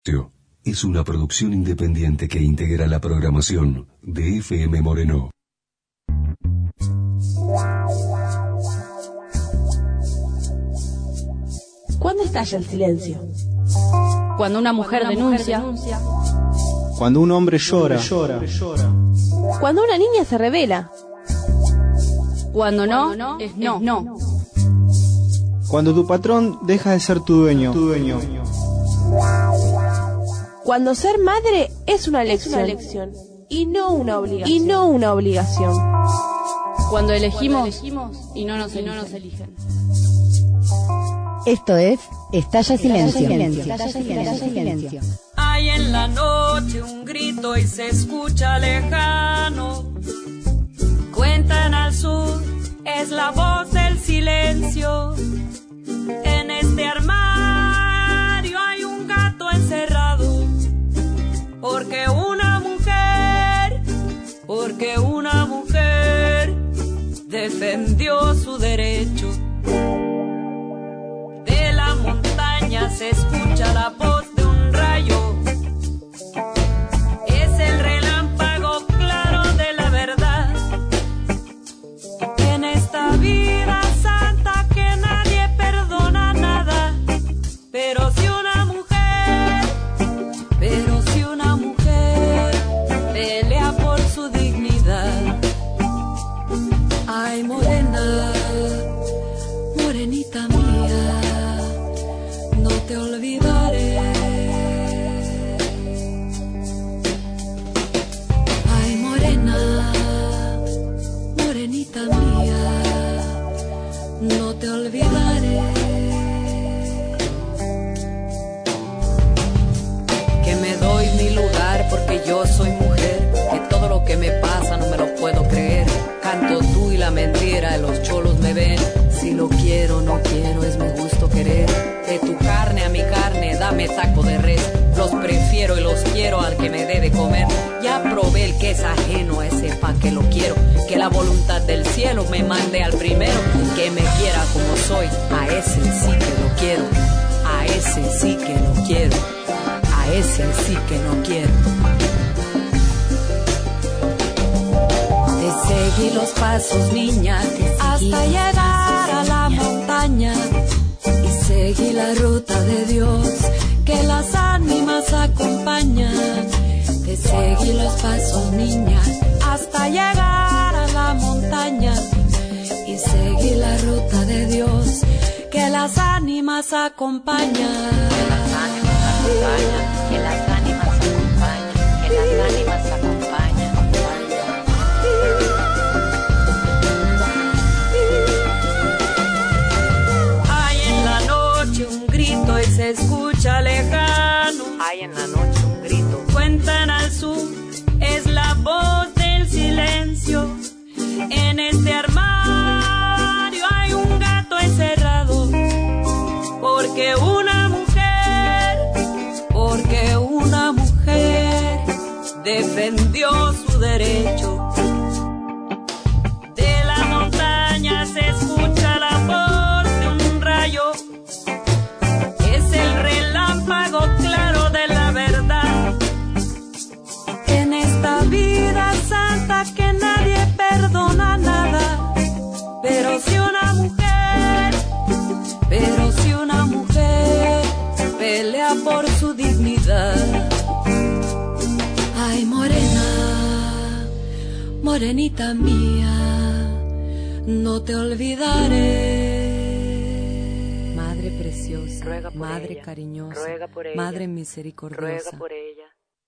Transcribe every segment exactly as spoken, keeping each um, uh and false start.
Es una producción independiente que integra la programación de F M Moreno. ¿Cuándo estalla el silencio? Cuando una mujer, Cuando una denuncia. mujer denuncia. Cuando un hombre llora. llora. Cuando una niña se revela. Cuando no, Cuando no es no. Es no. Cuando tu patrón deja de ser tu dueño. Tu dueño. Cuando ser madre es una elección, es una elección y no una obligación. Y no una obligación. Cuando elegimos, Cuando elegimos y no nos, y no nos eligen. Esto es Estalla Silencio. Silencio. Estalla Silencio. Silencio. Hay en la noche un grito y se escucha lejano. Cuentan al sur, es la voz del silencio. En este armario hay un gato encerrado. Porque una mujer, porque una mujer defendió su derecho. De la montaña se escucha la voz de un rayo. Es el relámpago claro de la verdad. En esta vida santa que nadie perdona nada. Pero si una mujer, pero si una mujer pelea por su dignidad. Ay, morena, morenita mía, no te olvidaré. Ay, morena, morenita mía, no te olvidaré. Que me doy mi lugar porque yo soy mujer, que todo lo que me pasa no me lo puedo creer. Canto tú y la mentira, los cholos me ven. Si lo quiero, no quiero, es mi gusto querer. De tu carne a mi carne, dame taco de res. Los prefiero y los quiero al que me dé de comer. Ya probé el que es ajeno, a ese pa' que lo quiero. Que la voluntad del cielo me mande al primero. Que me quiera como soy, a ese sí que lo quiero. A ese sí que lo quiero. A ese sí que no quiero. Te seguí los pasos, niña, hasta llegar a la montaña. Y seguí la ruta de Dios, que las ánimas acompañan. Te seguí los pasos, niña, hasta llegar a la montaña. Y seguí la ruta de Dios, que las ánimas acompañan. Que las ánimas acompañan, que las ánimas acompañan, que las ánimas acompañan. Y se escucha lejano. Hay en la noche un grito. Cuentan al sur, es la voz del silencio. En este armario hay un gato encerrado. Porque una mujer, porque una mujer defendió su derecho. De la montaña se escucha la voz de un rayo. El relámpago claro de la verdad. En esta vida santa que nadie perdona nada. Pero si una mujer, pero si una mujer pelea por su dignidad. Ay, morena, morenita mía, no te olvidaré. Madre preciosa, ruega por Madre ella, cariñosa, ruega por ella, Madre misericordiosa, ruega por ella.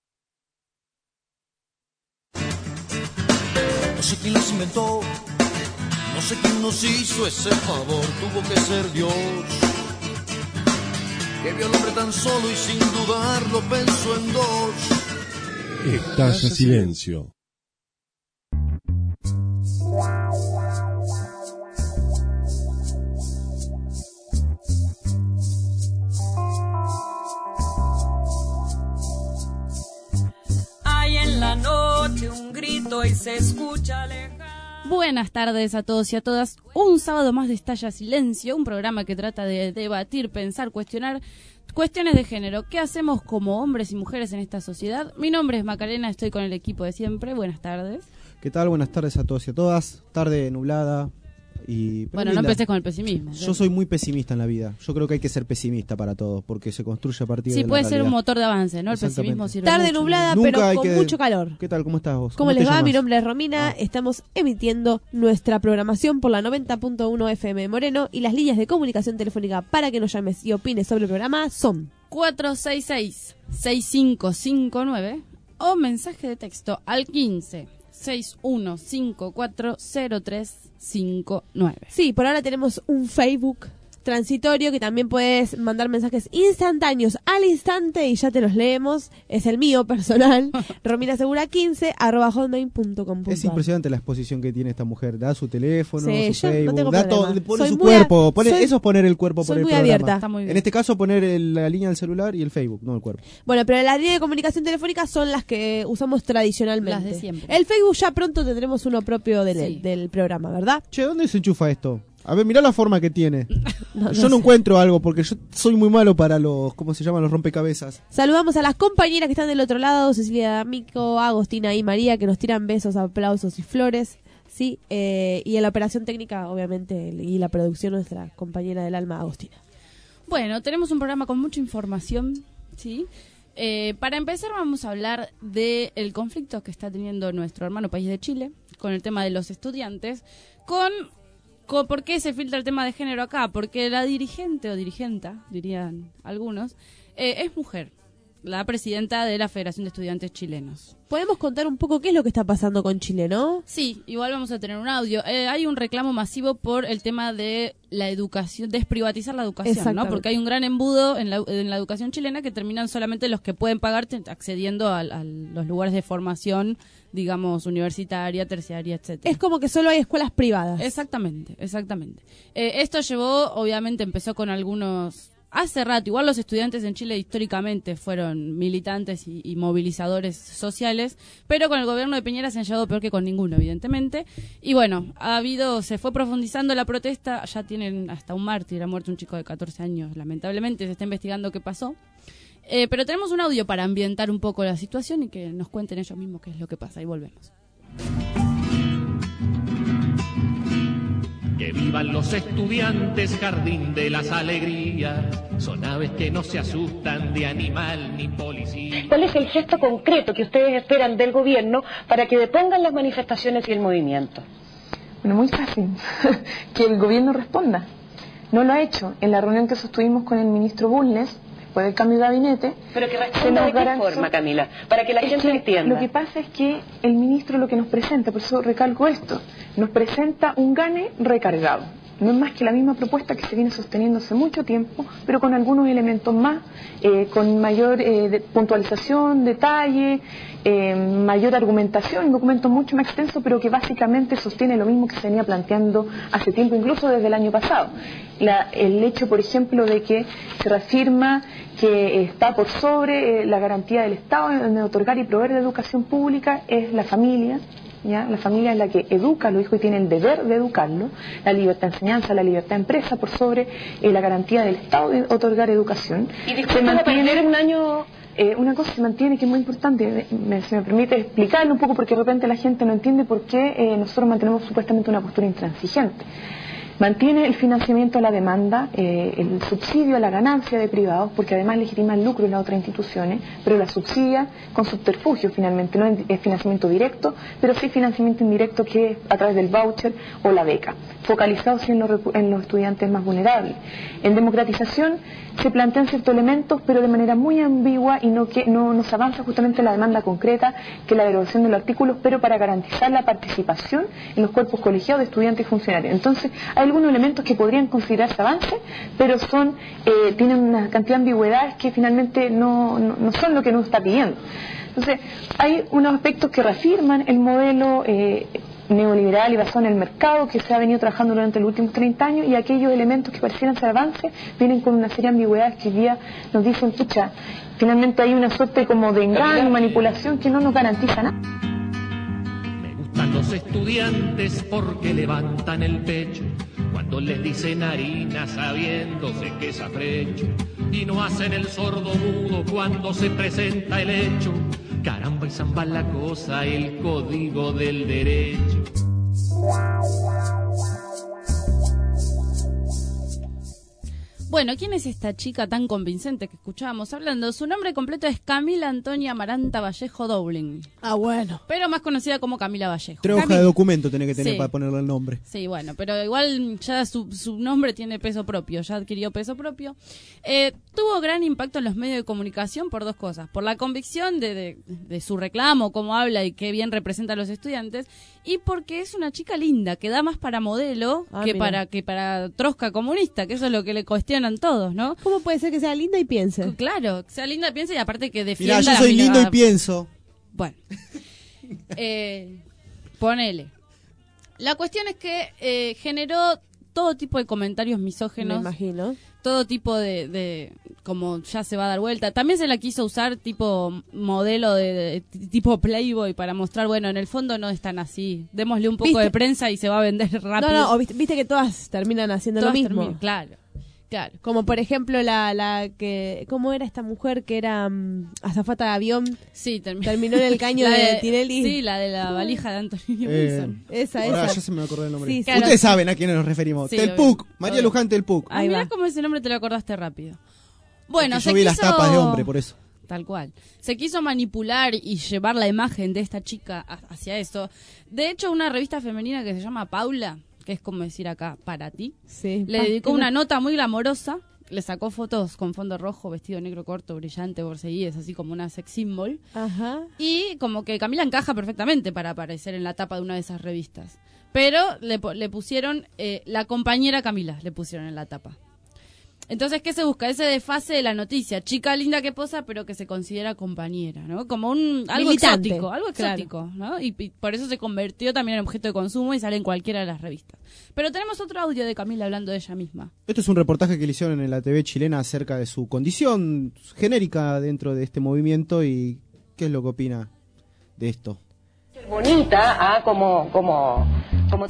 No sé quién las inventó, no sé quién nos hizo ese favor, tuvo que ser Dios, que vio al hombre tan solo y sin dudarlo pensó en dos. Estalla Silencio. Hay en la noche un grito y se escucha lejano. Buenas tardes a todos y a todas. Un sábado más de Estalla Silencio, un programa que trata de debatir, pensar, cuestionar cuestiones de género. ¿Qué hacemos como hombres y mujeres en esta sociedad? Mi nombre es Macarena, estoy con el equipo de siempre. Buenas tardes. ¿Qué tal? Buenas tardes a todos y a todas. Tarde nublada y... Bueno, no empecés con el pesimismo. Yo soy muy pesimista en la vida. Yo creo que hay que ser pesimista para todos, porque se construye a partir sí, de la puede realidad. ser un motor de avance, ¿no? El pesimismo sirve Tarde mucho. nublada, Nunca pero hay con que- mucho calor. ¿Qué tal? ¿Cómo estás vos? ¿Cómo les te va? llamas? Mi nombre es Romina. Ah. Estamos emitiendo nuestra programación por la noventa punto uno F M Moreno y las líneas de comunicación telefónica para que nos llames y opines sobre el programa son cuatro seis seis, seis cinco cinco nueve o mensaje de texto al quince, sesenta y uno cincuenta y cuatro cero tres cincuenta y nueve. Sí, por ahora tenemos un Facebook transitorio que también puedes mandar mensajes instantáneos al instante y ya te los leemos. Es el mío personal, rominasegura quince arroba hotmail punto com. Es impresionante la exposición que tiene esta mujer. Da su teléfono, Sí, su yo no Facebook, tengo da todo, problema. pone Soy su muy a- cuerpo. Pone, soy- eso es poner el cuerpo por soy el muy programa. abierta. Está muy bien. En este caso, poner el- la línea del celular y el Facebook, no el cuerpo. Bueno, pero las líneas de comunicación telefónica son las que usamos tradicionalmente. Las de siempre. El Facebook ya pronto tendremos uno propio del, Sí. del programa, ¿verdad? Che, ¿dónde se enchufa esto? A ver, mirá la forma que tiene. No, yo no no sé. encuentro algo porque yo soy muy malo para los, ¿cómo se llaman? Los rompecabezas. Saludamos a las compañeras que están del otro lado, Cecilia D'Amico, Agostina y María, que nos tiran besos, aplausos y flores. Sí, eh, y en la operación técnica, obviamente, y la producción, nuestra compañera del alma, Agostina. Bueno, tenemos un programa con mucha información, ¿sí? Eh, para empezar vamos a hablar del conflicto que está teniendo nuestro hermano país de Chile con el tema de los estudiantes, con, con ¿por qué se filtra el tema de género acá? Porque la dirigente o dirigenta, dirían algunos, eh, es mujer, la presidenta de la Federación de Estudiantes Chilenos. Podemos contar un poco qué es lo que está pasando con Chile, ¿no? Sí, igual vamos a tener un audio. Eh, hay un reclamo masivo por el tema de la educación, desprivatizar la educación, ¿no? Exactamente. Porque hay un gran embudo en la, en la educación chilena que terminan solamente los que pueden pagar te- accediendo a, a los lugares de formación, digamos, universitaria, terciaria, etcétera. Es como que solo hay escuelas privadas. Exactamente, exactamente. Eh, esto llevó, obviamente, empezó con algunos... Hace rato, igual los estudiantes en Chile históricamente fueron militantes y, y movilizadores sociales, pero con el gobierno de Piñera se han llevado peor que con ninguno, evidentemente. Y bueno, ha habido, se fue profundizando la protesta, ya tienen hasta un mártir, ha muerto un chico de catorce años, lamentablemente, se está investigando qué pasó. Eh, pero tenemos un audio para ambientar un poco la situación y que nos cuenten ellos mismos qué es lo que pasa, y volvemos. Que vivan los estudiantes, jardín de las alegrías, son aves que no se asustan de animal ni policía. ¿Cuál es el gesto concreto que ustedes esperan del gobierno para que depongan las manifestaciones y el movimiento? Bueno, muy fácil, que el gobierno responda. No lo ha hecho. En la reunión que sostuvimos con el ministro Bulnes, después del cambio de gabinete... Pero que se responda nos de qué garantizó- forma, Camila, para que la Es gente que entienda. Lo que pasa es que el ministro lo que nos presenta, por eso recalco esto, nos presenta un gane recargado. No es más que la misma propuesta que se viene sosteniendo hace mucho tiempo, pero con algunos elementos más, eh, con mayor eh, de puntualización, detalle, eh, mayor argumentación, un documento mucho más extenso, pero que básicamente sostiene lo mismo que se venía planteando hace tiempo, incluso desde el año pasado. La, el hecho, por ejemplo, de que se reafirma que está por sobre eh, la garantía del Estado en otorgar y proveer de educación pública es la familia. ¿Ya? La familia es la que educa a los hijos y tiene el deber de educarlo, la libertad de enseñanza, la libertad de empresa, por sobre eh, la garantía del Estado de otorgar educación. Y disculpen, se mantiene un año... Eh, una cosa se mantiene que es muy importante, me, se me permite explicarlo un poco porque de repente la gente no entiende por qué eh, nosotros mantenemos supuestamente una postura intransigente. Mantiene el financiamiento a la demanda, eh, el subsidio a la ganancia de privados, porque además legitima el lucro en las otras instituciones, pero la subsidia con subterfugio finalmente, no es financiamiento directo, pero sí financiamiento indirecto que es a través del voucher o la beca, focalizados en los, en los estudiantes más vulnerables. En democratización se plantean ciertos elementos, pero de manera muy ambigua y no que no nos avanza justamente la demanda concreta, que es la derogación de los artículos, pero para garantizar la participación en los cuerpos colegiados de estudiantes y funcionarios. Entonces, hay algunos elementos que podrían considerarse avance, pero son eh, tienen una cantidad de ambigüedades que finalmente no, no, no son lo que nos está pidiendo. Entonces, hay unos aspectos que reafirman el modelo eh, neoliberal y basado en el mercado que se ha venido trabajando durante los últimos treinta años, y aquellos elementos que parecieran ser avances vienen con una serie de ambigüedades que hoy día nos dicen, pucha, finalmente hay una suerte como de engaño, manipulación que no nos garantiza nada. Me gustan los estudiantes porque levantan el pecho cuando les dicen harina sabiéndose que es afrecho. y no hacen el sordo mudo cuando se presenta el hecho. Caramba y zamba la cosa, el código del derecho. Bueno, ¿quién es esta chica tan convincente que escuchábamos hablando? Su nombre completo es Camila Antonia Amaranta Vallejo Dowling. Ah, bueno. Pero más conocida como Camila Vallejo. Tres hojas de documento tenés que tener Sí. para ponerle el nombre. Sí, bueno, pero igual ya su, su nombre tiene peso propio, ya adquirió peso propio. Eh, tuvo gran impacto en los medios de comunicación por dos cosas. Por la convicción de, de, de su reclamo, cómo habla y qué bien representa a los estudiantes. Y porque es una chica linda, que da más para modelo Ah, que mira. para que para trosca comunista, que eso es lo que le cuestionan todos, ¿no? ¿Cómo puede ser que sea linda y piense? Claro, que sea linda, piensa y aparte que defienda Mirá, yo la soy lindo y mina- pienso. Bueno, eh, ponele. La cuestión es que eh, generó todo tipo de comentarios Me misógenos, imagino. todo tipo de, de, como ya se va a dar vuelta. También se la quiso usar tipo modelo de, de- tipo Playboy para mostrar, bueno, en el fondo no es tan así. Démosle un poco ¿Viste? de prensa y se va a vender rápido. No, no, o viste, viste que todas terminan haciendo Todas lo mismo. terminan, claro, claro. Como por ejemplo la, la que... ¿Cómo era esta mujer que era mm, azafata de avión? Sí, termi- Terminó en el caño La de Tinelli. Sí, la de la valija de Antonio Eh, Wilson. Esa, ahora esa. ya se me acordó el nombre. Sí, sí. Claro. Ustedes saben a quiénes nos referimos. Sí, Telpuc, obvio. María Obvio. Luján Telpuc. Ah, Ahí mirá va. cómo ese nombre te lo acordaste rápido. Bueno, Porque se yo vi las quiso- tapas de hombre, por eso. Tal cual. Se quiso manipular y llevar la imagen de esta chica a- hacia eso. De hecho, una revista femenina que se llama Paula, que es como decir acá, para ti, Sí. le Ah, dedicó no. una nota muy glamorosa. Le sacó fotos con fondo rojo, vestido negro corto, brillante, borseguíes, así como una sex symbol. Ajá. Y como que Camila encaja perfectamente para aparecer en la tapa de una de esas revistas. Pero le, po- le pusieron, eh, la compañera Camila, le pusieron en la tapa. Entonces, ¿qué se busca? Ese desfase de la noticia. Chica linda que posa, pero que se considera compañera, ¿no? Como un algo Militante, exótico, algo claro. exótico, ¿no? Y, y por eso se convirtió también en objeto de consumo y sale en cualquiera de las revistas. Pero tenemos otro audio de Camila hablando de ella misma. Esto es un reportaje que le hicieron en la T V chilena acerca de su condición genérica dentro de este movimiento y qué es lo que opina de esto. Bonita, ah, como, como, como.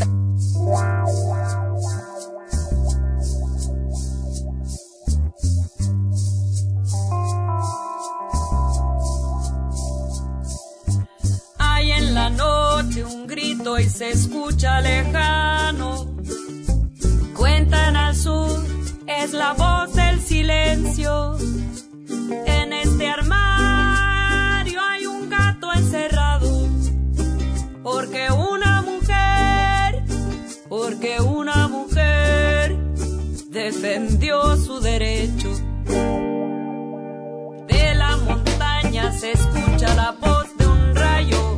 Hay en la noche un grito y se escucha lejano. Cuentan al sur, es la voz del silencio. En este armario hay un gato encerrado. Porque una mujer, porque una mujer defendió su derecho. De la montaña se escucha la voz de un rayo.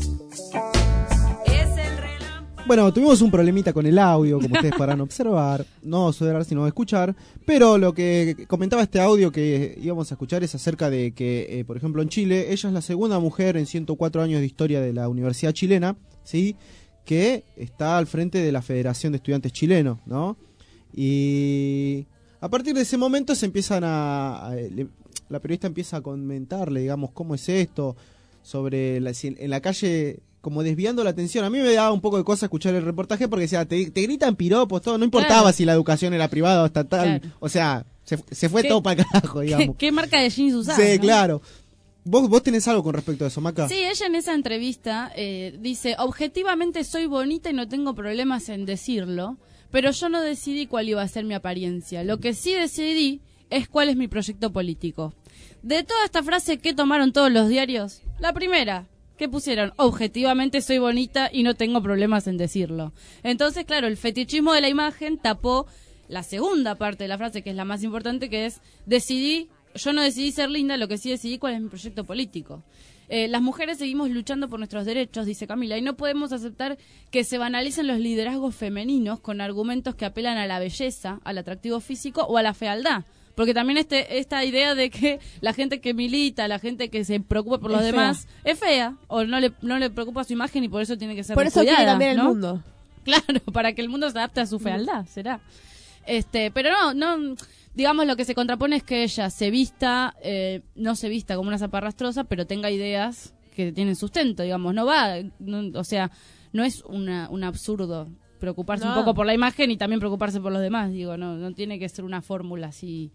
Es el relámpago. Bueno, tuvimos un problemita con el audio, como ustedes podrán observar, no observar sino escuchar, pero lo que comentaba este audio que íbamos a escuchar es acerca de que, eh, por ejemplo, en Chile, ella es la segunda mujer en ciento cuatro años de historia de la Universidad Chilena, ¿sí?, que está al frente de la Federación de Estudiantes Chilenos, ¿no? Y a partir de ese momento se empiezan a... a- le- la periodista empieza a comentarle, digamos, cómo es esto, sobre la, si en, en la calle, como desviando la atención. A mí me daba un poco de cosa escuchar el reportaje porque decía, te, te gritan piropos, todo, no importaba Claro. si la educación era privada o estatal, Claro. o sea, se, se fue ¿Qué- todo para el carajo, ¿Qué, digamos. qué marca de jeans usás? Sí, ¿no? claro. ¿Vos, ¿Vos tenés algo con respecto a eso, Maca? Sí, ella en esa entrevista eh, dice, objetivamente soy bonita y no tengo problemas en decirlo, pero yo no decidí cuál iba a ser mi apariencia. Lo que sí decidí es cuál es mi proyecto político. De toda esta frase, ¿qué tomaron todos los diarios? La primera, ¿qué pusieron? Objetivamente soy bonita y no tengo problemas en decirlo. Entonces, claro, el fetichismo de la imagen tapó la segunda parte de la frase, que es la más importante, que es, decidí, yo no decidí ser linda, lo que sí decidí cuál es mi proyecto político. Eh, las mujeres seguimos luchando por nuestros derechos, dice Camila, y no podemos aceptar que se banalicen los liderazgos femeninos con argumentos que apelan a la belleza, al atractivo físico o a la fealdad. Porque también este, esta idea de que la gente que milita, la gente que se preocupa por los Es fea. demás, es fea, o no le, no le preocupa su imagen y por eso tiene que ser Por eso quiere repudiada, cambiar el ¿no? mundo. Claro, para que el mundo se adapte a su fealdad, será. Este, pero no, no, digamos lo que se contrapone es que ella se vista, eh, no se vista como una zaparrastrosa, pero tenga ideas que tienen sustento, digamos, no va, no- o sea, no es una, un absurdo preocuparse No. un poco por la imagen y también preocuparse por los demás, digo, no, no tiene que ser una fórmula así.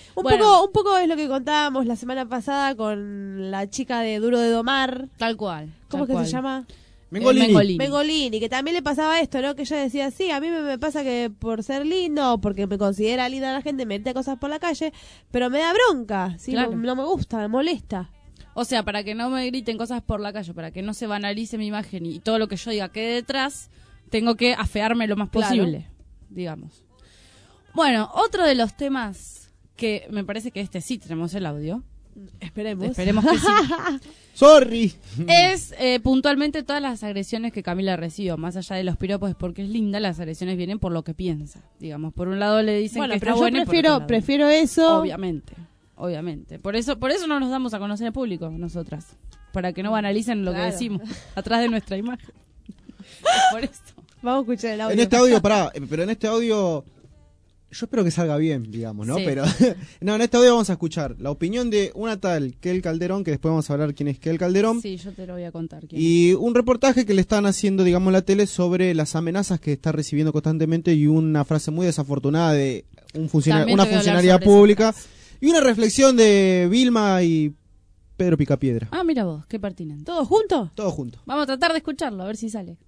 Un, Bueno. poco, un poco es lo que contábamos la semana pasada con la chica de Duro de Domar. Tal cual. ¿Cómo tal es que cual. se llama? Mengolini. Mengolini. Mengolini, que también le pasaba esto, ¿no? Que ella decía, sí, a mí me, me pasa que por ser lindo, o porque me considera linda la gente, me mete cosas por la calle, pero me da bronca, ¿sí? Claro. No, no me gusta, me molesta. O sea, para que no me griten cosas por la calle, para que no se banalice mi imagen y todo lo que yo diga quede detrás, tengo que afearme lo más Claro. posible, digamos. Bueno, otro de los temas que me parece que este sí tenemos el audio. Esperemos. Esperemos que sí. Sorry. Es eh, puntualmente todas las agresiones que Camila recibió, más allá de los piropos, porque es linda, las agresiones vienen por lo que piensa. Digamos, por un lado le dicen Bueno, que pero está yo bueno y por prefiero, otro lado. prefiero eso. Obviamente, obviamente. Por eso, por eso no nos damos a conocer en público nosotras, para que no banalicen lo Claro. que decimos atrás de nuestra imagen. Es por eso. Vamos a escuchar el audio. En este audio, pará, eh, pero en este audio yo espero que salga bien, digamos, ¿no? Sí. Pero no, en este audio vamos a escuchar la opinión de una tal Kel Calderón, que después vamos a hablar quién es Kel Calderón, Sí, yo te lo voy a contar. ¿quién? y un reportaje que le están haciendo, digamos, en la tele sobre las amenazas que está recibiendo constantemente y una frase muy desafortunada de un funcionario, También una te voy a hablar funcionaria sobre esa pública frase. y una reflexión de Vilma y Pedro Picapiedra. Ah, mira vos, qué pertinente. ¿Todos juntos? Todo junto. Vamos a tratar de escucharlo, a ver si sale.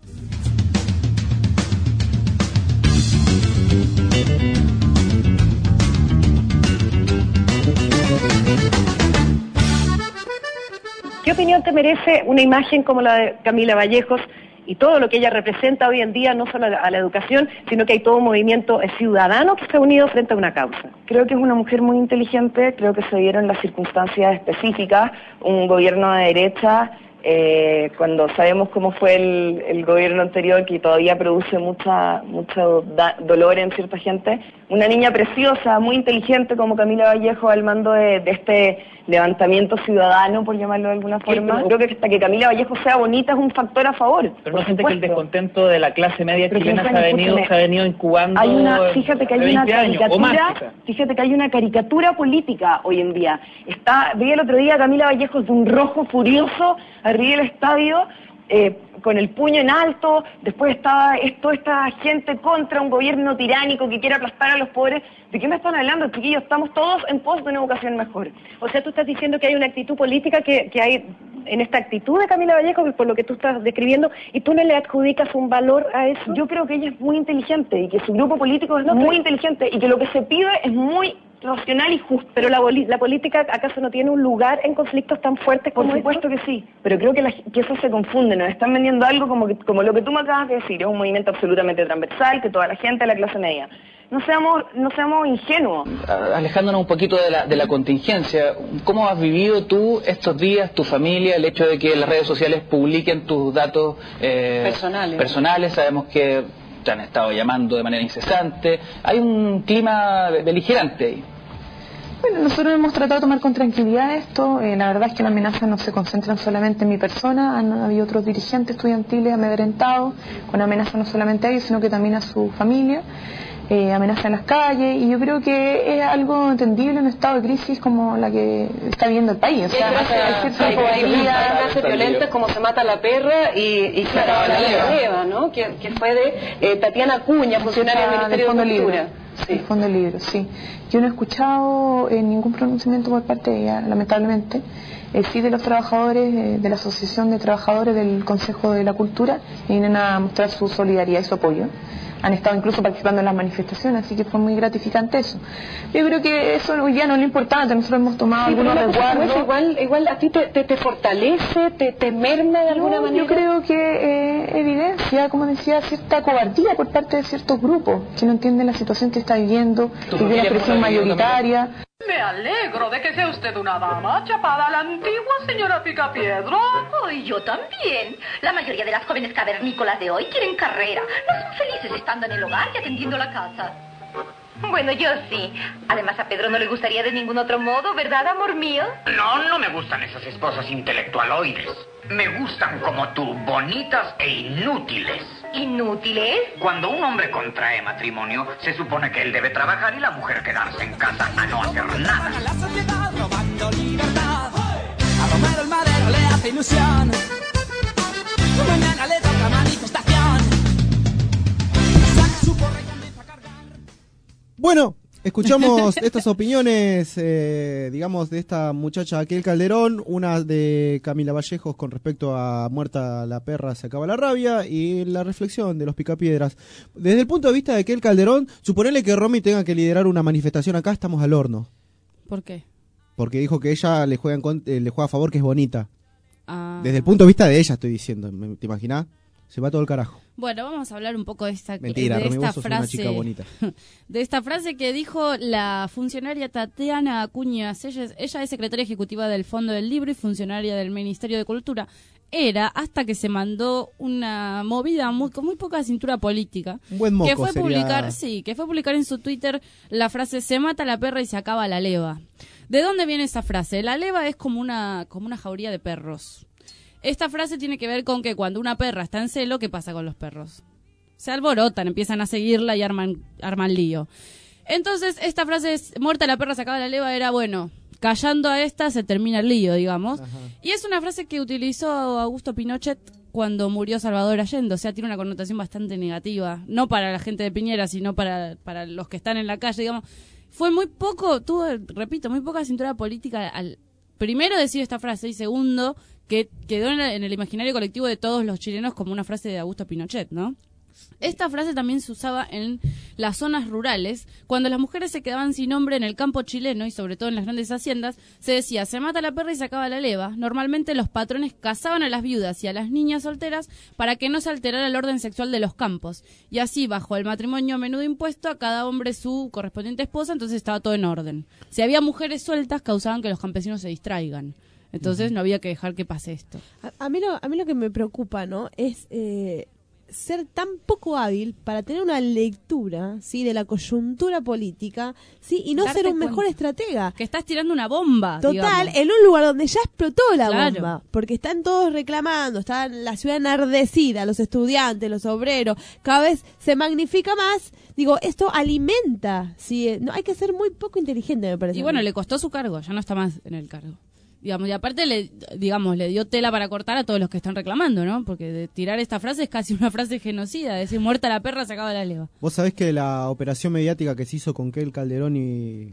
¿Qué opinión te merece una imagen como la de Camila Vallejos y todo lo que ella representa hoy en día, no solo a la, a la educación, sino que hay todo un movimiento ciudadano que se ha unido frente a una causa? Creo que es una mujer muy inteligente, creo que se dieron las circunstancias específicas, un gobierno de derecha, eh, cuando sabemos cómo fue el, el gobierno anterior, que todavía produce mucha mucho da- dolor en cierta gente, una niña preciosa, muy inteligente como Camila Vallejo al mando de, de este levantamiento ciudadano, por llamarlo de alguna forma. Creo que hasta que Camila Vallejo sea bonita es un factor a favor. Pero no por siente que el supuesto. descontento de la clase media Pero chilena se fíjate, ha venido, escúchame, se ha venido incubando Hay una, fíjate que hay hace una veinte años, o más, caricatura, quizás. fíjate que hay una caricatura política hoy en día. Está, vi el otro día a Camila Vallejos de un rojo furioso arriba del estadio, eh, con el puño en alto. Después estaba esto, esta gente contra un gobierno tiránico que quiere aplastar a los pobres. ¿De qué me están hablando, chiquillos? Estamos todos en pos de una educación mejor. O sea, tú estás diciendo que hay una actitud política que, que hay en esta actitud de Camila Vallejo, que es por lo que tú estás describiendo, y tú no le adjudicas un valor a eso. Yo creo que ella es muy inteligente y que su grupo político es muy inteligente y que lo que se pide es muy racional y justo. Pero la, boli- la política, ¿acaso no tiene un lugar en conflictos tan fuertes Por como supuesto que sí, pero creo que, la- que eso se confunde, nos están vendiendo algo como, que, como lo que tú me acabas de decir, es un movimiento absolutamente transversal, que toda la gente de la clase media. No seamos, no seamos ingenuos. Alejándonos un poquito de la, de la contingencia, ¿cómo has vivido tú estos días, tu familia, el hecho de que las redes sociales publiquen tus datos eh, Personales. personales? Sabemos que te han estado llamando de manera incesante. Hay un clima beligerante ahí. Bueno, nosotros hemos tratado de tomar con tranquilidad esto. Eh, la verdad es que las amenazas no se concentran solamente en mi persona. Han habido otros dirigentes estudiantiles amedrentados con amenazas no solamente a ellos, sino que también a su familia. Eh, amenazas en las calles, y yo creo que es algo entendible en un estado de crisis como la que está viviendo el país. O sea, hay cierta hipocresía. frases violentas como se mata la perra y, y claro, la leva, ¿no? Que, que fue de eh, Tatiana Cuña, funcionaria del Ministerio Fondo de Cultura. Libre. Sí. El Fondo Libre, sí. Yo no he escuchado eh, ningún pronunciamiento por parte de ella, lamentablemente. Eh, sí de los trabajadores, eh, de la Asociación de Trabajadores del Consejo de la Cultura, vienen a mostrar su solidaridad y su apoyo. Han estado incluso participando en las manifestaciones, así que fue muy gratificante eso. Yo creo que eso hoy día no es lo importante, nosotros hemos tomado Sí, pero algunos una cosa como resguardos. esa, igual, igual a ti te, te, te fortalece, te, te merma de alguna No, manera. yo creo que eh, evidencia, como decía, cierta cobardía por parte de ciertos grupos que no entienden la situación que está viviendo, que tiene la presión mayoritaria. Me alegro de que sea usted una dama chapada a la antigua, señora Picapiedra. Oh, y yo también. La mayoría de las jóvenes cavernícolas de hoy quieren carrera. No son felices estando en el hogar y atendiendo la casa. Bueno, yo sí. Además, a Pedro no le gustaría de ningún otro modo, ¿verdad, amor mío? No, no me gustan esas esposas intelectualoides. Me gustan como tú, bonitas e inútiles. ¿Inútiles? Cuando un hombre contrae matrimonio, se supone que él debe trabajar y la mujer quedarse en casa a no hacer nada. La sociedad robando libertad. A Romero el Madero le hace ilusión. Mañana le toca manifestación. Saca su porra y empieza a cargar. Bueno, Escuchamos estas opiniones, eh, digamos, de esta muchacha Aquel Calderón, una de Camila Vallejos con respecto a Muerta la perra, se acaba la rabia, y la reflexión de los Picapiedras. Desde el punto de vista de Aquel Calderón, suponerle que Romy tenga que liderar una manifestación acá, estamos al horno. ¿Por qué? Porque dijo que ella le juega, en con, eh, le juega a favor, que es bonita. Ah. Desde el punto de vista de ella estoy diciendo, ¿te imaginás? Se va todo el carajo. Bueno, vamos a hablar un poco de esta, Mentira, de Romy, esta vos sos frase, una chica bonita. de esta frase que dijo la funcionaria Tatiana Acuña. Ella es, ella es secretaria ejecutiva del Fondo del Libro y funcionaria del Ministerio de Cultura. Era hasta que se mandó una movida muy, con muy poca cintura política. Un buen moco que fue sería... publicar, sí, que fue publicar en su Twitter la frase "se mata la perra y se acaba la leva". ¿De dónde viene esa frase? La leva es como una, como una jauría de perros. Esta frase tiene que ver con que cuando una perra está en celo, ¿qué pasa con los perros? Se alborotan, empiezan a seguirla y arman, arman lío. Entonces, esta frase es, muerta la perra, se acaba la leva, era, bueno, callando a esta se termina el lío, digamos. Ajá. Y es una frase que utilizó Augusto Pinochet cuando murió Salvador Allende, o sea, tiene una connotación bastante negativa, no para la gente de Piñera, sino para, para los que están en la calle, digamos. Fue muy poco, tuvo, repito, muy poca cintura política al primero decir esta frase y segundo, que quedó en, la, en el imaginario colectivo de todos los chilenos como una frase de Augusto Pinochet, ¿no? Esta frase también se usaba en las zonas rurales, cuando las mujeres se quedaban sin hombre en el campo chileno y sobre todo en las grandes haciendas, se decía, se mata la perra y se acaba la leva. Normalmente los patrones cazaban a las viudas y a las niñas solteras para que no se alterara el orden sexual de los campos. Y así, bajo el matrimonio a menudo impuesto, a cada hombre su correspondiente esposa, entonces estaba todo en orden. Si había mujeres sueltas, causaban que los campesinos se distraigan. Entonces no había que dejar que pase esto. A, a, mí, lo, a mí lo que me preocupa, ¿no? Es eh, ser tan poco hábil para tener una lectura, ¿sí? De la coyuntura política, ¿sí? Y no Darte ser un cuenta mejor estratega. Que estás tirando una bomba. Total, digamos. en un lugar donde ya explotó la Claro. bomba. Porque están todos reclamando, está la ciudad enardecida, los estudiantes, los obreros, cada vez se magnifica más. Digo, esto alimenta, ¿sí? No, hay que ser muy poco inteligente, me parece. Y bueno, le costó su cargo, ya no está más en el cargo. Digamos, y aparte le, digamos, le dio tela para cortar a todos los que están reclamando, ¿no? Porque de tirar esta frase es casi una frase genocida, decir muerta la perra, se acaba la leva. Vos sabés que la operación mediática que se hizo con Aquel Calderón y, eh,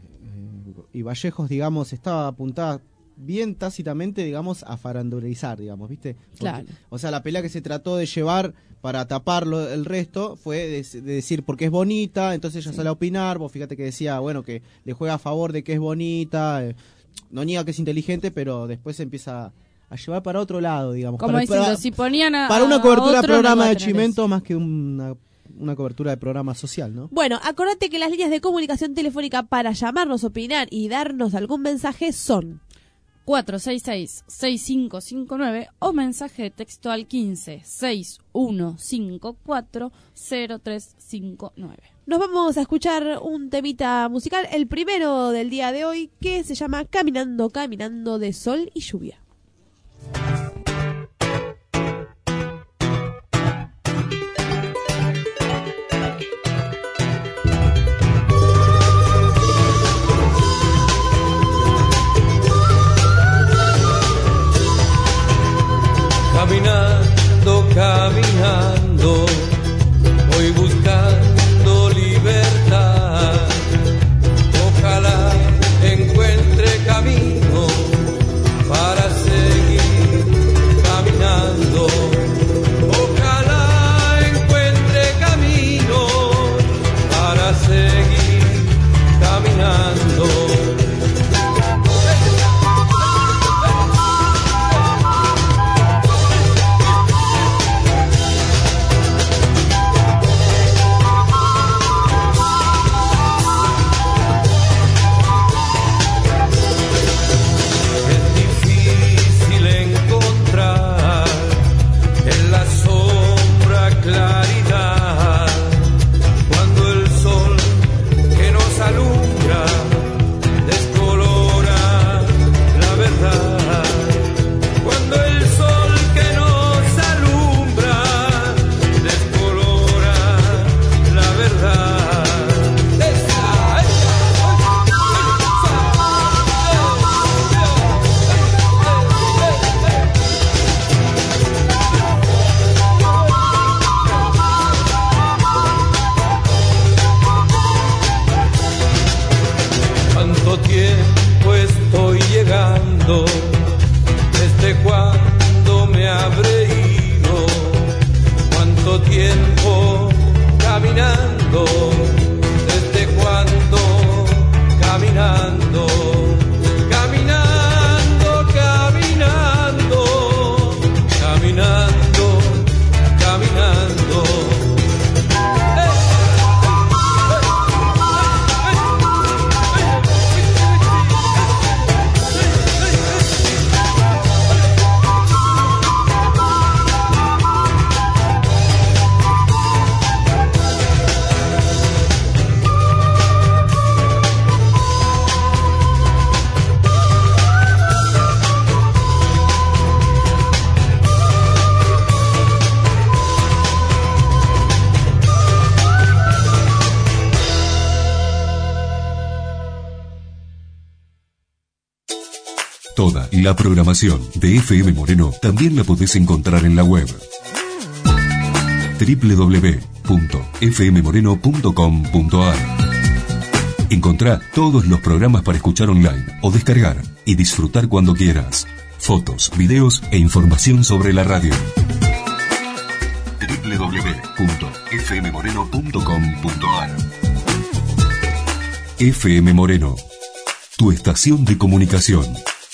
y Vallejos, digamos, estaba apuntada bien tácitamente, digamos, a farandulizar, digamos, ¿viste? Porque, claro. O sea, la pelea que se trató de llevar para taparlo el resto fue de, de decir porque es bonita, entonces ella sí. sale a opinar, vos fíjate que decía, bueno, que le juega a favor de que es bonita, eh, no niega que es inteligente, pero después se empieza a llevar para otro lado, digamos. Como para, diciendo, para, si ponían a, para una cobertura de programa no de Chimento más que una, una cobertura de programa social, ¿no? Bueno, acordate que las líneas de comunicación telefónica para llamarnos, opinar y darnos algún mensaje son cuatro seis seis, seis cinco cinco nueve o mensaje de texto al quince, seis uno cinco cuatro, cero tres cinco nueve. Nos vamos a escuchar un temita musical, el primero del día de hoy, que se llama Caminando, Caminando de Sol y Lluvia. Caminando, caminando, voy buscando libertad. Ojalá encuentre camino para seguir caminando. Ojalá encuentre camino para seguir caminando. habré ido, cuánto tiempo caminando, desde cuándo caminando, caminando, caminando, caminando, caminando. Toda la programación de F M Moreno también la podés encontrar en la web doble u doble u doble u punto f m moreno punto com punto a r. Encontrá todos los programas para escuchar online o descargar y disfrutar cuando quieras. Fotos, videos e información sobre la radio. doble u doble u doble u punto f m moreno punto com punto a r. F M Moreno, tu estación de comunicación.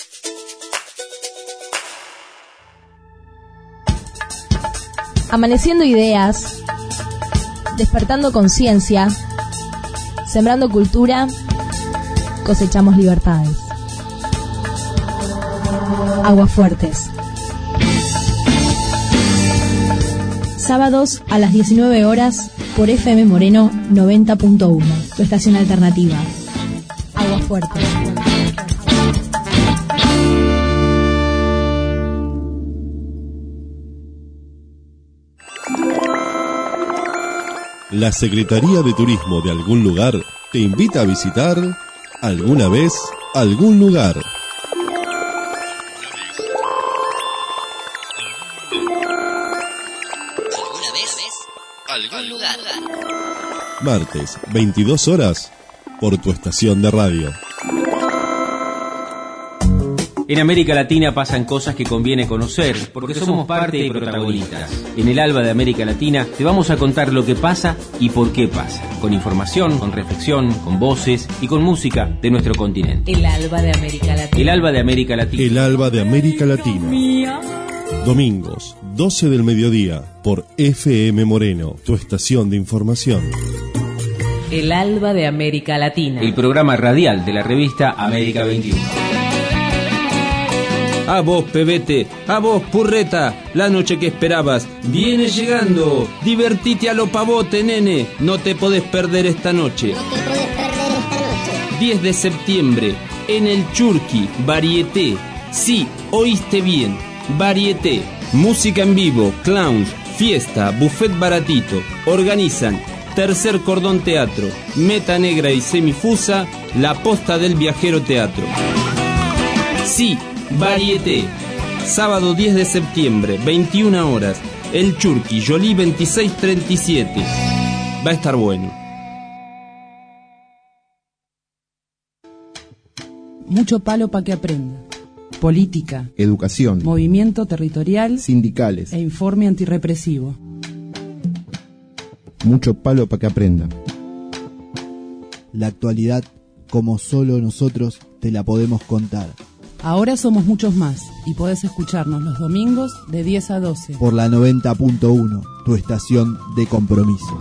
Amaneciendo ideas, despertando conciencia, sembrando cultura, cosechamos libertades. Aguafuertes. Sábados a las diecinueve horas por F M Moreno noventa punto uno, tu estación alternativa. Aguafuertes. La Secretaría de Turismo de algún lugar te invita a visitar alguna vez algún lugar. ¿Alguna vez algún lugar? Martes, veintidós horas, por tu estación de radio. En América Latina pasan cosas que conviene conocer, porque somos parte y protagonistas. En el Alba de América Latina te vamos a contar lo que pasa y por qué pasa, con información, con reflexión, con voces y con música de nuestro continente. El Alba de América Latina. El Alba de América Latina. El Alba de América Latina. Domingos, doce del mediodía, por F M Moreno, tu estación de información. El Alba de América Latina. El programa radial de la revista América veintiuno. A vos, pebete, a vos, purreta, la noche que esperabas viene llegando. Divertite a lo pavote, nene, no te podés perder esta noche. No te podés perder esta noche. diez de septiembre, en el Churqui, Varieté. Sí, oíste bien, Varieté. Música en vivo, clowns, fiesta, buffet baratito. Organizan Tercer Cordón Teatro, Meta Negra y Semifusa, La Posta del Viajero Teatro. Sí, Varieté. Sábado diez de septiembre, veintiuna horas. El Churqui, Jolie veintiséis treinta y siete. Va a estar bueno. Mucho palo para que aprenda. Política, educación, movimiento territorial, sindicales e informe antirrepresivo. Mucho palo para que aprenda. La actualidad, como solo nosotros te la podemos contar. Ahora somos muchos más y podés escucharnos los domingos de diez a doce. Por la noventa punto uno, tu estación de compromiso.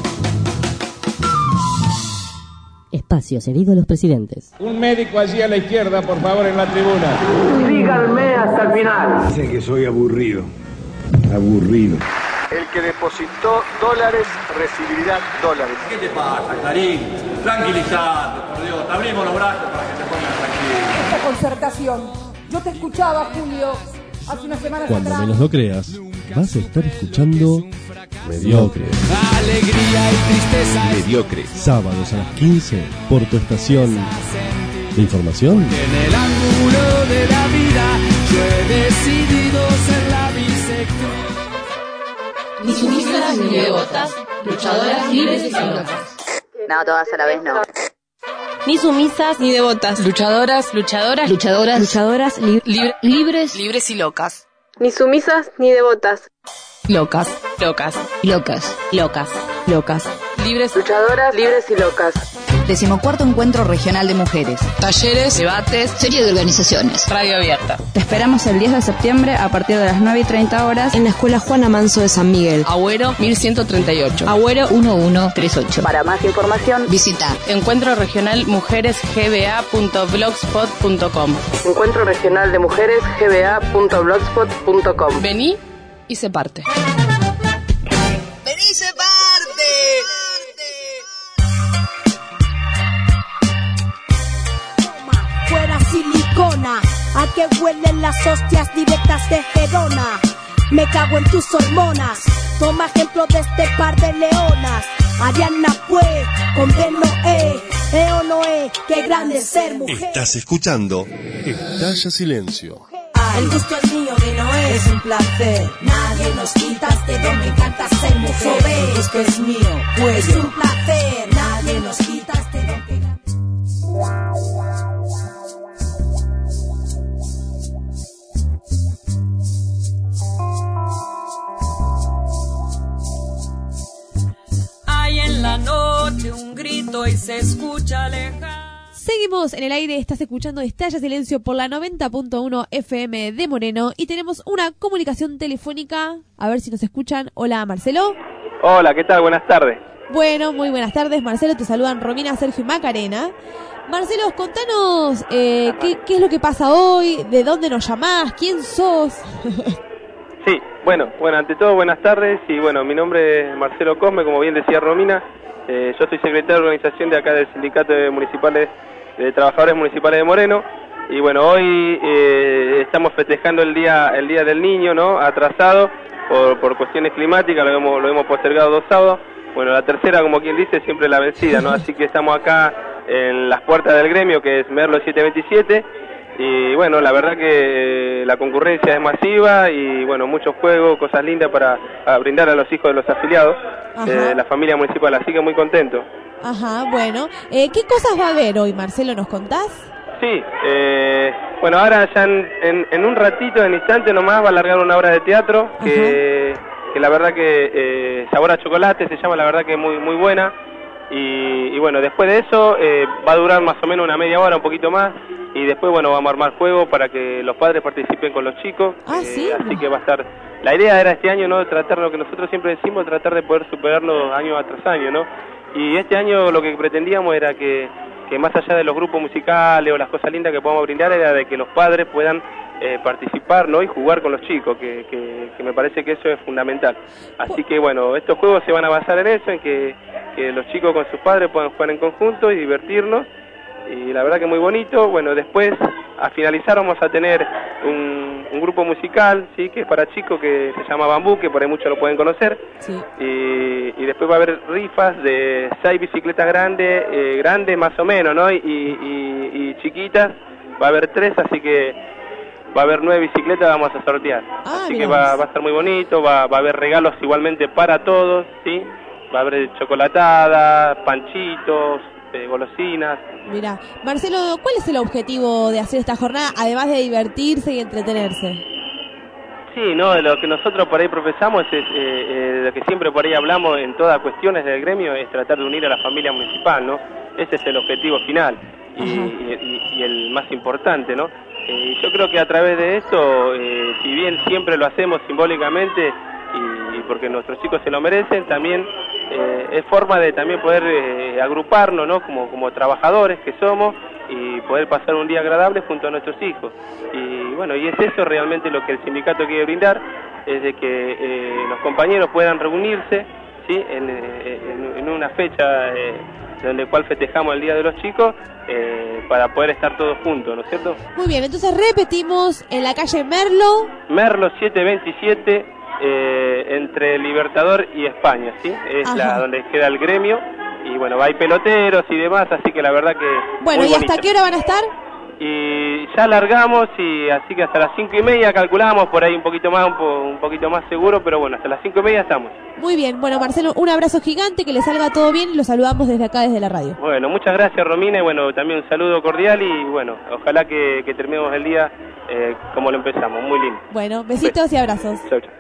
Espacio cedido a los presidentes. Un médico allí a la izquierda, por favor, en la tribuna. Síganme hasta el final. Dicen que soy aburrido. Aburrido. El que depositó dólares recibirá dólares. ¿Qué te pasa, Clarín? Tranquilizate, por Dios. Te abrimos los brazos para que te pongas tranquilo. Esta concertación. Yo te escuchaba, Julio, hace unas semanas Cuando atrás. menos lo creas, vas a estar escuchando Mediocre. Alegría y tristeza. Mediocre. Sábados a las quince, por tu estación de información. En el ángulo de la vida, yo he decidido ser la bisección. Ni sumisas ni devotas, luchadoras libres y locas. No, todas a la vez no. Ni sumisas ni devotas, luchadoras, luchadoras, luchadoras, luchadoras li libre, libres, libres y locas. ni sumisas ni devotas. Locas, locas, locas, locas, locas. Libres, luchadoras, libres y locas. Decimocuarto Encuentro Regional de Mujeres. Talleres, debates, serie de organizaciones. radio abierta. Te esperamos el diez de septiembre a partir de las nueve y treinta horas en la Escuela Juana Manso de San Miguel. Agüero mil ciento treinta y ocho. Agüero uno uno tres ocho. Para más información, visita Encuentro Regional Mujeres G B A punto blogspot punto com. Encuentro Regional de Mujeres G B A punto blogspot punto com. Vení y se parte. Vení y se parte. Fuera silicona, a que huelen las hostias directas de Gerona. Me cago en tus hormonas, toma ejemplo de este par de leonas. Ariana fue con Noé, eh o no eh, qué grande ser mujer. Estás escuchando Estalla Silencio. El gusto es mío de Noé, es un placer. Nadie nos quita este don, me encanta ser mujer. El gusto es mío, pues es un placer. Nadie nos quita este don que grande. Hay en la noche un grito y se escucha lejano. Seguimos en el aire, estás escuchando Estalla Silencio por la noventa punto uno F M de Moreno y tenemos una comunicación telefónica, a ver si nos escuchan. Hola, Marcelo. Hola, ¿qué tal? Buenas tardes. Bueno, muy buenas tardes, Marcelo, te saludan Romina, Sergio y Macarena. Marcelo, contanos eh, qué, qué es lo que pasa hoy, de dónde nos llamás, quién sos. Sí, bueno, bueno, ante todo buenas tardes y bueno, mi nombre es Marcelo Cosme, como bien decía Romina, eh, yo soy secretario de organización de acá del Sindicato de Municipales de Trabajadores Municipales de Moreno y bueno, hoy eh, estamos festejando el día el día del niño, ¿no? Atrasado por, por cuestiones climáticas, lo hemos, lo hemos postergado dos sábados, bueno, la tercera, como quien dice, siempre la vencida, ¿no? Así que estamos acá en las puertas del gremio, que es Merlo setecientos veintisiete, y bueno, la verdad que eh, la concurrencia es masiva y bueno, muchos juegos, cosas lindas para, para brindar a los hijos de los afiliados de la familia municipal, así que muy contento. Ajá, bueno, eh, ¿qué cosas va a haber hoy, Marcelo? ¿Nos contás? Sí, eh, bueno, ahora ya en, en, en un ratito, en instante nomás, va a largar una obra de teatro que, que la verdad que eh, Sabor a Chocolate se llama, la verdad que es muy, muy buena. Y, y bueno, después de eso eh, va a durar más o menos una media hora, un poquito más, y después bueno, vamos a armar juegos para que los padres participen con los chicos. Ah, eh, ¿sí? Así que va a estar, la idea era este año, ¿no?, tratar lo que nosotros siempre decimos, tratar de poder superarnos año tras año, ¿no? Y este año lo que pretendíamos era que, que más allá de los grupos musicales o las cosas lindas que podamos brindar, era de que los padres puedan eh, participar, ¿no?, y jugar con los chicos, que, que, que me parece que eso es fundamental. Así que bueno, estos juegos se van a basar en eso, en que, que los chicos con sus padres puedan jugar en conjunto y divertirnos, y la verdad que muy bonito. Bueno, después a finalizar vamos a tener un, un grupo musical, sí, que es para chicos, que se llama Bambú, que por ahí muchos lo pueden conocer. Sí. Y, y después va a haber rifas de seis bicicletas grandes, eh, grandes más o menos, ¿no? Y, y, y chiquitas, va a haber tres, así que va a haber nueve bicicletas, vamos a sortear. Ah, así que va, va a estar muy bonito, va, va a haber regalos igualmente para todos, ¿sí? Va a haber chocolatada, panchitos, eh, golosinas. Mira, Marcelo, ¿cuál es el objetivo de hacer esta jornada, además de divertirse y entretenerse? Sí, no, de lo que nosotros por ahí profesamos es, eh, eh, de lo que siempre por ahí hablamos en todas cuestiones del gremio, es tratar de unir a la familia municipal, ¿no? Ese es el objetivo final y, y, y el más importante, ¿no? Eh, yo creo que a través de esto, eh, si bien siempre lo hacemos simbólicamente y, y porque nuestros chicos se lo merecen, también eh, es forma de también poder eh, agruparnos, ¿no?, como, como trabajadores que somos, y poder pasar un día agradable junto a nuestros hijos. Y bueno, y es eso realmente lo que el sindicato quiere brindar, es de que eh, los compañeros puedan reunirse, ¿sí?, en, en, en una fecha eh, donde cual festejamos el Día de los Chicos, eh, para poder estar todos juntos, ¿no es cierto? Muy bien, entonces repetimos, en la calle Merlo. Merlo setecientos veintisiete, eh, entre Libertador y España, ¿sí? Es Ajá. la donde queda el gremio, y bueno, hay peloteros y demás, así que la verdad que Bueno, muy ¿y hasta bonito. qué hora van a estar? y ya largamos, y así que hasta las cinco y media calculamos, por ahí un poquito más, un, po, un poquito más seguro, pero bueno, hasta las cinco y media estamos. Muy bien, bueno, Marcelo, un abrazo gigante, que le salga todo bien y lo saludamos desde acá, desde la radio. Bueno, muchas gracias, Romina, y bueno, también un saludo cordial, y bueno, ojalá que, que terminemos el día eh, como lo empezamos, muy lindo. Bueno, besitos y abrazos. Chau, chau.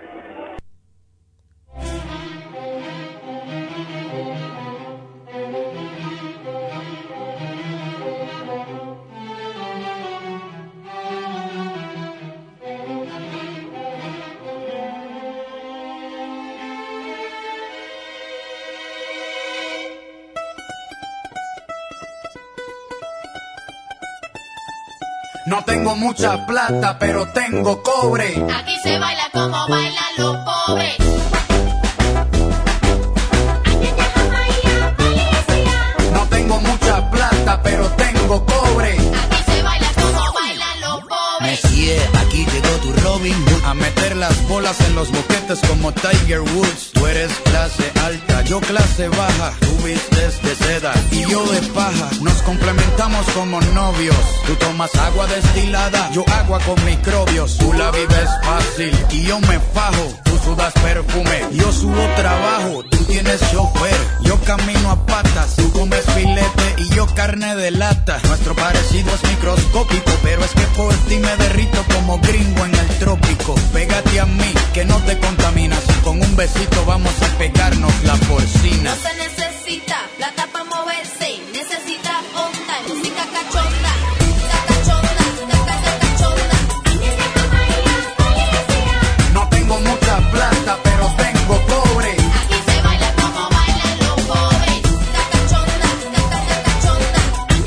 No tengo mucha plata, pero tengo cobre. Aquí se baila como bailan los pobres. No tengo mucha plata, pero tengo cobre. Aquí se baila como bailan los pobres. Messier, aquí llegó tu Robin Hood a meter las bolas en los boquetes como Tiger Woods. Tú eres clase alta, yo clase baja. Tú vistes de seda y yo de paja. Nos complementamos como novios. Tú tomas agua destilada, yo agua con microbios. Tú la vives fácil y yo me fajo. Tú sudas perfume, yo subo trabajo. Tú tienes chofer, yo camino a patas. Tú comes filete y yo carne de lata. Nuestro parecido es microscópico, pero es que por ti me derrito como gringo en el trópico. Pégate a mí, que no te contaminas. Con un besito vamos a pegarnos la porcina. No se necesita plata para moverse, necesita onda y música cachonda. No tengo mucha plata, pero tengo cobre. Aquí se baila como bailan los pobres. Cachonda, cachonda.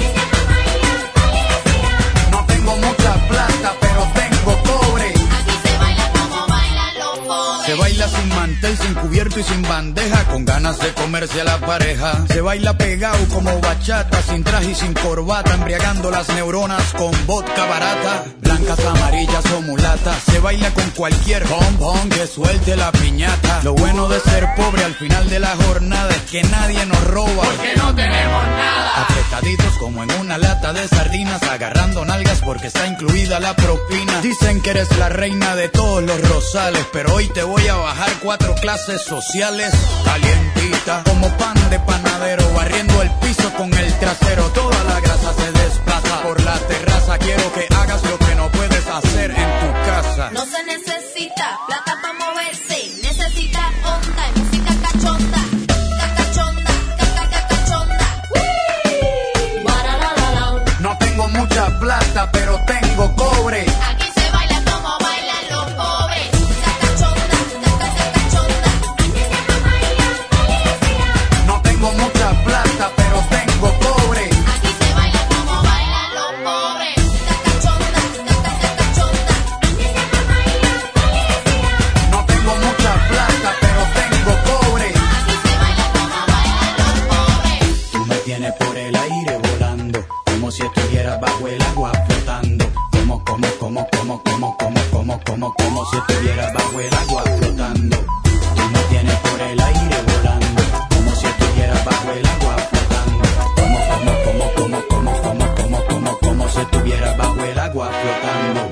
No tengo mucha plata, pero tengo cobre. Aquí se baila como bailan los pobres. Se baila sin mantel, sin cubierto y sin bandeja, con ganas de comerse a la pareja. Se baila pegado como bachata, sin traje y sin corbata, embriagando las neuronas con vodka barata. Blancas, amarillas o mulatas. Se baila con cualquier bombón que suelte la piñata. Lo bueno de ser pobre al final de la jornada es que nadie nos roba, porque no tenemos nada. Apretaditos como en una lata de sardinas, agarrando nalgas porque está incluida la propina. Dicen que eres la reina de todos los rosales, pero hoy te voy a bajar cuatro clases sociales. Calientita como pan de panadero, barriendo el piso con el trasero. Toda la grasa se desplaza por la terraza. Quiero que hagas lo que no puedes hacer en tu casa. No se necesita plata para moverse, necesita onda y música cachonda. Cachonda, cachonda. No tengo mucha plata, pero tengo cobre. Aquí se baila como bailan los pobres. Cachonda, cachonda. No tengo mucha plata, pero tengo cobre. Aquí se baila como bailan los pobres. Cachonda, cachonda. No tengo mucha plata, pero tengo cobre. Aquí se baila como bailan los pobres. Tú me tienes por el aire volando, como si estuvieras bajo el agua flotando. Como, como, como, como, como, como, como, como, como si estuvieras bajo el agua flotando. Tú me tienes por el aire volando, como si estuvieras bajo el agua flotando. Como, como, como, como, como, como, como, como, como si estuvieras bajo el agua flotando.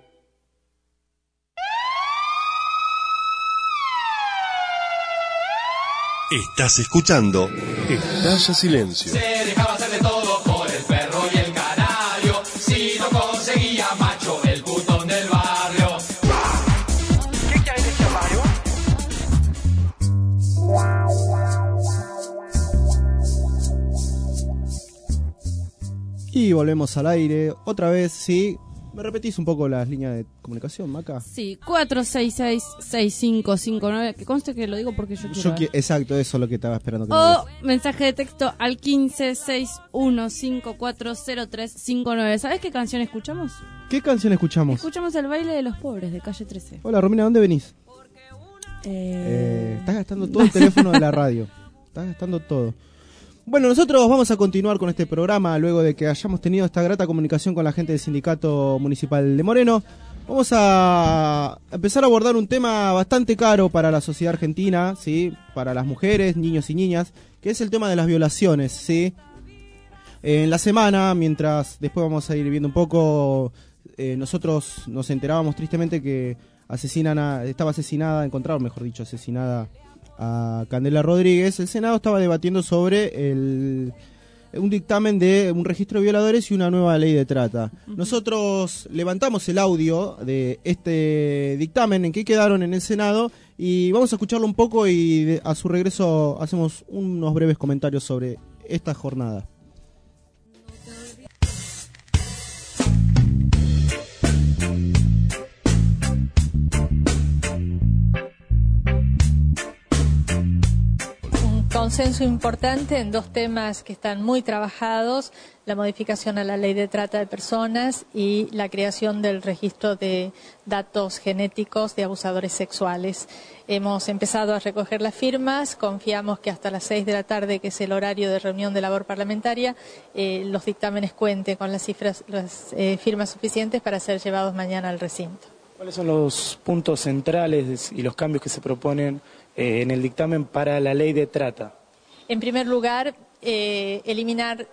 Estás escuchando Estalla Silencio. Se dejaba hacer de todo por el perro y el canario. Si no conseguía macho, el putón del barrio. ¿Qué quieres decir, Mario? Y volvemos al aire otra vez, sí. ¿Me repetís un poco las líneas de comunicación, Maca? Sí, cuatro seis seis, seis cinco cinco nueve, que conste que lo digo porque yo quiero. Yo qui- exacto, eso es lo que estaba esperando que me O digas. mensaje de texto al quince seis uno cinco cuatro cero tres cinco nueve. ¿Sabés qué canción escuchamos? ¿Qué canción escuchamos? Escuchamos El baile de los pobres de Calle trece. Hola, Romina, ¿dónde venís? Eh... Eh, estás gastando todo el teléfono de la radio. Estás gastando todo. Bueno, nosotros vamos a continuar con este programa luego de que hayamos tenido esta grata comunicación con la gente del Sindicato Municipal de Moreno. Vamos a empezar a abordar un tema bastante caro para la sociedad argentina, ¿sí? Para las mujeres, niños y niñas, que es el tema de las violaciones, ¿sí? En la semana, mientras después vamos a ir viendo un poco, eh, nosotros nos enterábamos tristemente que asesinan a, estaba asesinada, encontraron, mejor dicho, asesinada a Candela Rodríguez. El Senado estaba debatiendo sobre el, un dictamen de un registro de violadores y una nueva ley de trata. Uh-huh. Nosotros levantamos el audio de este dictamen en que quedaron en el Senado y vamos a escucharlo un poco y de, a su regreso hacemos unos breves comentarios sobre esta jornada. Consenso importante en dos temas que están muy trabajados, la modificación a la ley de trata de personas y la creación del registro de datos genéticos de abusadores sexuales. Hemos empezado a recoger las firmas, confiamos que hasta las seis de la tarde, que es el horario de reunión de labor parlamentaria, eh, los dictámenes cuenten con las, cifras, las eh, firmas suficientes para ser llevados mañana al recinto. ¿Cuáles son los puntos centrales y los cambios que se proponen eh, en el dictamen para la ley de trata? En primer lugar, eh, eliminar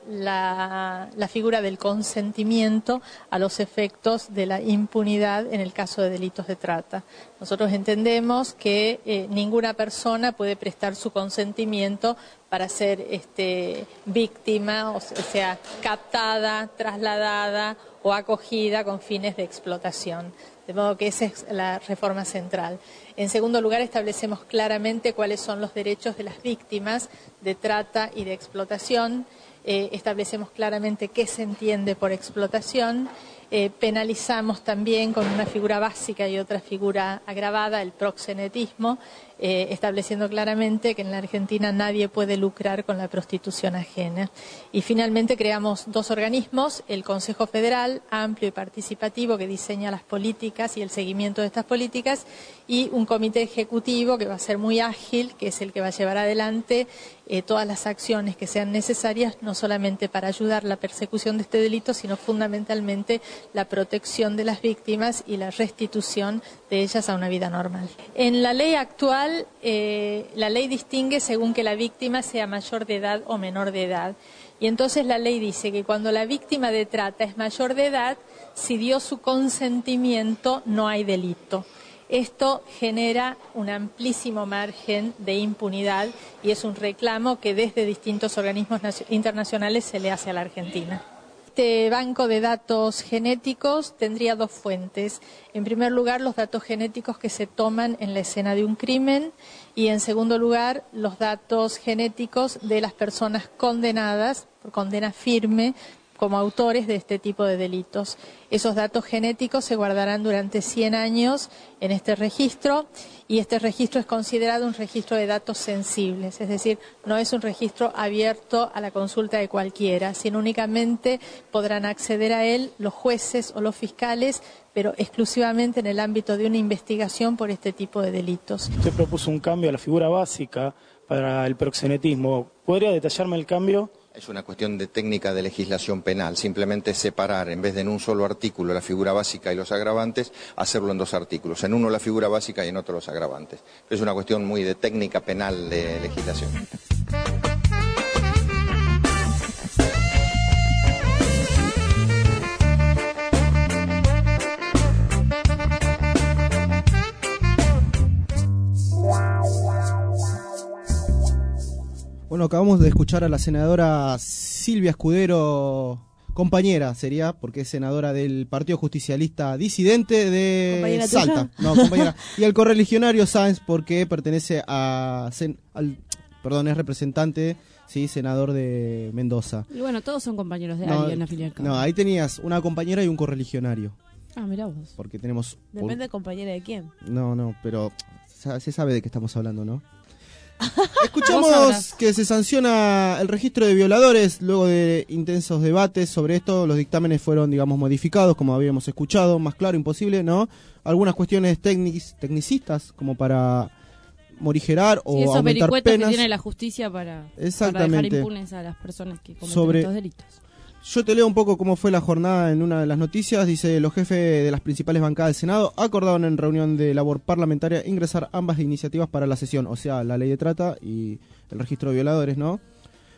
la, la figura del consentimiento a los efectos de la impunidad en el caso de delitos de trata. Nosotros entendemos que eh, ninguna persona puede prestar su consentimiento para ser este, víctima, o sea, captada, trasladada o acogida con fines de explotación. De modo que esa es la reforma central. En segundo lugar, establecemos claramente cuáles son los derechos de las víctimas de trata y de explotación. Eh, establecemos claramente qué se entiende por explotación. Eh, penalizamos también con una figura básica y otra figura agravada, el proxenetismo, eh, estableciendo claramente que en la Argentina nadie puede lucrar con la prostitución ajena. Y finalmente creamos dos organismos, el Consejo Federal, amplio y participativo, que diseña las políticas y el seguimiento de estas políticas, y un comité ejecutivo que va a ser muy ágil, que es el que va a llevar adelante eh, todas las acciones que sean necesarias, no solamente para ayudar la persecución de este delito, sino fundamentalmente la protección de las víctimas y la restitución de ellas a una vida normal. En la ley actual, eh, la ley distingue según que la víctima sea mayor de edad o menor de edad. Y entonces la ley dice que cuando la víctima de trata es mayor de edad, si dio su consentimiento, no hay delito. Esto genera un amplísimo margen de impunidad y es un reclamo que desde distintos organismos internacionales se le hace a la Argentina. Este banco de datos genéticos tendría dos fuentes. En primer lugar, los datos genéticos que se toman en la escena de un crimen y, en segundo lugar, los datos genéticos de las personas condenadas por condena firme como autores de este tipo de delitos. Esos datos genéticos se guardarán durante cien años en este registro y este registro es considerado un registro de datos sensibles, es decir, no es un registro abierto a la consulta de cualquiera, sino únicamente podrán acceder a él los jueces o los fiscales, pero exclusivamente en el ámbito de una investigación por este tipo de delitos. Usted propuso un cambio a la figura básica para el proxenetismo. ¿Podría detallarme el cambio? Es una cuestión de técnica de legislación penal, simplemente separar, en vez de en un solo artículo la figura básica y los agravantes, hacerlo en dos artículos, en uno la figura básica y en otro los agravantes. Es una cuestión muy de técnica penal de legislación. Bueno, acabamos de escuchar a la senadora Silvia Escudero, compañera sería, porque es senadora del Partido Justicialista Disidente de Salta. No, compañera. Y al correligionario Sáenz, porque pertenece a, al, perdón, es representante, sí, senador de Mendoza. Y bueno, todos son compañeros de no, alguien, al fin y al cabo. No, ahí tenías una compañera y un correligionario. Ah, mirá vos. Porque tenemos... Depende de compañera de quién. No, no, pero se sabe de qué estamos hablando, ¿no? Escuchamos que se sanciona el registro de violadores luego de intensos debates sobre esto. Los dictámenes fueron, digamos, modificados, como habíamos escuchado, más claro, imposible, ¿no? Algunas cuestiones tecnic- tecnicistas, como para morigerar o sí, esos aumentar vericuetos penas. Que tiene la justicia para, Exactamente. para dejar impunes a las personas que cometen sobre... estos delitos. Yo te leo un poco cómo fue la jornada en una de las noticias. Dice, los jefes de las principales bancadas del Senado acordaron en reunión de labor parlamentaria ingresar ambas iniciativas para la sesión, o sea, la ley de trata y el registro de violadores, ¿no?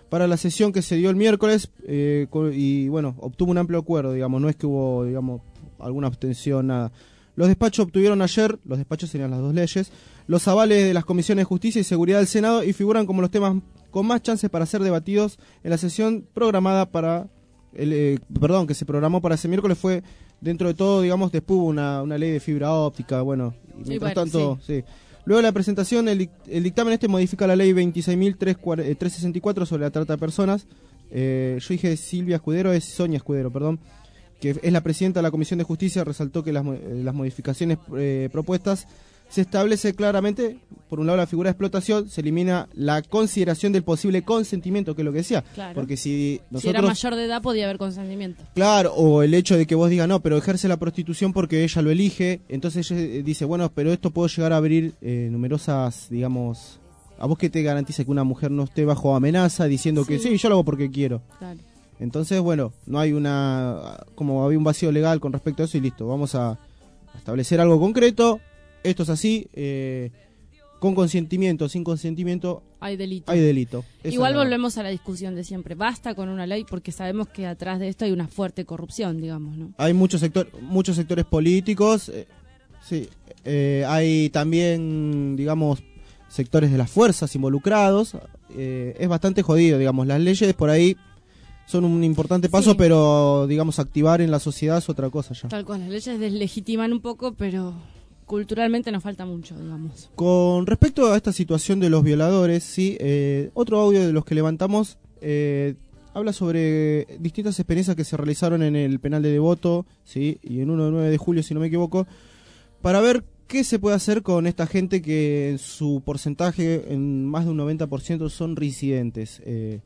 para la sesión que se dio el miércoles eh, y bueno, obtuvo un amplio acuerdo, digamos, no es que hubo, digamos, alguna abstención, nada. Los despachos obtuvieron ayer, los despachos serían las dos leyes, los avales de las comisiones de Justicia y Seguridad del Senado y figuran como los temas con más chances para ser debatidos en la sesión programada para, el, eh, perdón, que se programó para ese miércoles. Fue, dentro de todo, digamos, después hubo una, una ley de fibra óptica, bueno, y mientras bueno, tanto, sí. sí. Luego de la presentación, el, el dictamen este modifica la ley veintiséis mil trescientos sesenta y cuatro sobre la trata de personas. Eh, yo dije Silvia Escudero, es Sonia Escudero, perdón, que es la presidenta de la Comisión de Justicia, resaltó que las, eh, las modificaciones eh, propuestas se establece claramente, por un lado, la figura de explotación, se elimina la consideración del posible consentimiento, que es lo que decía. Claro. Porque si nosotros... Si era mayor de edad podía haber consentimiento. Claro, o el hecho de que vos digas, no, pero ejerce la prostitución porque ella lo elige, entonces ella dice, bueno, pero esto puede llegar a abrir eh, numerosas, digamos... ¿A vos qué te garantiza que una mujer no esté bajo amenaza diciendo sí. que sí, yo lo hago porque quiero? Claro. Entonces, bueno, no hay una... como había un vacío legal con respecto a eso y listo, vamos a establecer algo concreto. Esto es así, eh, con consentimiento, sin consentimiento, hay delito. Hay delito. Igual volvemos a la discusión de siempre. Basta con una ley porque sabemos que atrás de esto hay una fuerte corrupción, digamos, ¿no? Hay muchos sector, muchos sectores políticos, eh, sí, eh, hay también, digamos, sectores de las fuerzas involucrados. Eh, es bastante jodido, digamos. Las leyes por ahí son un importante paso, sí. pero, digamos, activar en la sociedad es otra cosa ya. Tal cual, las leyes deslegitiman un poco, pero... culturalmente nos falta mucho, digamos. Con respecto a esta situación de los violadores, sí, eh, otro audio de los que levantamos eh, habla sobre distintas experiencias que se realizaron en el penal de Devoto, sí, y en uno de nueve de julio, si no me equivoco, para ver qué se puede hacer con esta gente que en su porcentaje, en más de un noventa por ciento, son reincidentes. Eh,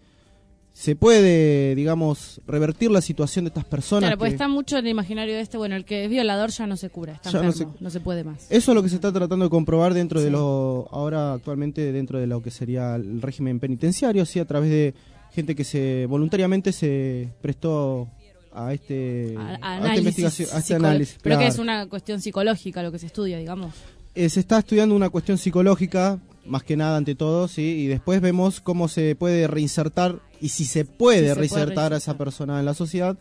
se puede, digamos, revertir la situación de estas personas. Claro, porque que... está mucho en el imaginario de este, bueno, el que es violador ya no se cura, está ya enfermo, no se... no se puede más. Eso es lo que se está tratando de comprobar dentro sí. de lo, ahora actualmente dentro de lo que sería el régimen penitenciario, sí, a través de gente que se voluntariamente se prestó a este a, a, a análisis, esta investigación, a este psicolo... análisis. Pero claro. que es una cuestión psicológica lo que se estudia, digamos. Eh, se está estudiando una cuestión psicológica, más que nada ante todo, sí, y después vemos cómo se puede reinsertar y si se puede, si se reinsertar, puede reinsertar a esa persona en la sociedad.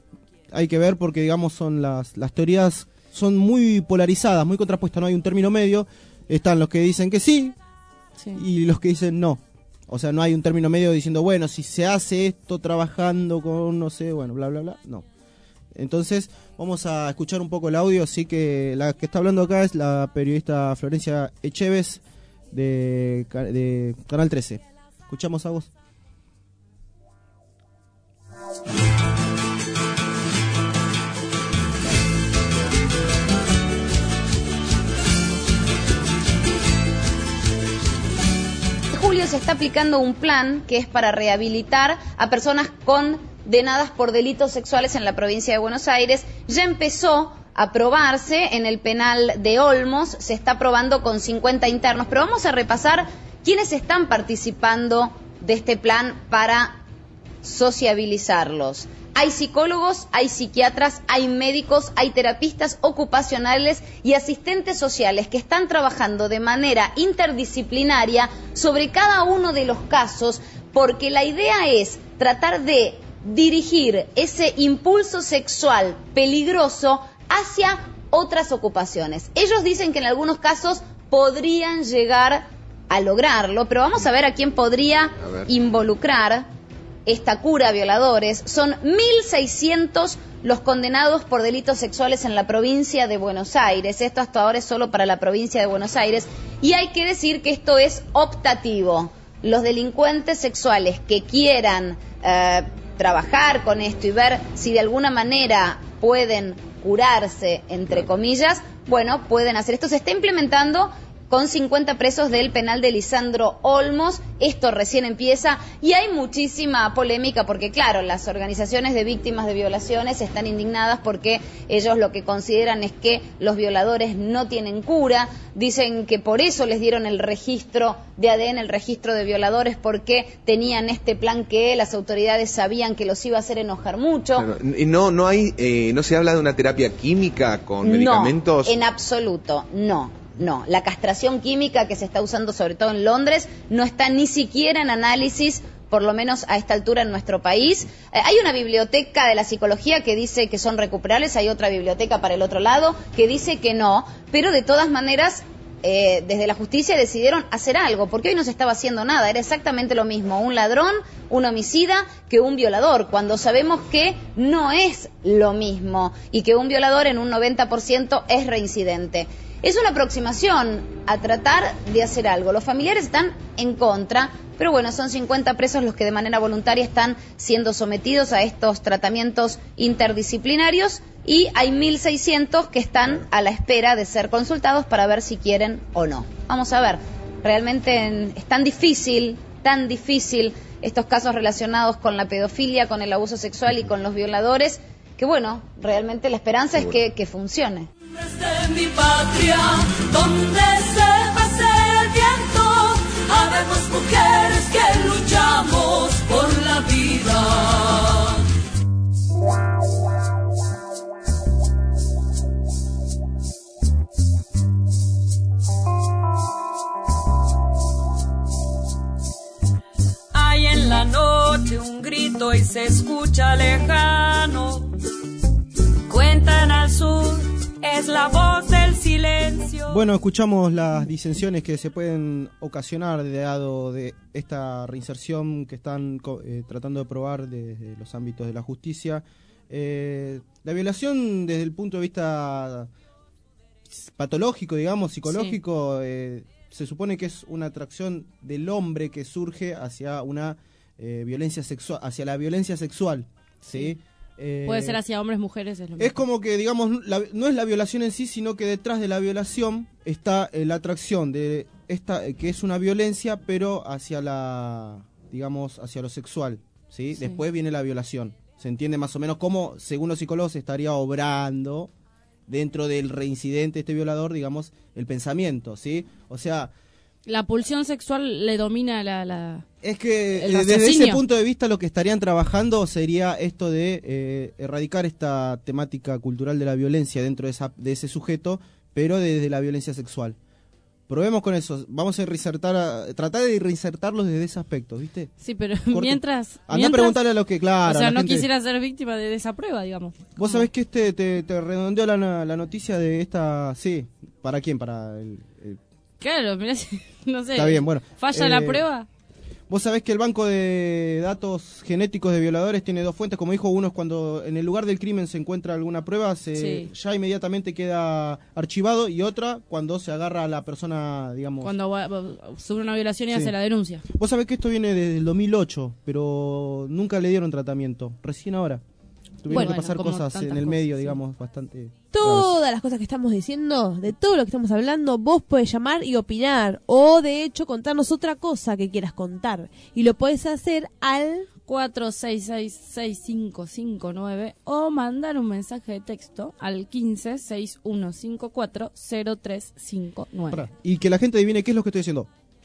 Hay que ver porque, digamos, son las, las teorías son muy polarizadas, muy contrapuestas, no hay un término medio. Están los que dicen que sí, sí y los que dicen no. O sea, no hay un término medio diciendo, bueno, si se hace esto trabajando con, no sé, bueno, bla, bla, bla, no. Entonces, vamos a escuchar un poco el audio, así que la que está hablando acá es la periodista Florencia Echeves de, de Canal trece. Escuchamos a vos. Julio se está aplicando un plan que es para rehabilitar a personas condenadas por delitos sexuales en la provincia de Buenos Aires. Ya empezó a probarse en el penal de Olmos, se está probando con cincuenta internos, pero vamos a repasar quiénes están participando de este plan para sociabilizarlos. Hay psicólogos, hay psiquiatras, hay médicos, hay terapistas ocupacionales y asistentes sociales que están trabajando de manera interdisciplinaria sobre cada uno de los casos, porque la idea es tratar de dirigir ese impulso sexual peligroso hacia otras ocupaciones. Ellos dicen que en algunos casos podrían llegar a lograrlo, pero vamos a ver a quién podría involucrar esta cura a violadores. Son mil seiscientos los condenados por delitos sexuales en la provincia de Buenos Aires. Esto hasta ahora es solo para la provincia de Buenos Aires. Y hay que decir que esto es optativo. Los delincuentes sexuales que quieran eh, trabajar con esto y ver si de alguna manera pueden curarse, entre comillas, bueno, pueden hacer esto. Se está implementando con cincuenta presos del penal de Lisandro Olmos. Esto recién empieza y hay muchísima polémica porque, claro, las organizaciones de víctimas de violaciones están indignadas porque ellos lo que consideran es que los violadores no tienen cura. Dicen que por eso les dieron el registro de A D N, el registro de violadores, porque tenían este plan que las autoridades sabían que los iba a hacer enojar mucho. Claro. Y no, no hay, eh, no se habla de una terapia química con medicamentos. No, en absoluto, no. No, la castración química que se está usando sobre todo en Londres no está ni siquiera en análisis por lo menos a esta altura en nuestro país. Eh, hay una biblioteca de la psicología que dice que son recuperables, hay otra biblioteca para el otro lado que dice que no, pero de todas maneras eh, desde la justicia decidieron hacer algo, porque hoy no se estaba haciendo nada, era exactamente lo mismo, un ladrón, un homicida que un violador, cuando sabemos que no es lo mismo y que un violador en un noventa por ciento es reincidente. Es una aproximación a tratar de hacer algo. Los familiares están en contra, pero bueno, son cincuenta presos los que de manera voluntaria están siendo sometidos a estos tratamientos interdisciplinarios y hay mil seiscientos que están a la espera de ser consultados para ver si quieren o no. Vamos a ver, realmente es tan difícil, tan difícil estos casos relacionados con la pedofilia, con el abuso sexual y con los violadores, que bueno, realmente la esperanza es que, que funcione. Desde mi patria, donde se pase el viento, habemos mujeres que luchamos por la vida. Hay en la noche un grito y se escucha lejano. Cuentan al sur. Es la voz del silencio. Bueno, escuchamos las disensiones que se pueden ocasionar dado de esta reinserción que están eh, tratando de probar desde los ámbitos de la justicia. Eh, la violación desde el punto de vista patológico, digamos, psicológico, sí. eh, se supone que es una atracción del hombre que surge hacia una eh, violencia sexual, hacia la violencia sexual, ¿sí? sí. Eh, Puede ser hacia hombres, mujeres. Es, lo es como que, digamos, la, no es la violación en sí, sino que detrás de la violación está eh, la atracción de esta, eh, que es una violencia, pero hacia la, digamos, hacia lo sexual, ¿sí? Sí. Después viene la violación. Se entiende más o menos cómo, según los psicólogos, estaría obrando dentro del reincidente, este violador, digamos, el pensamiento, ¿sí? O sea... La pulsión sexual le domina la... la... Es que eh, desde ese punto de vista lo que estarían trabajando sería esto de eh, erradicar esta temática cultural de la violencia dentro de, esa, de ese sujeto, pero desde la violencia sexual. Probemos con eso, vamos a reinsertar, a, tratar de reinsertarlos desde ese aspecto, ¿viste? Sí, pero Corte. mientras... Anda mientras, a preguntarle a los que, claro... O sea, la no gente... quisiera ser víctima de, de esa prueba, digamos. Vos sabés que este te, te redondeó la, la noticia de esta... Sí, ¿para quién? Para el... el... Claro, mirá, no sé. Está bien, bueno. ¿Falla eh, la prueba? Vos sabés que el banco de datos genéticos de violadores tiene dos fuentes, como dijo uno, es cuando en el lugar del crimen se encuentra alguna prueba, se, sí. ya inmediatamente queda archivado, y otra cuando se agarra a la persona, digamos... Cuando va, va, sufre una violación y sí. hace la denuncia. Vos sabés que esto viene desde el dos mil ocho, pero nunca le dieron tratamiento, recién ahora. Tuvieron bueno, que pasar bueno, cosas en el cosas, medio, sí. digamos, bastante... Todas graves. Las cosas que estamos diciendo, de todo lo que estamos hablando, vos podés llamar y opinar, o de hecho contarnos otra cosa que quieras contar, y lo podés hacer al cuatro seis seis, seis cinco cinco nueve o mandar un mensaje de texto al quince, sesenta y uno cincuenta y cuatro, cero tres cinco nueve. Pará. Y que la gente adivine qué es lo que estoy diciendo.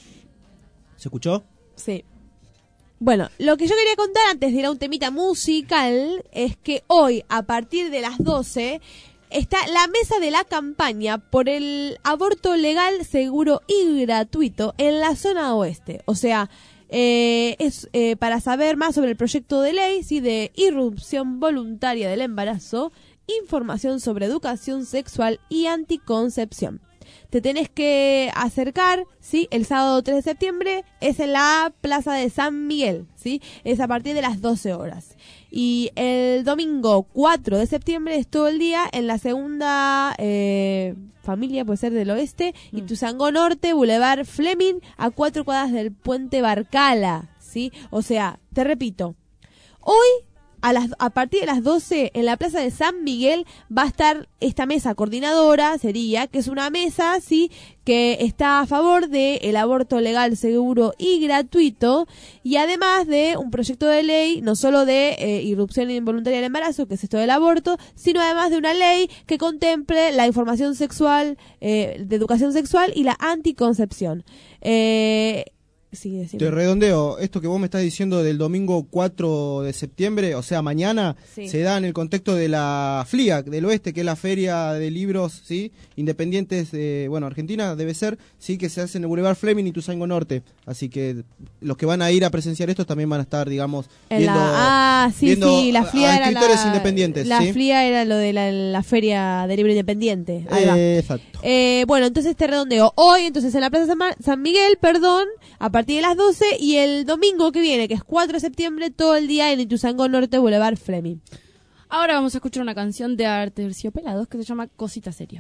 ¿Se escuchó? Sí. Bueno, lo que yo quería contar antes de ir a un temita musical es que hoy, a partir de las doce, está la mesa de la campaña por el aborto legal, seguro y gratuito en la zona oeste. O sea, eh, es eh, para saber más sobre el proyecto de ley, ¿sí?, de irrupción voluntaria del embarazo, información sobre educación sexual y anticoncepción. Te tenés que acercar, ¿sí? El sábado tres de septiembre es en la Plaza de San Miguel, ¿sí? Es a partir de las doce horas. Y el domingo cuatro de septiembre es todo el día en la segunda eh, familia, puede ser del oeste, mm. Ituzaingó Norte, Boulevard Fleming, a cuatro cuadras del Puente Barcala, ¿sí? O sea, te repito, hoy... A, las, a partir de las doce en la Plaza de San Miguel va a estar esta mesa coordinadora, sería, que es una mesa, sí, que está a favor del aborto legal, seguro y gratuito, y además de un proyecto de ley, no solo de eh, irrupción involuntaria del embarazo, que es esto del aborto, sino además de una ley que contemple la información sexual, eh, de educación sexual y la anticoncepción. Eh... Sí, decime. Te redondeo, esto que vos me estás diciendo del domingo cuatro de septiembre, o sea, mañana, Sí. se da en el contexto de la FLIAC del Oeste, que es la Feria de Libros, ¿sí? Independientes de, bueno, Argentina debe ser, sí, que se hace en el Boulevard Fleming y Ituzaingó Norte. Así que los que van a ir a presenciar esto también van a estar, digamos, En viendo, la, ah, sí, viendo sí, la a- FLIA a era escritores la, independientes, la ¿sí? FLIA era lo de la, la Feria de Libro Independiente. Ahí va. Eh, exacto. Eh, bueno, entonces te redondeo. Hoy, entonces, en la Plaza San, Ma- San Miguel, perdón, a partir de las doce, y el domingo que viene, que es cuatro de septiembre, todo el día en Ituzaingó Norte, Boulevard Fleming. Ahora vamos a escuchar una canción de Aterciopelados que se llama Cosita Seria.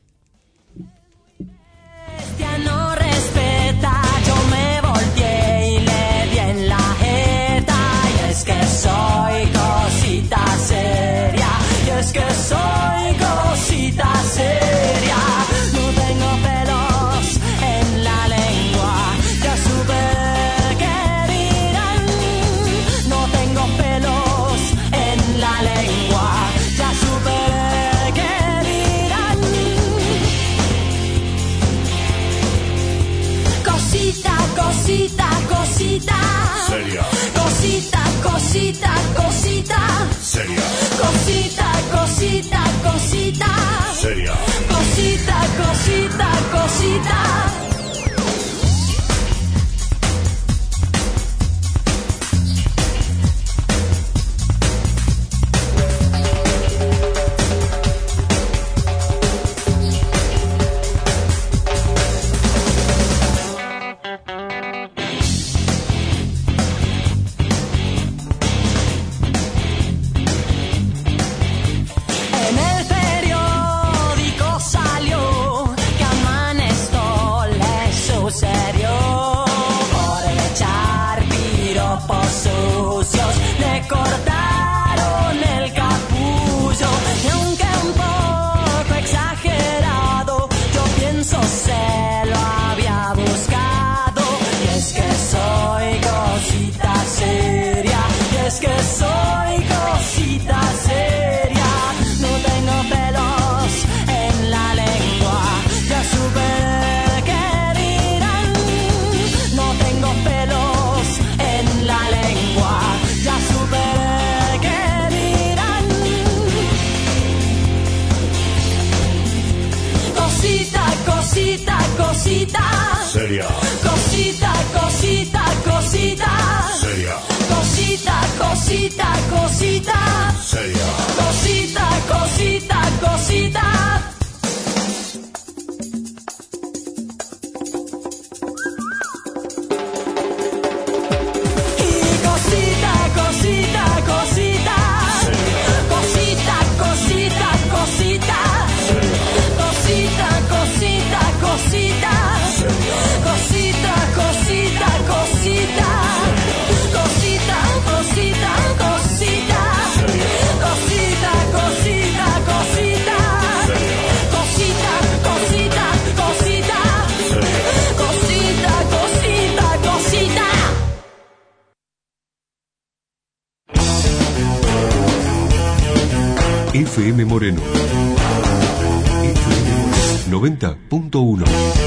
Ya no respeta, yo me volteé y le di en la jeta. Y es que soy cosita seria, y es que soy cosita seria. No tengo pelos en la lengua, ya supe que dirán. No tengo pelos en la lengua, ya supe que dirán. Cosita, cosita, cosita. Seria. Cosita, cosita, cosita. Seria. Cosita, cosita, cosita. Seria. Cosita, cosita, cosita. En el periódico salió que a Manesto le sucedió por echar piropos sucios, le cortaron el capullo. Y aunque un poco exagerado, yo pienso se lo había buscado. Y es que soy cosita seria, y es que soy cosita seria. No tengo pelos en la lengua, ya supe que dirán. No tengo pelos en la lengua, ya supe que dirán. Cosita, cosita, cosita. Seria. Cosita, cosita, cosita. Seria. Cosita, cosita, cosita. Seria. Cosita, cosita, cosita. Y cosita, cosita, cosita. Cosita, cosita, cosita. Cosita, cosita, cosita. Cosita, cosita, cosita. Cosita, cosita, cosita. Cosita, cosita, cosita. Cosita, cosita, cosita. Cosita, cosita, cosita. F M Moreno. F M Moreno. noventa punto uno.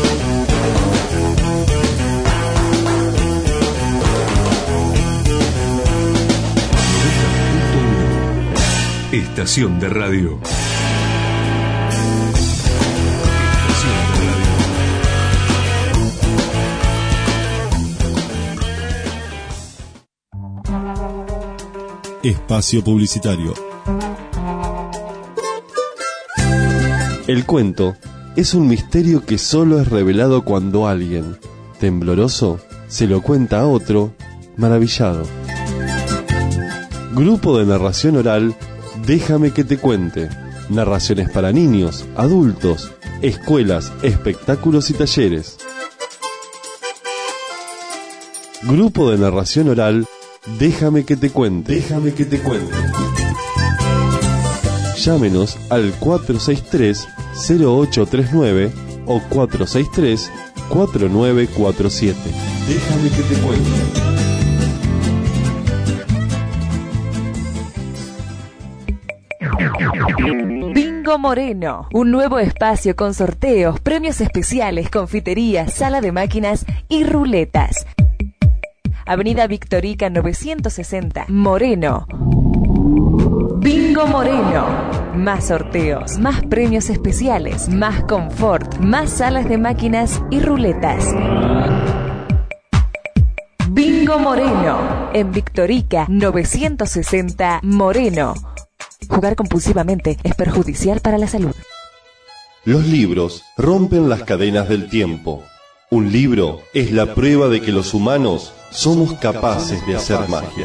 Estación de radio. Estación de radio. Espacio publicitario. El cuento es un misterio que solo es revelado cuando alguien, tembloroso, se lo cuenta a otro, maravillado. Grupo de narración oral, Déjame que te cuente. Narraciones para niños, adultos, escuelas, espectáculos y talleres. Grupo de narración oral, Déjame que te cuente. Déjame que te cuente. Llámenos al cuatro seis tres, cero ocho tres nueve o cuatro seis tres, cuatro nueve cuatro siete. Déjame que te cuente. Bingo Moreno, un nuevo espacio con sorteos, premios especiales, confiterías, sala de máquinas y ruletas. Avenida Victorica novecientos sesenta, Moreno. Bingo Moreno. Más sorteos, más premios especiales, más confort, más salas de máquinas y ruletas. Bingo Moreno. En Victorica novecientos sesenta, Moreno. Jugar compulsivamente es perjudicial para la salud. Los libros rompen las cadenas del tiempo. Un libro es la prueba de que los humanos somos capaces de hacer magia.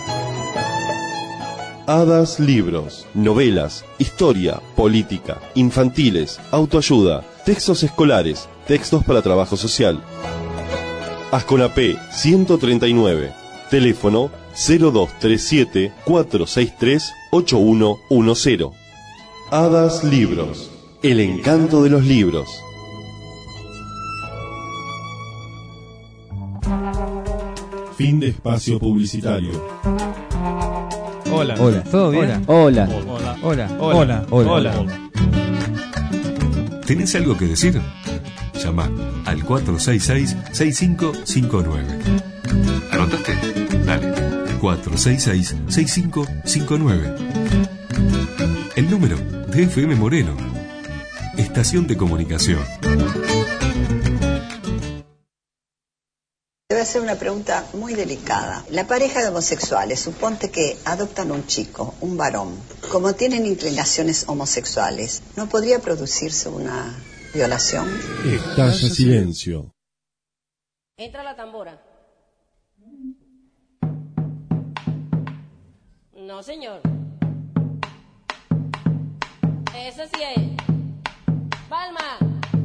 Hadas Libros, novelas, historia, política, infantiles, autoayuda, textos escolares, textos para trabajo social. Asconapé ciento treinta y nueve, teléfono cero dos tres siete, cuatro seis tres, ocho uno uno cero. Hadas Libros, el encanto de los libros. Fin de espacio publicitario. Hola. Hola. ¿Todo bien? Hola. Hola. Hola. Hola. Hola. Hola. ¿Tenés algo que decir? Llama al cuatro seis seis, seis cinco cinco nueve. ¿Anotaste? Dale. cuatro seis seis, seis cinco cinco nueve. El número de F M Moreno. Estación de comunicación. Te voy a hacer una pregunta muy delicada. La pareja de homosexuales, suponte que adoptan un chico, un varón. Como tienen inclinaciones homosexuales, ¿no podría producirse una violación? Estalla silencio. Entra la tambora. No, señor. Ese sí es. Palma.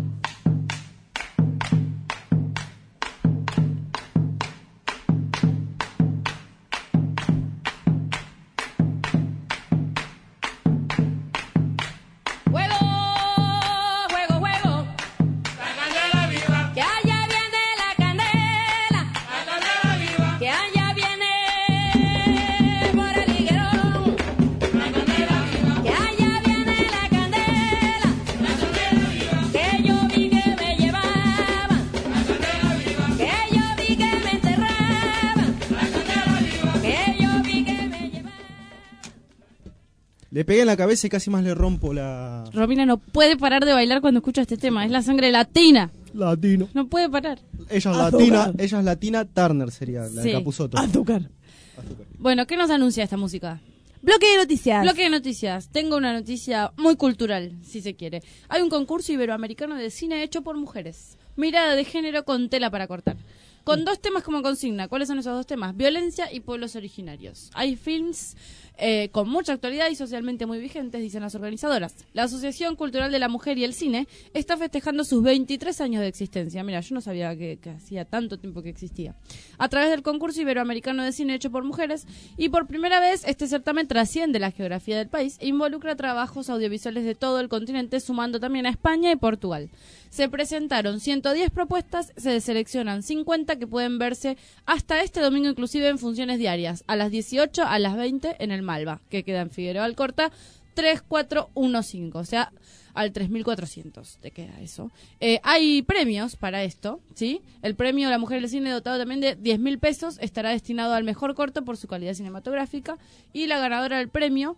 Le pegué en la cabeza y casi más le rompo la... Romina no puede parar de bailar cuando escucha este tema. Es la sangre latina. Latino. No puede parar. Ella es Azúcar. latina, ella es latina, Turner sería la Sí. de Capusotto. Azúcar. Bueno, ¿qué nos anuncia esta música? Bloque de noticias. Bloque de noticias. Tengo una noticia muy cultural, si se quiere. Hay un concurso iberoamericano de cine hecho por mujeres. Mirada de género con tela para cortar. Con dos temas como consigna. ¿Cuáles son esos dos temas? Violencia y pueblos originarios. Hay films eh, con mucha actualidad y socialmente muy vigentes, dicen las organizadoras. La Asociación Cultural de la Mujer y el Cine está festejando sus veintitrés años de existencia. Mira, yo no sabía que, que hacía tanto tiempo que existía. A través del concurso iberoamericano de cine hecho por mujeres, y por primera vez este certamen trasciende la geografía del país e involucra trabajos audiovisuales de todo el continente, sumando también a España y Portugal. Se presentaron ciento diez propuestas, se seleccionan cincuenta que pueden verse hasta este domingo, inclusive en funciones diarias, a las dieciocho, a las veinte en el Malva, que queda en Figueroa Alcorta, tres cuatro uno cinco, o sea, al tres mil cuatrocientos, te queda eso. Eh, hay premios para esto, ¿sí? El premio La Mujer del Cine, dotado también de diez mil pesos, estará destinado al mejor corto por su calidad cinematográfica, y la ganadora del premio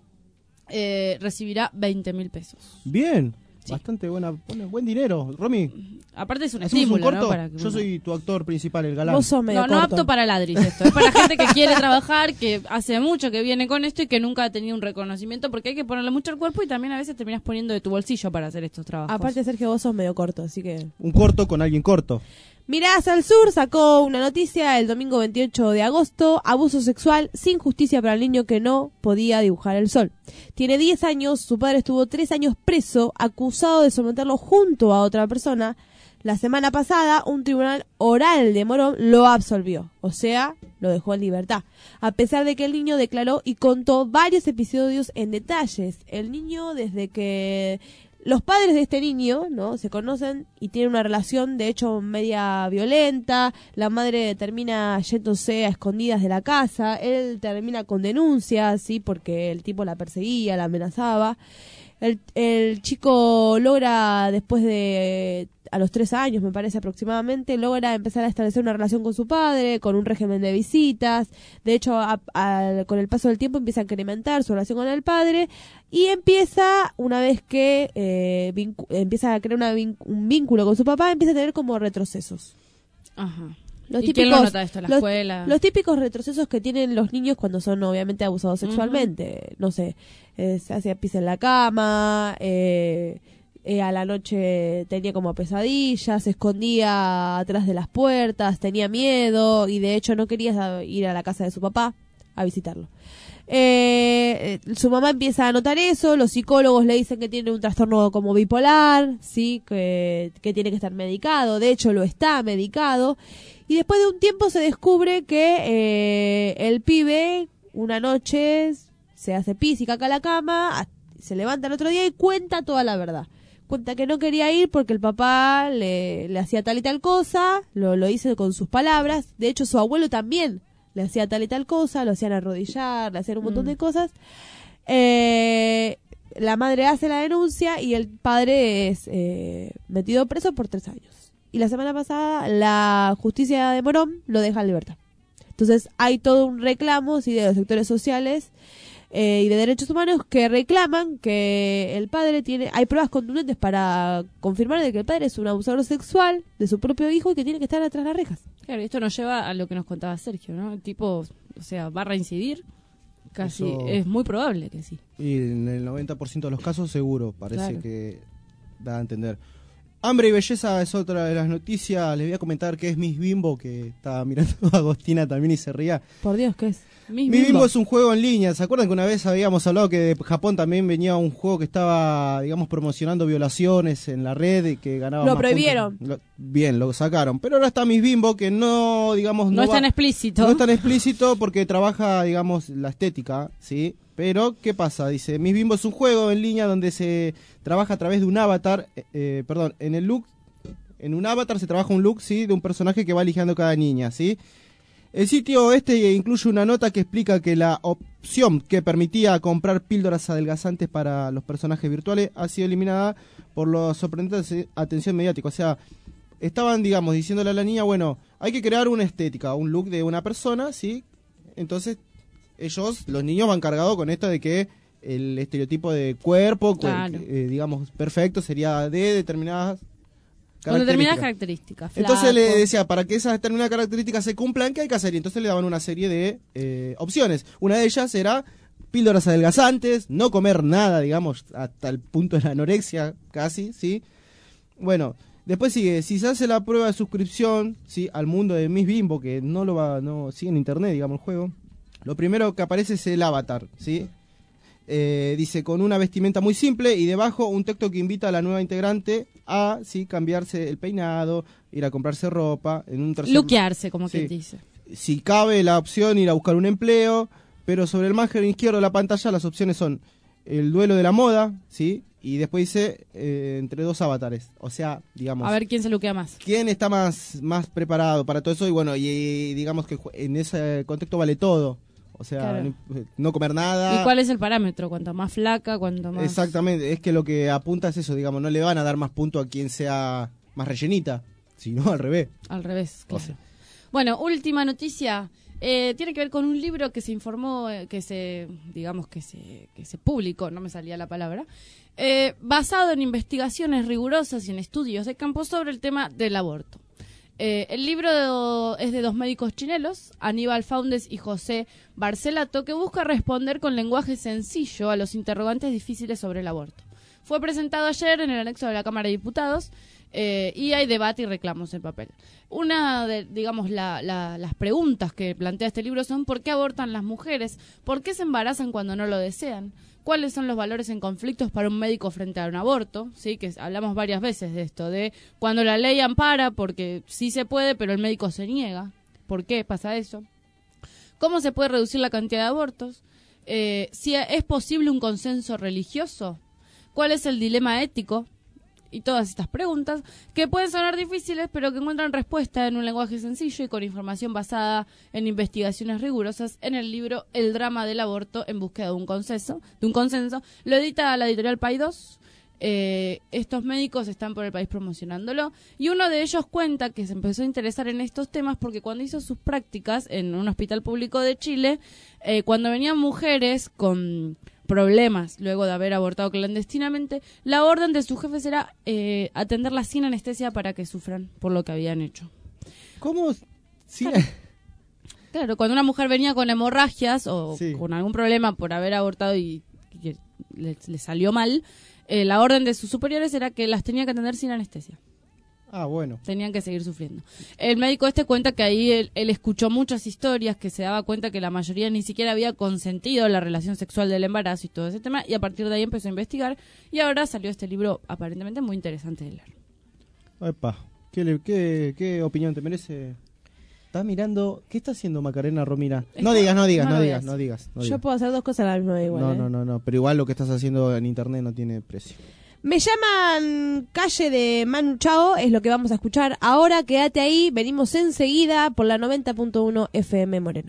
eh, recibirá veinte mil pesos. Bien. Sí. Bastante buena, buen, buen dinero. Romy, aparte es un ¿hacemos estímulo, un corto? ¿no? Para que Yo uno... soy tu actor principal, el galán. Vos sos medio No, no corto. apto para ladris esto. Es para gente que quiere trabajar, que hace mucho que viene con esto y que nunca ha tenido un reconocimiento, porque hay que ponerle mucho al cuerpo y también a veces terminas poniendo de tu bolsillo para hacer estos trabajos. Aparte, Sergio, vos sos medio corto, así que... Un corto con alguien corto. Miradas al Sur sacó una noticia el domingo veintiocho de agosto. Abuso sexual sin justicia para el niño que no podía dibujar el sol. Tiene diez años, su padre estuvo tres años preso, acusado de someterlo junto a otra persona. La semana pasada, un tribunal oral de Morón lo absolvió, o sea, lo dejó en libertad. A pesar de que el niño declaró y contó varios episodios en detalles. El niño, desde que... Los padres de este niño, ¿no? Se conocen y tienen una relación, de hecho, media violenta. La madre termina yéndose a escondidas de la casa. Él termina con denuncias, ¿sí? Porque el tipo la perseguía, la amenazaba. El, el chico logra, después de a los tres años, me parece aproximadamente, logra empezar a establecer una relación con su padre, con un régimen de visitas. De hecho, a, a, con el paso del tiempo empieza a incrementar su relación con el padre y empieza, una vez que eh, vincu- empieza a crear una vin- un vínculo con su papá, empieza a tener como retrocesos. Ajá. Los ¿Y típicos, quién lo nota esto? ¿La los, escuela? los típicos retrocesos que tienen los niños cuando son obviamente abusados sexualmente. Uh-huh. No sé, eh, se hacía pis en la cama, eh, eh, a la noche tenía como pesadillas, se escondía atrás de las puertas, tenía miedo y de hecho no quería ir a la casa de su papá a visitarlo. Eh, su mamá empieza a notar eso, los psicólogos le dicen que tiene un trastorno como bipolar, sí, que, que tiene que estar medicado, de hecho lo está medicado, y después de un tiempo se descubre que eh, el pibe una noche se hace pis y caca a la cama, se levanta el otro día y cuenta toda la verdad. Cuenta que no quería ir porque el papá le, le hacía tal y tal cosa, lo, lo hizo con sus palabras, de hecho su abuelo también le hacía tal y tal cosa, lo hacían arrodillar, le hacían un montón mm. de cosas. Eh, la madre hace la denuncia y el padre es eh, metido preso por tres años. Y la semana pasada la justicia de Morón lo deja en libertad. Entonces hay todo un reclamo, sí, de los sectores sociales eh, y de derechos humanos que reclaman que el padre tiene... Hay pruebas contundentes para confirmar de que el padre es un abusador sexual de su propio hijo y que tiene que estar atrás de las rejas. Claro, esto nos lleva a lo que nos contaba Sergio, ¿no? El tipo, o sea, va a reincidir, casi, Eso... es muy probable que sí. Y en el noventa por ciento de los casos seguro, parece claro. que da a entender. Hambre y belleza es otra de las noticias. Les voy a comentar que es Miss Bimbo, que estaba mirando a Agostina también y se ría. Por Dios, ¿qué es? Miss Bimbo. Bimbo es un juego en línea. ¿Se acuerdan que una vez habíamos hablado que de Japón también venía un juego que estaba, digamos, promocionando violaciones en la red y que ganaba Lo más prohibieron. Lo, bien, lo sacaron. Pero ahora está Miss Bimbo, que no, digamos... No, no es va, tan explícito. No es tan explícito porque trabaja, digamos, la estética, ¿sí? Pero, ¿qué pasa? Dice, Miss Bimbo es un juego en línea donde se trabaja a través de un avatar, eh, perdón, en el look, en un avatar se trabaja un look, ¿sí? De un personaje que va eligiendo cada niña, ¿sí? El sitio este incluye una nota que explica que la opción que permitía comprar píldoras adelgazantes para los personajes virtuales ha sido eliminada por los sorprendentes de atención mediática. O sea, estaban, digamos, diciéndole a la niña, bueno, hay que crear una estética, un look de una persona, ¿sí? Entonces, ellos, los niños van cargados con esto de que el estereotipo de cuerpo, claro. eh, digamos, perfecto, sería de determinadas con determinadas características. Entonces flaco. le decía, para que esas determinadas características se cumplan, ¿qué hay que hacer? Y entonces le daban una serie de eh, opciones. Una de ellas era píldoras adelgazantes, no comer nada, digamos, hasta el punto de la anorexia, casi, ¿sí? Bueno, después sigue, si se hace la prueba de suscripción, ¿sí? Al mundo de Miss Bimbo, que no lo va, no sigue en internet, digamos, el juego, lo primero que aparece es el avatar, ¿sí? Eh, dice, con una vestimenta muy simple y debajo un texto que invita a la nueva integrante a sí cambiarse el peinado, ir a comprarse ropa, en un tercer... luquearse, como sí. que dice. Si cabe la opción ir a buscar un empleo, pero sobre el margen izquierdo de la pantalla las opciones son el duelo de la moda, ¿sí? Y después dice eh, entre dos avatares, o sea, digamos... A ver quién se luquea más. ¿Quién está más, más preparado para todo eso? Y bueno, y, y digamos que en ese contexto vale todo. O sea, claro. no, no comer nada. ¿Y cuál es el parámetro? Cuanto más flaca, cuanto más... Exactamente, es que lo que apunta es eso, digamos, no le van a dar más punto a quien sea más rellenita, sino al revés. Al revés, claro. O sea. Bueno, última noticia, eh, tiene que ver con un libro que se informó, eh, que se, digamos, que se, que se publicó, no me salía la palabra, eh, basado en investigaciones rigurosas y en estudios de campo sobre el tema del aborto. Eh, el libro de, es de dos médicos chilenos, Aníbal Faundes y José Barcelato, que busca responder con lenguaje sencillo a los interrogantes difíciles sobre el aborto. Fue presentado ayer en el anexo de la Cámara de Diputados eh, y hay debate y reclamos en papel. Una de, digamos, la, la, las preguntas que plantea este libro son: ¿por qué abortan las mujeres? ¿Por qué se embarazan cuando no lo desean? ¿Cuáles son los valores en conflictos para un médico frente a un aborto? Sí, que hablamos varias veces de esto, de cuando la ley ampara porque sí se puede, pero el médico se niega. ¿Por qué pasa eso? ¿Cómo se puede reducir la cantidad de abortos? Eh, si es posible un consenso religioso. ¿Cuál es el dilema ético? Y todas estas preguntas que pueden sonar difíciles, pero que encuentran respuesta en un lenguaje sencillo y con información basada en investigaciones rigurosas en el libro El drama del aborto en búsqueda de un consenso. De un consenso. Lo edita la editorial Paidós Eh, estos médicos están por el país promocionándolo y uno de ellos cuenta que se empezó a interesar en estos temas porque cuando hizo sus prácticas en un hospital público de Chile, eh, cuando venían mujeres con problemas luego de haber abortado clandestinamente, la orden de sus jefes era eh, atenderlas sin anestesia para que sufran por lo que habían hecho. ¿Cómo? Sí. Claro. Claro, cuando una mujer venía con hemorragias o Sí. con algún problema por haber abortado y que le, le salió mal, eh, la orden de sus superiores era que las tenía que atender sin anestesia. Ah, bueno. Tenían que seguir sufriendo. El médico este cuenta que ahí él, él escuchó muchas historias, que se daba cuenta que la mayoría ni siquiera había consentido la relación sexual del embarazo y todo ese tema, y a partir de ahí empezó a investigar y ahora salió este libro aparentemente muy interesante de leer. Epa, ¿qué, le- qué, qué opinión te merece? ¿Estás mirando? ¿Qué está haciendo Macarena Romina? No Está- digas, no digas, no no, lo digas, digas. no digas, no Yo digas. puedo hacer dos cosas a la misma vez igual. No, ¿eh? no, no, no, pero igual lo que estás haciendo en internet no tiene precio. Me llaman Calle de Manu Chao, es lo que vamos a escuchar ahora. Quédate ahí, venimos enseguida por la noventa punto uno F M Moreno.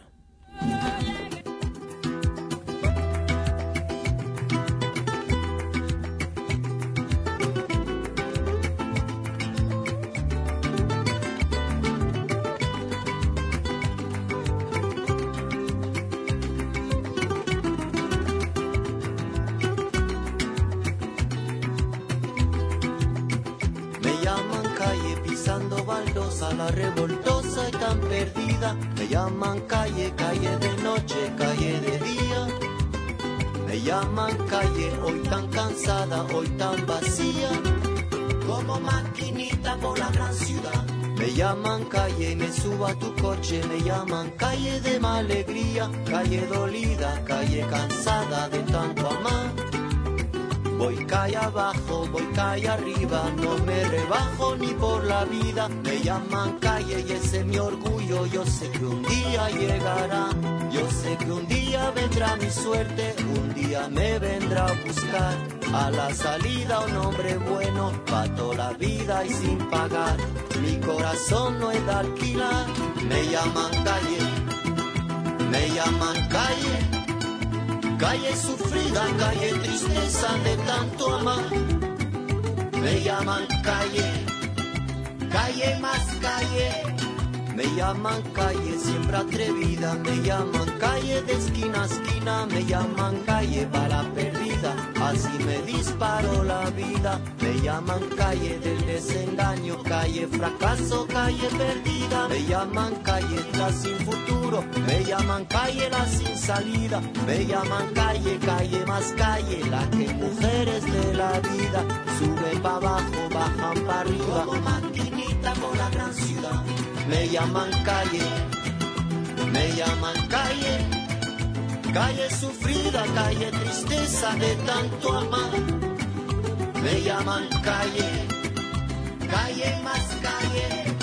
Me llaman calle pisando baldosa, la revoltosa y tan perdida. Me llaman calle, calle de noche, calle de día. Me llaman calle, hoy tan cansada, hoy tan vacía. Como maquinita por la gran ciudad. Me llaman calle y me subo a tu coche. Me llaman calle de mala alegría, calle dolida, calle cansada de tanto amar. Voy calle abajo, voy calle arriba, no me rebajo ni por la vida. Me llaman calle y ese es mi orgullo, yo sé que un día llegará. Yo sé que un día vendrá mi suerte, un día me vendrá a buscar. A la salida un hombre bueno, pa' toda la vida y sin pagar. Mi corazón no es de alquilar. Me llaman calle, me llaman calle. Calle sufrida, calle tristeza de tanto amar. Me llaman calle, calle más calle. Me llaman calle siempre atrevida. Me llaman calle de esquina a esquina. Me llaman calle bala perdida. Así me disparó la vida. Me llaman calle del desengaño. Calle fracaso, calle perdida. Me llaman calle la sin futuro. Me llaman calle la sin salida. Me llaman calle, calle más calle. La que mujeres de la vida suben para abajo, bajan para arriba. Como maquinita por la gran ciudad. Me llaman calle, me llaman calle. Calle sufrida, calle tristeza de tanto amar. Me llaman calle, calle más calle.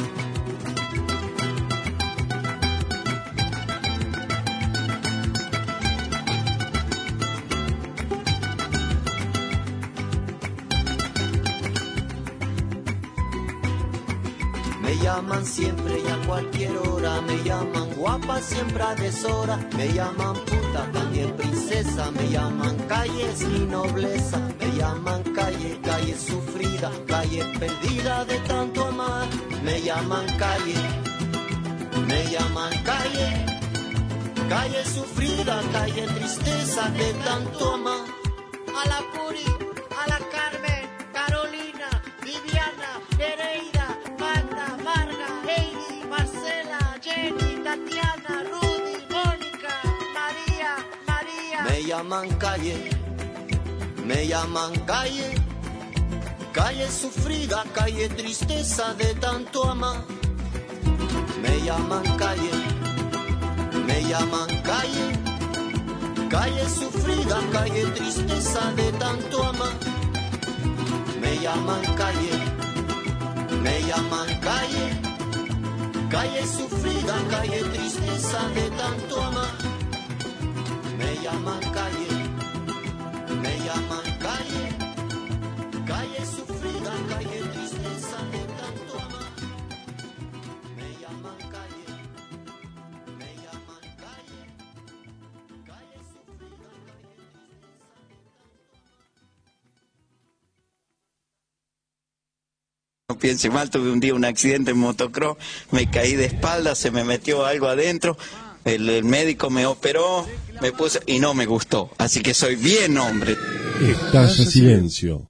Me llaman siempre y a cualquier hora. Me llaman guapa siempre a deshora. Me llaman puta, también princesa. Me llaman calle es mi nobleza. Me llaman calle, calle sufrida. Calle perdida de tanto amar. Me llaman calle, me llaman calle. Calle sufrida, calle tristeza de tanto amar. A la Puri, a la Carmen, Carolina, Viviana, Nereida, Magda, Marga, Heidi, Marcela, Jenny, Tatiana, Rudy, Mónica, María, María. Me llaman calle, me llaman calle. Calle sufrida, calle tristeza de tanto amar. Me llaman calle, me llaman calle. Calle sufrida, calle tristeza de tanto amar. Me llaman calle, me llaman calle. Calle sufrida, calle tristeza de tanto amar. Me llaman calle, me llaman calle. Calle sufrida, calle tristeza de tanto amar. Me llaman calle, me llaman calle. Calle sufrida, calle tristeza de tanto amar. No piense mal, tuve un día un accidente en motocross, me caí de espalda, se me metió algo adentro, el, el médico me operó, me puse y no me gustó, así que soy bien hombre. Estalla silencio.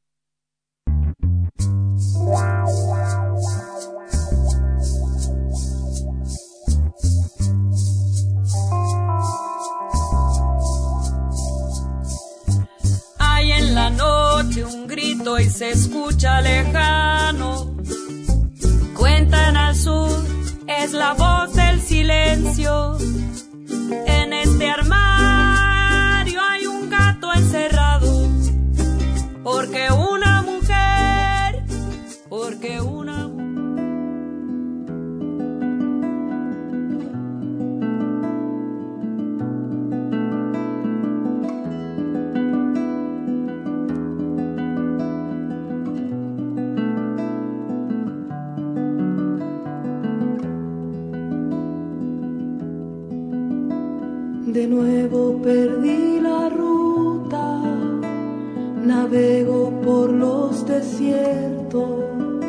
Hay en la noche un grito y se escucha lejano. Cuentan al sur, es la voz del silencio. En este armario hay un gato encerrado. Porque una mujer, porque una mujer. De nuevo perdí la ruta, navego por los desiertos,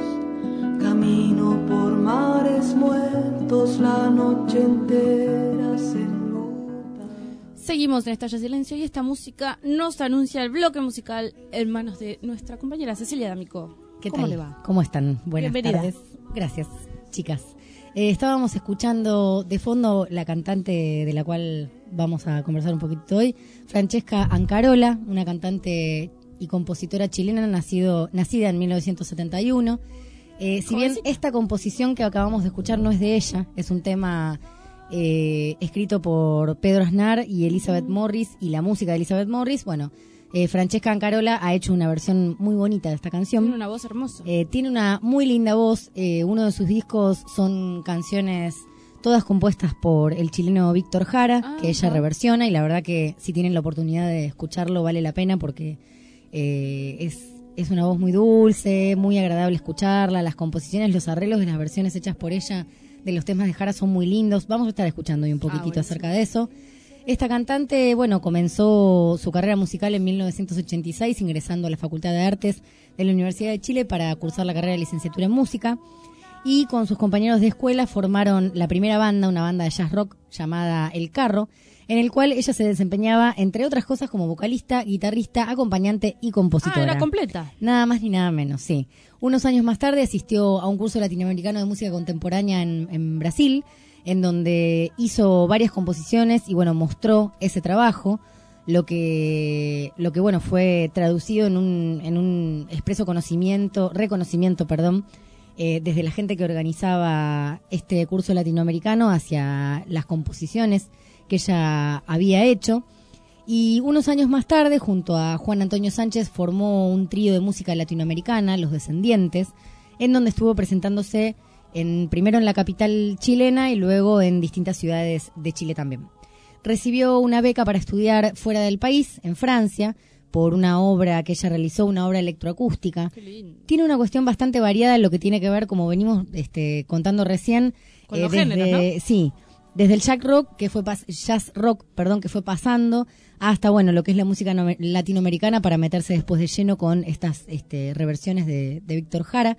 camino por mares muertos, la noche entera se enluta. Seguimos en Estalla Silencio y esta música nos anuncia el bloque musical en manos de nuestra compañera Cecilia D'Amico. ¿Qué ¿Cómo tal? le va? ¿Cómo están? Buenas Bienvenida. tardes. Gracias, chicas. Eh, estábamos escuchando de fondo la cantante de la cual vamos a conversar un poquito hoy, Francesca Ancarola, una cantante y compositora chilena nacido, nacida en mil novecientos setenta y uno. Eh, si bien esta composición que acabamos de escuchar no es de ella, es un tema eh, escrito por Pedro Aznar y Elizabeth Morris, y la música de Elizabeth Morris, bueno, eh, Francesca Ancarola ha hecho una versión muy bonita de esta canción. Tiene una voz hermosa. Eh, tiene una muy linda voz. Eh, uno de sus discos son canciones todas compuestas por el chileno Víctor Jara, ah, que ella ah. reversiona, y la verdad que si tienen la oportunidad de escucharlo vale la pena porque eh, es, es una voz muy dulce, muy agradable escucharla. Las composiciones, los arreglos de las versiones hechas por ella de los temas de Jara son muy lindos. Vamos a estar escuchando hoy un poquitito ah, acerca de eso. Esta cantante, bueno, comenzó su carrera musical en mil novecientos ochenta y seis ingresando a la Facultad de Artes de la Universidad de Chile para cursar la carrera de licenciatura en música, y con sus compañeros de escuela formaron la primera banda, una banda de jazz rock llamada El Carro, en el cual ella se desempeñaba, entre otras cosas, como vocalista, guitarrista, acompañante y compositora. Ah, era completa. Nada más ni nada menos, sí. Unos años más tarde asistió a un curso latinoamericano de música contemporánea en, en Brasil, en donde hizo varias composiciones y bueno, mostró ese trabajo, lo que lo que bueno fue traducido en un en un expreso conocimiento, reconocimiento, perdón, eh, desde la gente que organizaba este curso latinoamericano hacia las composiciones que ella había hecho. Y unos años más tarde, junto a Juan Antonio Sánchez, formó un trío de música latinoamericana, Los Descendientes, en donde estuvo presentándose En, primero en la capital chilena y luego en distintas ciudades de Chile también. Recibió una beca para estudiar fuera del país, en Francia, por una obra que ella realizó, una obra electroacústica. Tiene una cuestión bastante variada en lo que tiene que ver, como venimos este, contando recién, con eh, los desde, géneros, ¿no? Sí, desde el jazz rock que fue pas- jazz rock, perdón, que fue pasando hasta bueno lo que es la música no- latinoamericana, para meterse después de lleno con estas este, reversiones de, de Víctor Jara.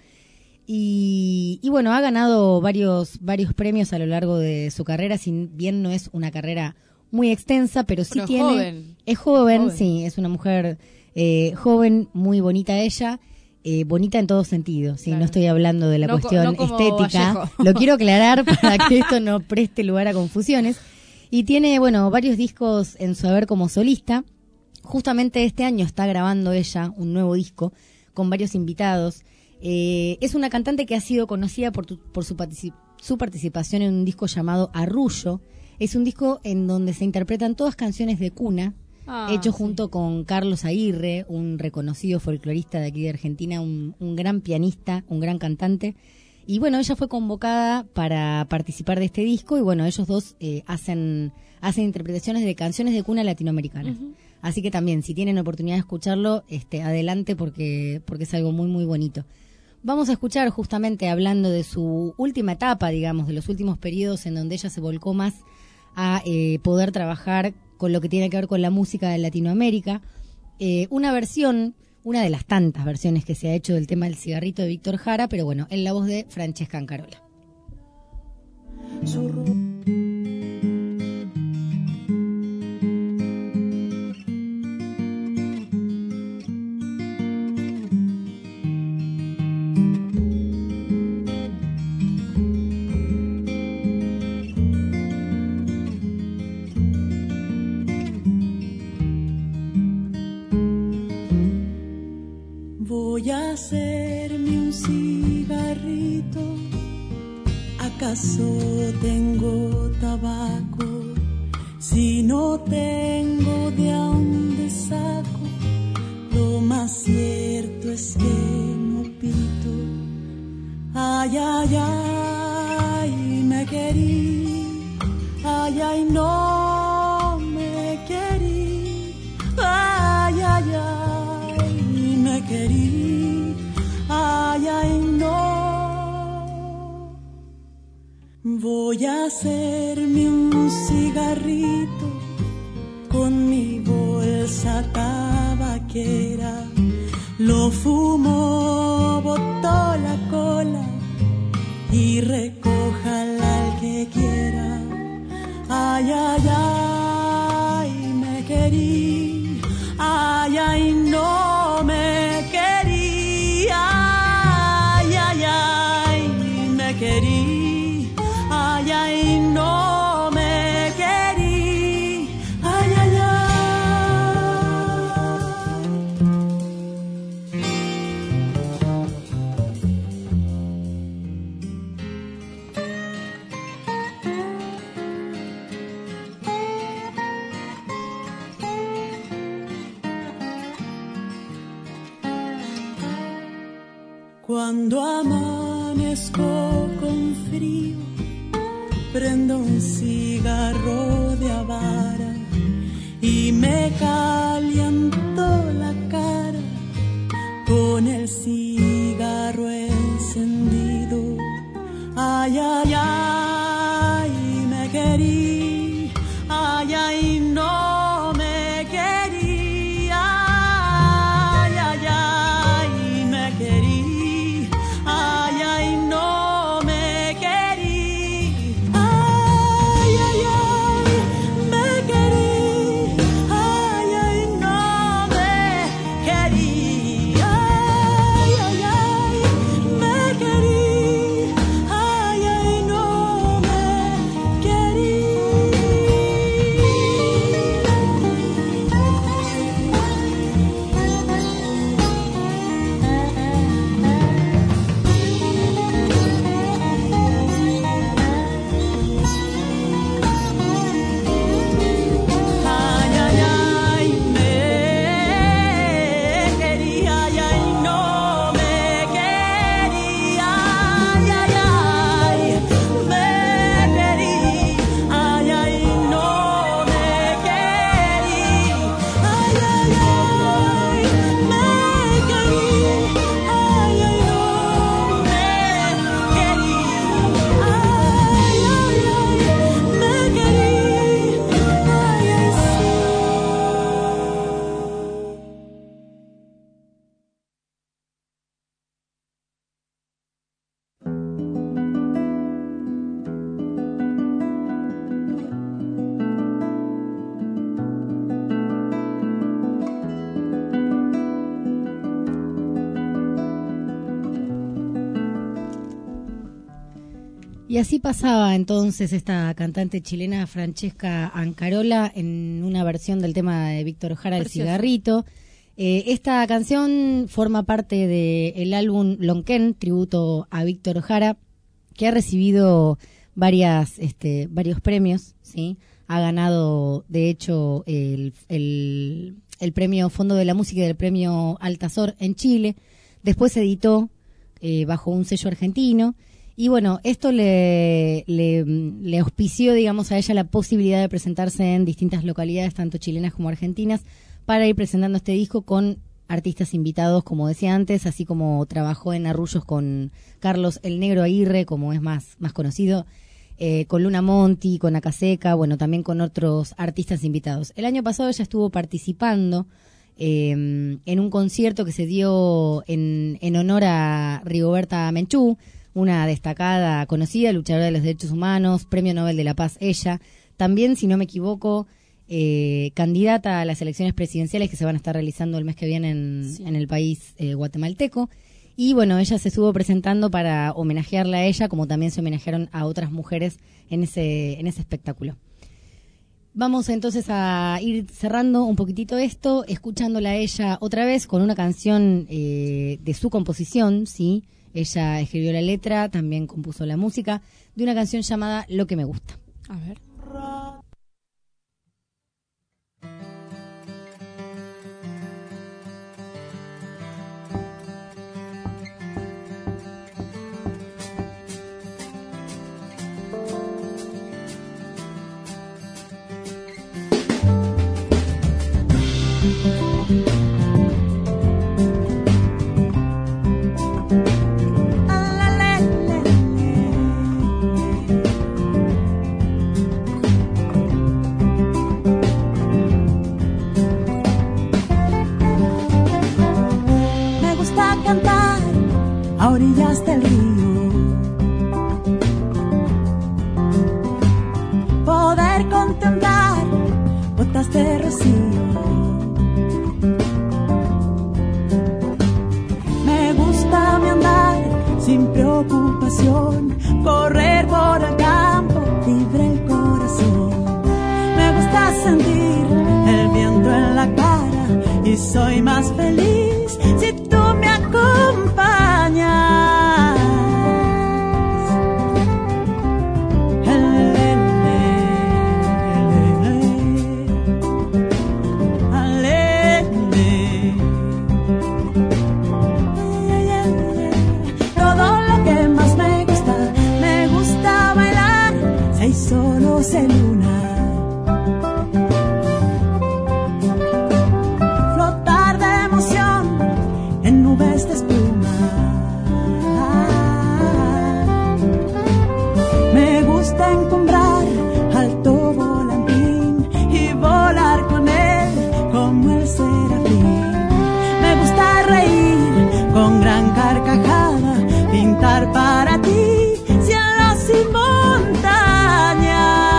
Y, y bueno, ha ganado varios varios premios a lo largo de su carrera, si bien no es una carrera muy extensa, pero sí Pero tiene... joven. Es joven, Joven. sí, es una mujer eh, joven, muy bonita ella, eh, bonita en todo sentido, sí, Claro. no estoy hablando de la No co- cuestión no como estética, Vallejo. lo quiero aclarar para que esto no preste lugar a confusiones. Y tiene, bueno, varios discos en su haber como solista. Justamente este año está grabando ella un nuevo disco con varios invitados. Eh, es una cantante que ha sido conocida por, tu- por su, partici- su participación en un disco llamado Arrullo. Es un disco en donde se interpretan todas canciones de cuna, Ah, hecho sí. junto con Carlos Aguirre, un reconocido folclorista de aquí de Argentina, un, un gran pianista, un gran cantante. Y bueno, ella fue convocada para participar de este disco y bueno, ellos dos eh, hacen, hacen interpretaciones de canciones de cuna latinoamericanas. Ujú. Así que también, si tienen oportunidad de escucharlo, este, adelante porque, porque es algo muy, muy bonito. Vamos a escuchar justamente hablando de su última etapa, digamos, de los últimos periodos en donde ella se volcó más a eh, poder trabajar con lo que tiene que ver con la música de Latinoamérica. Eh, una versión una de las tantas versiones que se ha hecho del tema del cigarrito de Víctor Jara, pero bueno, en la voz de Francesca Ancarola. Voy a hacerme un cigarrito, ¿acaso tengo tabaco? Si no tengo de dónde saco, lo más cierto es que no pito. Ay, ay, ay, me querí, ay, ay, no me querí, ay, ay, ay, me querí, ay, ay, no. Voy a hacerme un cigarrito con mi bolsa tabaquera. Lo fumo, botó la cola y recójala el que quiera. Ay, ay, ay, me querí, ay, ay, no me querí, ay, ay, ay, me querí, ay, ay, no me querí, ay, ay, ay. Cuando amanezco con frío, prendo un cigarro de Habara y me caliento la cara con el cigarro encendido. Ay, ay, ay, me querí, ay, ay, no me querí, ay, ay, ay, me querí, ay, ay, no me querí, ay, ay, ay, me querí, ay, ay, no me querí, ay, ay, ay, me querí, ay, ay, no me querí. Ay, ay, ay, me quería, ay, ay, no me quería, ay, ay, ay, me querí, ay, ay, no me querí, ay, ay, ay, me querí, ay, ay, no me querí, ay, ay, ay, me querí, ay, ay, sí. Y así pasaba entonces esta cantante chilena Francesca Ancarola en una versión del tema de Víctor Jara, El Precioso. Cigarrito. Eh, esta canción forma parte del álbum Lonquén, tributo a Víctor Jara, que ha recibido varias, este, varios premios, ¿sí? Ha ganado, de hecho, el, el, el premio Fondo de la Música y el premio Altazor en Chile. Después se editó eh, bajo un sello argentino. Y bueno, esto le, le, le auspició, digamos, a ella la posibilidad de presentarse en distintas localidades, tanto chilenas como argentinas, para ir presentando este disco con artistas invitados, como decía antes, así como trabajó en Arrullos con Carlos el Negro Aguirre, como es más, más conocido, eh, con Luna Monti, con Acaseca, bueno, también con otros artistas invitados. El año pasado ella estuvo participando eh, en un concierto que se dio en, en honor a Rigoberta Menchú, una destacada, conocida luchadora de los derechos humanos, Premio Nobel de la Paz ella, también, si no me equivoco, eh, candidata a las elecciones presidenciales que se van a estar realizando el mes que viene en, sí. en el país eh, guatemalteco. Y bueno, ella se estuvo presentando para homenajearla a ella, como también se homenajearon a otras mujeres en ese, en ese espectáculo. Vamos entonces a ir cerrando un poquitito esto, escuchándola a ella otra vez con una canción eh, de su composición, ¿sí? Ella escribió la letra, también compuso la música, de una canción llamada Lo que me gusta. A ver. A orillas del río, poder contemplar gotas de rocío. Me gusta mi andar sin preocupación, correr por el campo, libre el corazón. Me gusta sentir el viento en la cara y soy más feliz si tú me acompañas. Todo lo que más me gusta, me gusta bailar, seis solos en luna. Flotar de emoción en nubes de espuma. Me gusta encumbrar alto volantín y volar con él como el serafín. Me gusta reír con gran carcajada, pintar para ti cielos y montañas.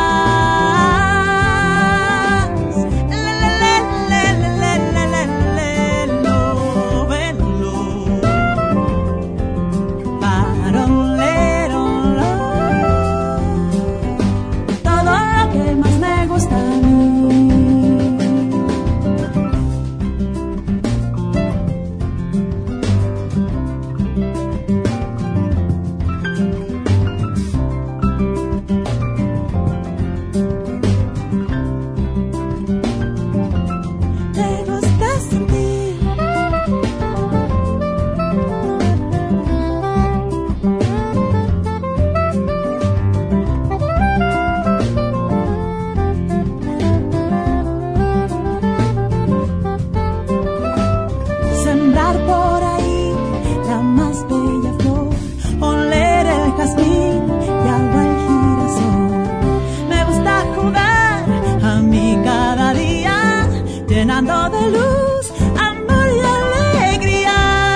Llenando de luz, amor y alegría.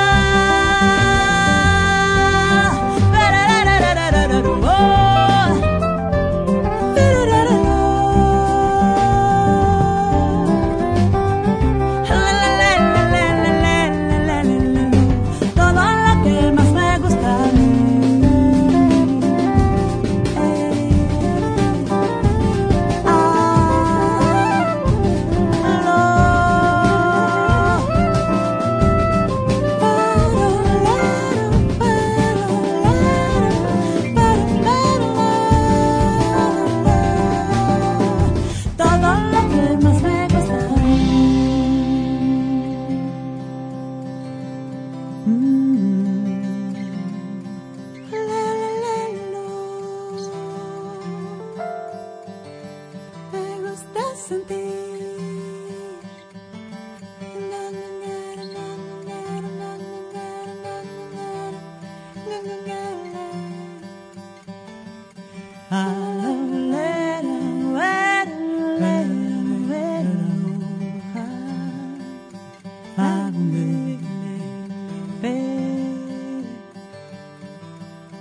Todo lo que más me gusta a mí.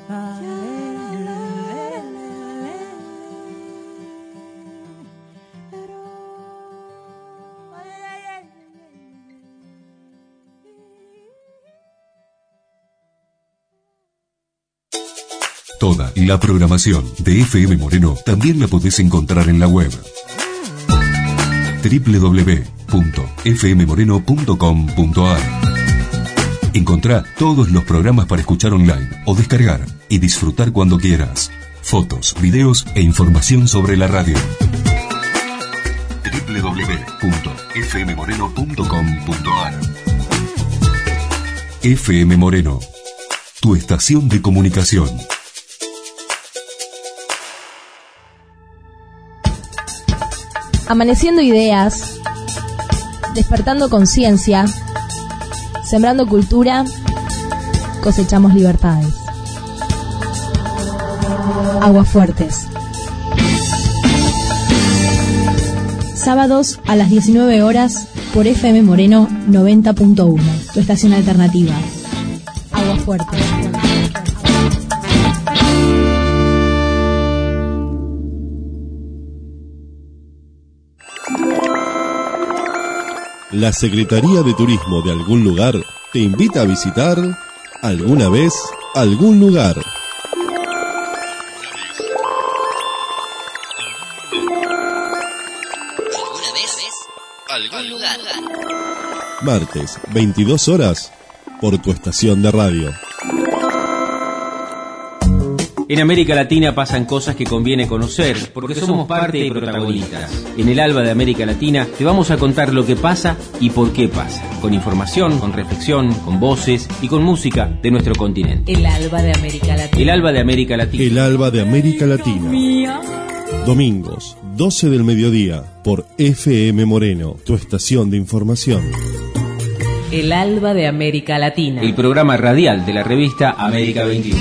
Toda la programación de F M Moreno también la podés encontrar en la web doble u doble u doble u punto f m moreno punto com punto a r. Encontrá todos los programas para escuchar online o descargar y disfrutar cuando quieras. Fotos, videos e información sobre la radio. doble u doble u doble u punto f m moreno punto com punto a r. F M Moreno, tu estación de comunicación. Amaneciendo ideas, despertando conciencia, sembrando cultura, cosechamos libertades. Aguafuertes. Sábados a las diecinueve horas por F M Moreno noventa punto uno, tu estación alternativa. Aguafuertes. La Secretaría de Turismo de algún lugar te invita a visitar alguna vez algún lugar. ¿Alguna vez? ¿Algún lugar? Martes, veintidós horas, por tu estación de radio. En América Latina pasan cosas que conviene conocer, porque somos parte y protagonistas. En el Alba de América Latina te vamos a contar lo que pasa y por qué pasa, con información, con reflexión, con voces y con música de nuestro continente. El Alba de América Latina. El Alba de América Latina. El Alba de América Latina. Domingos, doce del mediodía, por F M Moreno, tu estación de información. El Alba de América Latina. El programa radial de la revista América veintiuno.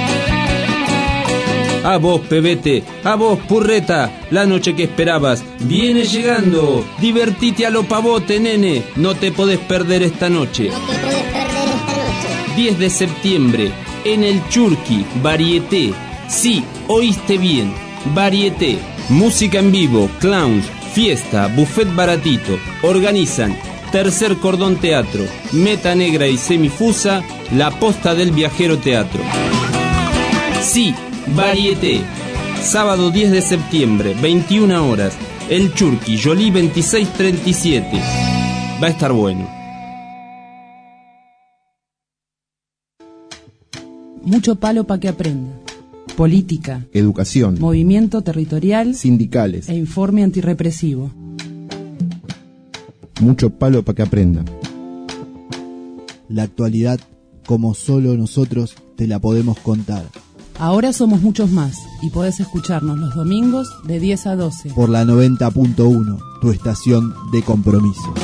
A vos, pebete, a vos, purreta, la noche que esperabas viene llegando. Divertite a lo pavote, nene, no te podés perder esta noche. No te podés perder esta noche. diez de septiembre, en el Churqui, Varieté. Sí, oíste bien, Varieté. Música en vivo, clowns, fiesta, buffet baratito. Organizan Tercer Cordón Teatro, Meta Negra y Semifusa, La Posta del Viajero Teatro. Sí, Varieté. Sábado diez de septiembre, veintiuna horas. El Churqui, Jolie veintiséis treinta y siete. Va a estar bueno. Mucho palo para que aprenda. Política, educación, movimiento territorial, sindicales e informe antirrepresivo. Mucho palo para que aprenda. La actualidad, como solo nosotros te la podemos contar. Ahora somos muchos más y podés escucharnos los domingos de diez a doce. Por la noventa punto uno, tu estación de compromiso.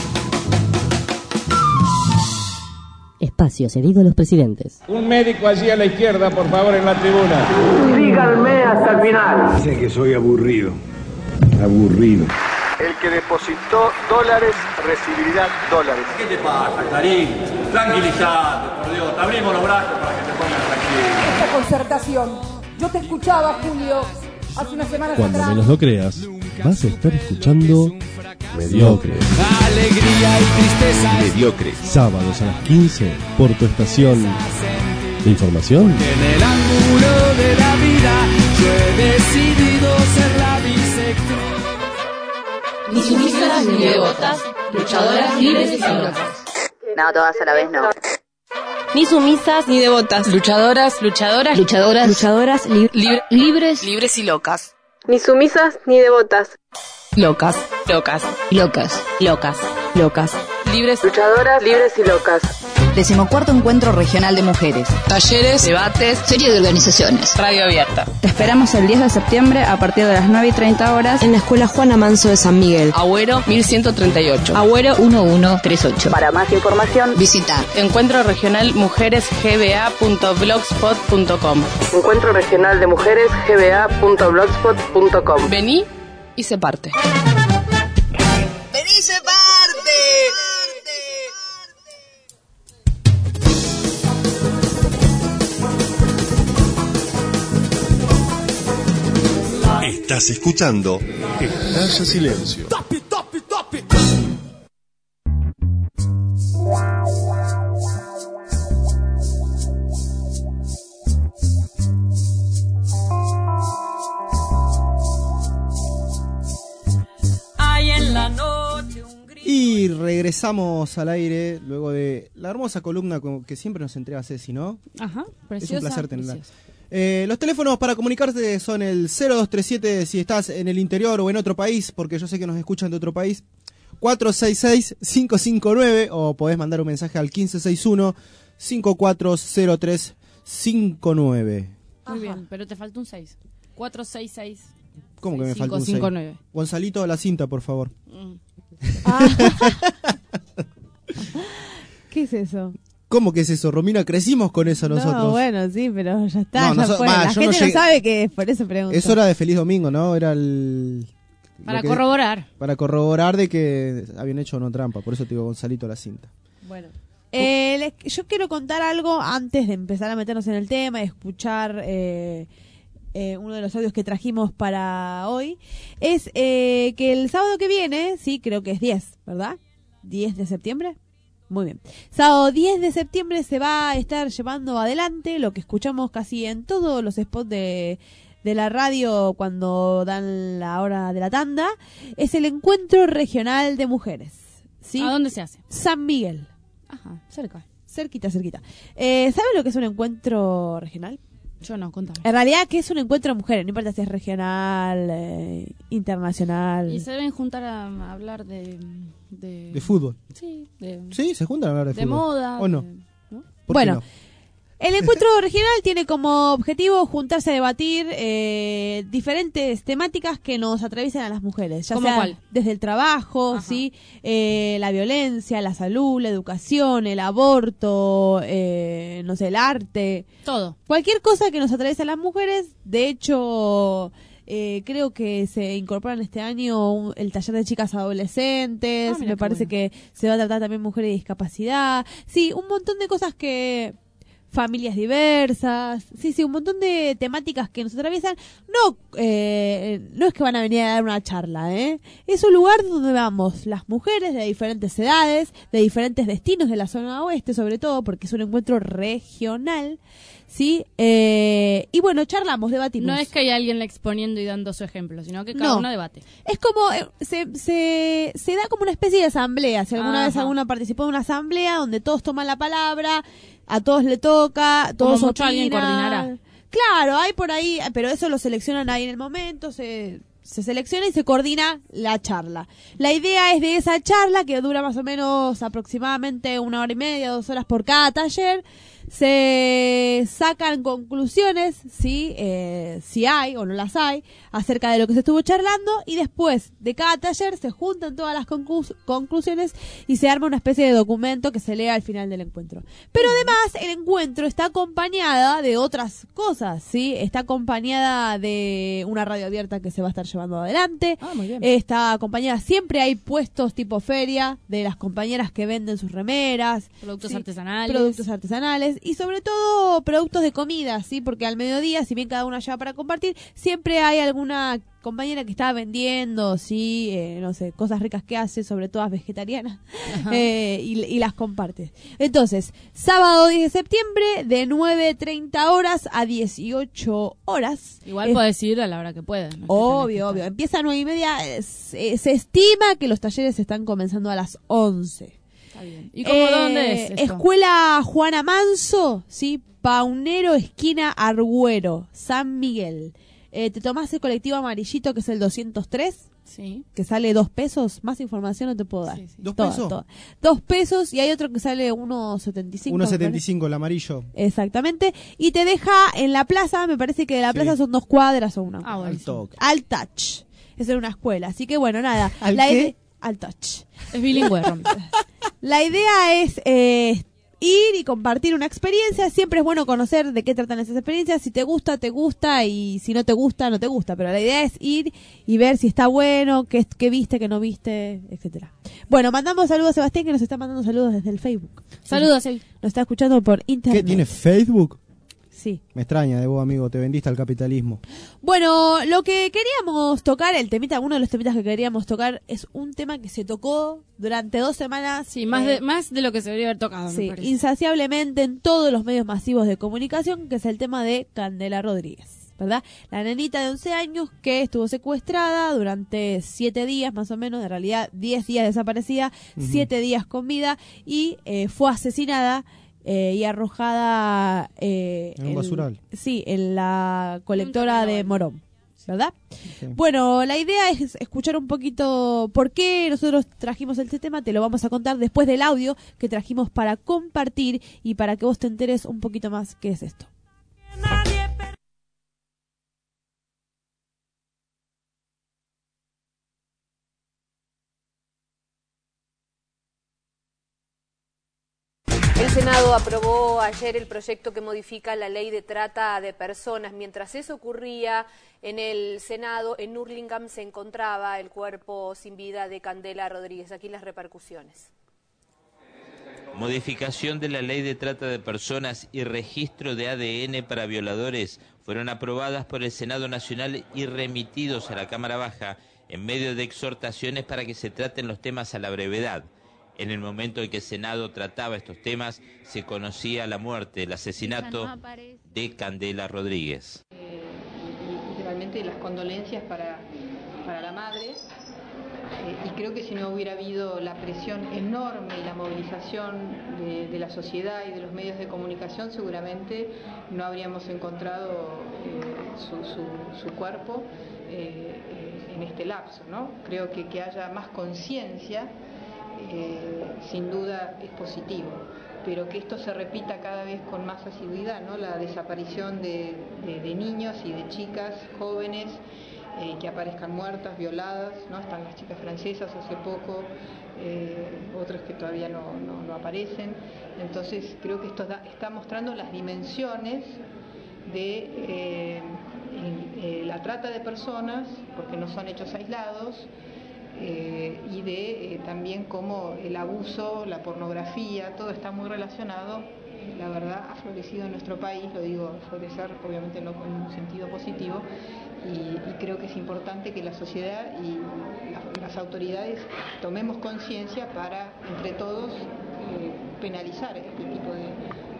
Espacio cedido a los presidentes. Un médico allí a la izquierda, por favor, en la tribuna. Síganme hasta el final. Dice que soy aburrido. Aburrido. El que depositó dólares recibirá dólares. ¿Qué te pasa, Clarín? Tranquilizate, por Dios. Te abrimos los brazos para que te pongas tranquilo. Esta concertación. Yo te escuchaba, Julio, hace unas semanas Cuando atrás. menos lo creas, vas a estar escuchando Mediocre. Alegría y tristeza. Mediocre. Sábados a las quince, por tu estación de información. En el ángulo de la vida, yo he decidido ser la bisección. Ni sumisas ni devotas, luchadoras libres y locas. No, todas a la vez no. Ni sumisas ni devotas, luchadoras, luchadoras, luchadoras, luchadoras, li libre, libres, libres y locas. Ni sumisas ni devotas. Locas, locas, locas, locas, locas, libres, luchadoras, libres y locas. Decimocuarto Encuentro Regional de Mujeres. Talleres, debates, serie de organizaciones. Radio abierta. Te esperamos el diez de septiembre a partir de las nueve y treinta horas en la Escuela Juana Manso de San Miguel. Agüero mil ciento treinta y ocho. Agüero uno uno tres ocho. Para más información, visita Encuentro Regional Mujeres G B A punto blogspot punto com. Encuentro Regional de Mujeres G B A punto blogspot punto com. Vení y se parte. ¡Vení y se parte! Estás escuchando Estalla Silencio. Hay en la noche un grito. Y regresamos al aire luego de la hermosa columna que siempre nos entrega Ceci, ¿no? Ajá, preciosa. Es un placer tenerla. Preciosa. Eh, los teléfonos para comunicarse son el cero dos tres siete si estás en el interior o en otro país, porque yo sé que nos escuchan de otro país, cuatro seis seis, cinco cinco nueve, o podés mandar un mensaje al quince sesenta y uno, cincuenta y cuatro cero tres cincuenta y nueve. Muy bien, pero te falta un seis. cuatro seis seis. ¿Cómo que me falta un cinco seis? nueve. Gonzalito, la cinta, por favor. Mm. ¿Qué es eso? ¿Cómo que es eso, Romina? Crecimos con eso nosotros. No, bueno, sí, pero ya está, No, ya noso- fue. va, La yo gente no no, llegué- sabe que es, por eso pregunto. Eso era de Feliz Domingo, ¿no? Era el... Para lo que- corroborar. Para corroborar de que habían hecho o no trampa. Por eso te digo Gonzalito, la cinta. Bueno. Eh, les- yo quiero contar algo antes de empezar a meternos en el tema y escuchar eh, eh, uno de los audios que trajimos para hoy. Es eh, que el sábado que viene, sí, creo que es diez, ¿verdad? diez de septiembre. Muy bien. Sábado diez de septiembre se va a estar llevando adelante lo que escuchamos casi en todos los spots de, de la radio cuando dan la hora de la tanda. Es el Encuentro Regional de Mujeres. ¿Sí? ¿A dónde se hace? San Miguel. Ajá, cerca. Cerquita, cerquita. Eh, ¿Sabes lo que es un encuentro regional? Yo no, contame. En realidad, ¿qué es un encuentro de mujeres? No importa si es regional, eh, internacional. Y se deben juntar a, a hablar de, de... De fútbol. Sí, de... Sí, se juntan a hablar de, De fútbol. moda, ¿O no? de- ¿no? ¿Por Bueno, qué no? el encuentro regional tiene como objetivo juntarse a debatir eh, diferentes temáticas que nos atraviesan a las mujeres, ya ¿Cómo sea cuál? desde el trabajo, sí, eh, la violencia, la salud, la educación, el aborto, eh, no sé, el arte, todo, cualquier cosa que nos atraviese a las mujeres. De hecho, eh, creo que se incorporan este año un- el taller de chicas adolescentes. Ah, mira Me qué parece bueno. que se va a tratar también mujeres de discapacidad. Sí, un montón de cosas que... familias diversas, sí, sí, un montón de temáticas que nos atraviesan. No, eh, no es que van a venir a dar una charla, ¿eh? Es un lugar donde vamos las mujeres de diferentes edades, de diferentes destinos de la zona oeste, sobre todo, porque es un encuentro regional, ¿sí? Eh, y bueno, charlamos, debatimos. No es que haya alguien exponiendo y dando su ejemplo, sino que cada No. uno debate. Es como, eh, se, se, se da como una especie de asamblea. Si alguna Ajá. vez alguna participó de una asamblea donde todos toman la palabra, a todos le toca, todos Como mucho alguien opinan. coordinará. Claro, hay por ahí, pero eso lo seleccionan ahí en el momento, se, se selecciona y se coordina la charla. La idea es de esa charla, que dura más o menos aproximadamente una hora y media, dos horas por cada taller. Se sacan conclusiones, ¿sí? Eh, si hay o no las hay, acerca de lo que se estuvo charlando, y después de cada taller se juntan todas las conclu- conclusiones y se arma una especie de documento que se lea al final del encuentro. Pero además el encuentro está acompañada de otras cosas, ¿sí? Está acompañada de una radio abierta que se va a estar llevando adelante. Ah, muy bien. Está acompañada, siempre hay puestos tipo feria de las compañeras que venden sus remeras, Productos ¿sí? artesanales. Productos artesanales y sobre todo productos de comida, ¿sí? Porque al mediodía, si bien cada una lleva para compartir, siempre hay alguna compañera que está vendiendo, sí, eh, no sé, cosas ricas que hace, sobre todo vegetarianas, eh, y, y las comparte. Entonces, sábado diez de septiembre, de nueve treinta horas a dieciocho horas. Igual Es- podés ir a la hora que puedas. ¿no? Obvio, obvio. Empieza a nueve y media. eh, Se, se estima que los talleres están comenzando a las once. Está bien. ¿Y cómo dónde es esto? Escuela Juana Manso, ¿sí? Paunero, esquina Argüero, San Miguel. Eh, te tomás el colectivo amarillito, que es el doscientos tres. Sí. Que sale dos pesos. Más información no te puedo dar. Sí, sí. ¿Dos Toda, pesos? toda. Dos pesos, y hay otro que sale uno setenta y cinco. uno me setenta y parece. cinco, el amarillo. Exactamente. Y te deja en la plaza, me parece que de la Sí. plaza son dos cuadras o una. Ah, Al buenísimo. toque. Al touch. Esa era una escuela. Así que bueno, nada. ¿Al la qué? ide- Al touch. Es bilingüe, Romy. La idea es eh, ir y compartir una experiencia. Siempre es bueno conocer de qué tratan esas experiencias. Si te gusta, te gusta, y si no te gusta, no te gusta. Pero la idea es ir y ver si está bueno, qué, qué viste, qué no viste, etcétera. Bueno, mandamos saludos a Sebastián, que nos está mandando saludos desde el Facebook. Saludos, Evi. Nos está escuchando por internet. ¿Qué? ¿Tiene Facebook? Sí. Me extraña de vos, amigo, te vendiste al capitalismo. Bueno, lo que queríamos tocar, el temita, uno de los temitas que queríamos tocar es un tema que se tocó durante dos semanas. Sí, más, eh, de, más de lo que se debería haber tocado, sí, me parece. Insaciablemente en todos los medios masivos de comunicación, que es el tema de Candela Rodríguez, ¿verdad? La nenita de once años que estuvo secuestrada durante siete días, más o menos, en realidad diez días desaparecida, uh-huh. siete días con vida, y eh, fue asesinada Eh, y arrojada eh, en un basural. Sí, en la colectora de Morón, ¿verdad? Sí. Bueno, la idea es escuchar un poquito por qué nosotros trajimos este tema. Te lo vamos a contar después del audio que trajimos para compartir y para que vos te enteres un poquito más qué es esto. El Senado aprobó ayer el proyecto que modifica la ley de trata de personas. Mientras eso ocurría en el Senado, en Hurlingham se encontraba el cuerpo sin vida de Candela Rodríguez. Aquí las repercusiones. Modificación de la ley de trata de personas y registro de A D N para violadores fueron aprobadas por el Senado Nacional y remitidos a la Cámara Baja en medio de exhortaciones para que se traten los temas a la brevedad. En el momento en que el Senado trataba estos temas, se conocía la muerte, el asesinato de Candela Rodríguez. Eh, y, y realmente las condolencias para, para la madre, eh, y creo que si no hubiera habido la presión enorme y la movilización de, de la sociedad y de los medios de comunicación, seguramente no habríamos encontrado eh, su, su, su cuerpo eh, eh, en este lapso, ¿no? Creo que que haya más conciencia Eh, sin duda es positivo, pero que esto se repita cada vez con más asiduidad, ¿no? La desaparición de, de, de niños y de chicas jóvenes eh, que aparezcan muertas, violadas, ¿no? Están las chicas francesas hace poco, eh, otras que todavía no, no, no aparecen. Entonces creo que esto da, está mostrando las dimensiones de eh, en, eh, la trata de personas, porque no son hechos aislados. Eh, y de eh, también cómo el abuso, la pornografía, todo está muy relacionado, la verdad, ha florecido en nuestro país, lo digo florecer, obviamente no con un sentido positivo, y, y creo que es importante que la sociedad y la, las autoridades tomemos conciencia para, entre todos, eh, penalizar este tipo de...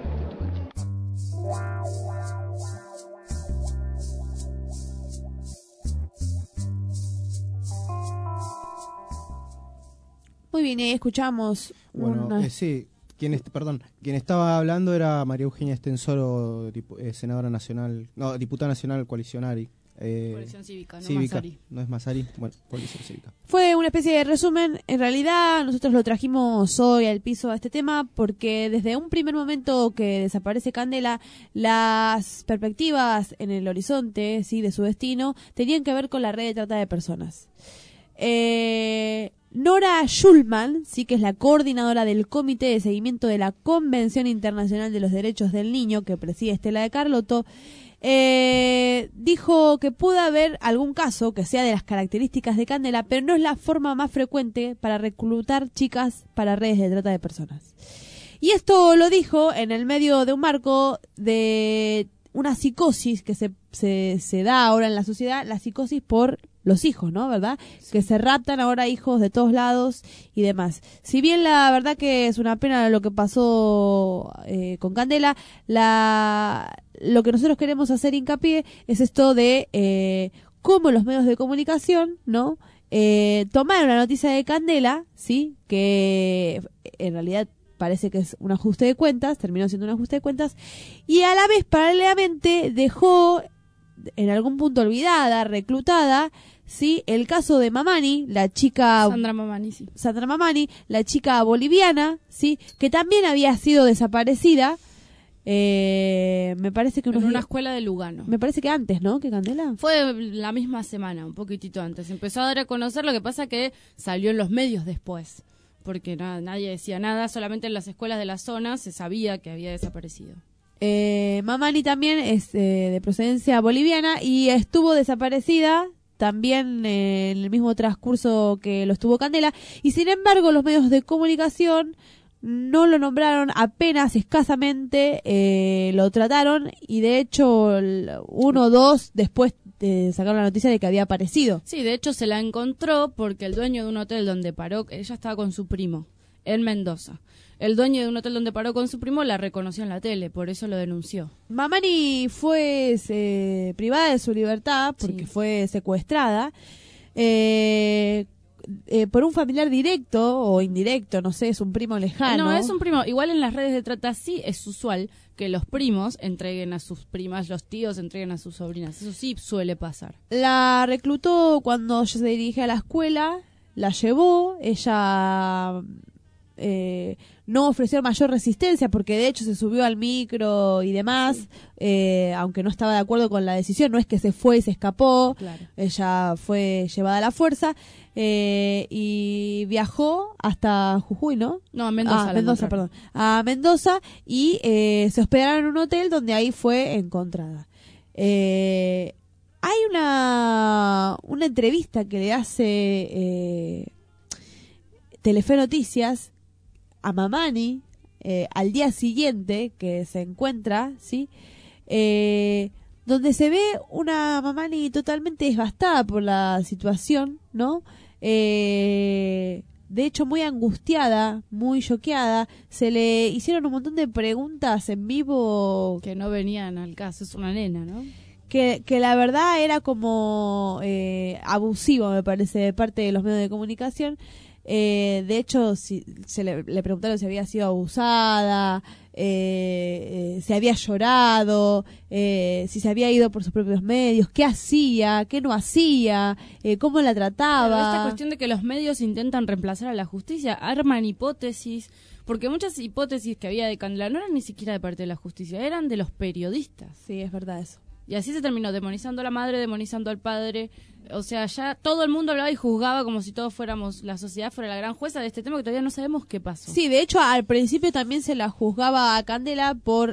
Muy bien, y escuchamos. Bueno, una... eh, sí, quien est- perdón, quien estaba hablando era María Eugenia Estensoro, dipu- eh, senadora nacional, no, diputada nacional coalicionari. Eh, Coalición Cívica, no cívica, Massari. No es Massari, bueno, Coalición Cívica. Fue una especie de resumen. En realidad, nosotros lo trajimos hoy al piso a este tema porque desde un primer momento que desaparece Candela, las perspectivas en el horizonte, sí, de su destino, tenían que ver con la red de trata de personas. Eh, Nora Schulman, sí, que es la coordinadora del Comité de Seguimiento de la Convención Internacional de los Derechos del Niño, que preside Estela de Carlotto, eh, dijo que pudo haber algún caso que sea de las características de Candela, pero no es la forma más frecuente para reclutar chicas para redes de trata de personas. Y esto lo dijo en el medio de un marco de una psicosis que se, se, se da ahora en la sociedad, la psicosis por los hijos, ¿no? ¿Verdad? Sí. Que se raptan ahora hijos de todos lados y demás. Si bien la verdad que es una pena lo que pasó eh, con Candela, la lo que nosotros queremos hacer hincapié es esto de eh, cómo los medios de comunicación, ¿no? Eh, tomaron la noticia de Candela, ¿sí? Que en realidad parece que es un ajuste de cuentas, terminó siendo un ajuste de cuentas, y a la vez paralelamente dejó en algún punto olvidada, reclutada, sí, el caso de Mamani, la chica Sandra Mamani, sí. Sandra Mamani, la chica boliviana, sí, que también había sido desaparecida. Eh, me parece que en unos una días, escuela de Lugano. Me parece que antes, ¿no? Que Candela. Fue la misma semana, un poquitito antes. Empezó a dar a conocer, lo que pasa que salió en los medios después, porque na- nadie decía nada, solamente en las escuelas de la zona se sabía que había desaparecido. Eh, Mamani también es eh, de procedencia boliviana y estuvo desaparecida también eh, en el mismo transcurso que lo estuvo Candela, y sin embargo los medios de comunicación no lo nombraron, apenas, escasamente eh, lo trataron, y de hecho el uno o dos después eh, sacaron la noticia de que había aparecido. Sí, de hecho se la encontró porque el dueño de un hotel donde paró, ella estaba con su primo, en Mendoza. El dueño de un hotel donde paró con su primo la reconoció en la tele, por eso lo denunció. Mamani fue eh, privada de su libertad porque sí. fue secuestrada eh, eh, por un familiar directo o indirecto, no sé, es un primo lejano. No, es un primo. Igual en las redes de trata sí es usual que los primos entreguen a sus primas, los tíos entreguen a sus sobrinas. Eso sí suele pasar. La reclutó cuando se dirige a la escuela, la llevó, ella... Eh, no ofreció mayor resistencia porque de hecho se subió al micro y demás, sí. eh, aunque no estaba de acuerdo con la decisión, no es que se fue y se escapó, claro. Ella fue llevada a la fuerza eh, y viajó hasta Jujuy, ¿no? No, a Mendoza. Ah, Mendoza, perdón. A Mendoza y eh, se hospedaron en un hotel donde ahí fue encontrada. Eh, hay una, una entrevista que le hace eh, Telefe Noticias a Mamani eh, al día siguiente que se encuentra, ¿sí? Eh, donde se ve una Mamani totalmente devastada por la situación, ¿no? Eh, de hecho muy angustiada, muy choqueada. Se le hicieron un montón de preguntas en vivo que no venían al caso. Es una nena, ¿no? Que, que la verdad era como eh, abusivo, me parece, de parte de los medios de comunicación. Eh, de hecho, si, se le, le preguntaron si había sido abusada, eh, eh, si había llorado, eh, si se había ido por sus propios medios, qué hacía, qué no hacía, eh, cómo la trataba. Pero esta cuestión de que los medios intentan reemplazar a la justicia, arman hipótesis, porque muchas hipótesis que había de Candela no eran ni siquiera de parte de la justicia, eran de los periodistas. Sí, es verdad eso. Y así se terminó, demonizando a la madre, demonizando al padre. O sea, ya todo el mundo hablaba y juzgaba como si todos fuéramos, la sociedad fuera la gran jueza de este tema que todavía no sabemos qué pasó. Sí, de hecho, al principio también se la juzgaba a Candela por,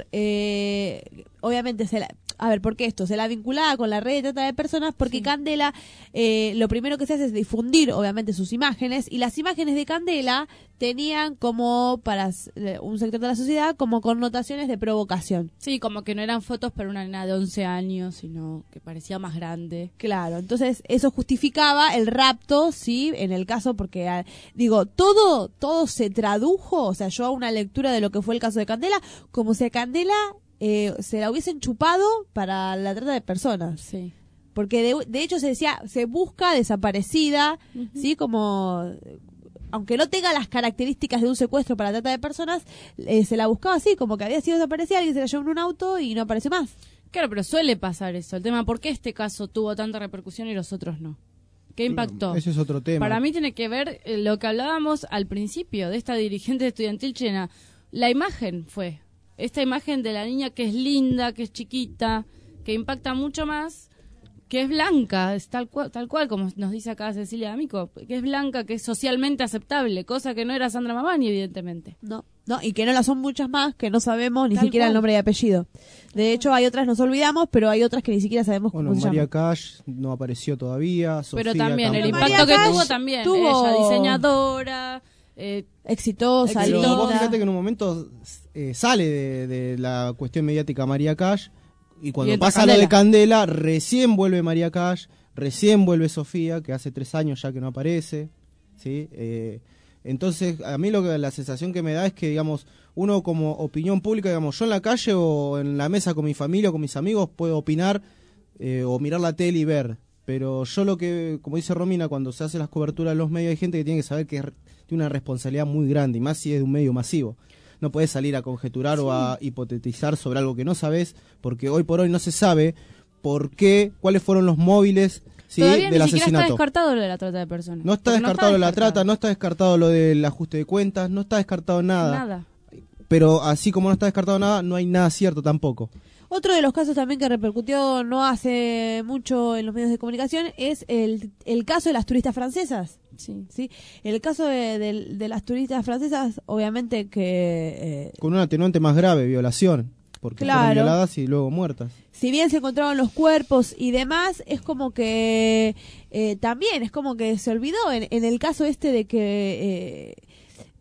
eh, obviamente, se la... A ver, ¿por qué esto? Se la vinculaba con la red de trata de personas porque sí. Candela, eh, lo primero que se hace es difundir, obviamente, sus imágenes, y las imágenes de Candela tenían como, para un sector de la sociedad, como connotaciones de provocación. Sí, como que no eran fotos para una nena de once años, sino que parecía más grande. Claro, entonces eso justificaba el rapto, sí, en el caso, porque, digo, todo, todo se tradujo, o sea, yo hago una lectura de lo que fue el caso de Candela, como si a Candela... Eh, se la hubiesen chupado para la trata de personas. Sí. Porque de, de hecho se decía, se busca desaparecida, uh-huh. ¿sí? Como, aunque no tenga las características de un secuestro para la trata de personas, eh, se la buscaba así, como que había sido desaparecida, alguien se la llevó en un auto y no apareció más. Claro, pero suele pasar eso. El tema, ¿por qué este caso tuvo tanta repercusión y los otros no? ¿Qué impactó? Ese es otro tema. Para mí tiene que ver eh, lo que hablábamos al principio de esta dirigente estudiantil chilena. La imagen fue... Esta imagen de la niña que es linda, que es chiquita, que impacta mucho más, que es blanca, es tal cual, tal cual como nos dice acá Cecilia D'Amico, que es blanca, que es socialmente aceptable, cosa que no era Sandra Mamani, evidentemente. No, no, y que no la son muchas más, que no sabemos ni tal siquiera cual. El nombre y apellido. De hecho, hay otras nos olvidamos, pero hay otras que ni siquiera sabemos bueno, cómo se María llama. Cash no apareció todavía, Sofía pero también, tampoco. el impacto María que Cash tuvo también, tuvo... ella diseñadora... Eh, exitosa, pero linda. vos fíjate que en un momento eh, sale de, de la cuestión mediática María Cash y cuando y pasa Candela. lo de Candela recién vuelve María Cash, recién vuelve Sofía, que hace tres años ya que no aparece, ¿sí? Eh, entonces a mí lo que la sensación que me da es que digamos uno como opinión pública, digamos yo en la calle o en la mesa con mi familia o con mis amigos puedo opinar eh, o mirar la tele y ver, pero yo lo que, como dice Romina, cuando se hace las coberturas de los medios hay gente que tiene que saber que tiene una responsabilidad muy grande, y más si es de un medio masivo. No podés salir a conjeturar sí. o a hipotetizar sobre algo que no sabés, porque hoy por hoy no se sabe por qué, cuáles fueron los móviles ¿sí? Todavía del ni asesinato. siquiera está descartado lo de la trata de personas. No está descartado, no está lo de la descartado. trata, no está descartado lo del ajuste de cuentas, no está descartado nada. Nada. Pero así como no está descartado nada, no hay nada cierto tampoco. Otro de los casos también que repercutió no hace mucho en los medios de comunicación es el, el caso de las turistas francesas. Sí. ¿Sí? El caso de, de, de las turistas francesas, obviamente que... Eh, con un atenuante más grave, violación, porque claro. fueron violadas y luego muertas. Si bien se encontraron los cuerpos y demás, es como que eh, también es como que se olvidó en, en el caso este de que... Eh,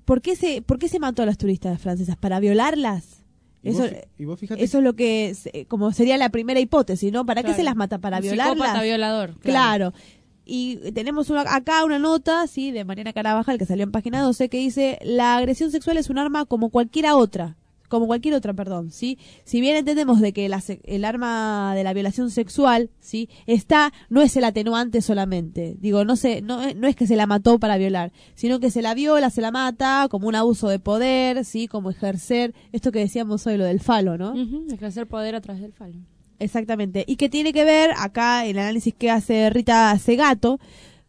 ¿por qué se, por qué se mató a las turistas francesas? ¿Para violarlas? Y Eso, vos, y vos fíjate eso es lo que, es, como sería la primera hipótesis, ¿no? ¿Para Claro. qué se las mata? ¿Para Un violarlas? psicópata violador. Claro. Y tenemos una, acá una nota, sí, de Mariana Carabajal, que salió en página doce, que dice: la agresión sexual es un arma como cualquiera otra. Como cualquier otra, perdón, ¿sí? Si bien entendemos de que la, el arma de la violación sexual, ¿sí? Está, no es el atenuante solamente. Digo, no se, no, no es que se la mató para violar, sino que se la viola, se la mata, como un abuso de poder, ¿sí? Como ejercer, esto que decíamos hoy, lo del falo, ¿no? Uh-huh, ejercer poder a través del falo. Exactamente. Y que tiene que ver, acá, el análisis que hace Rita Segato,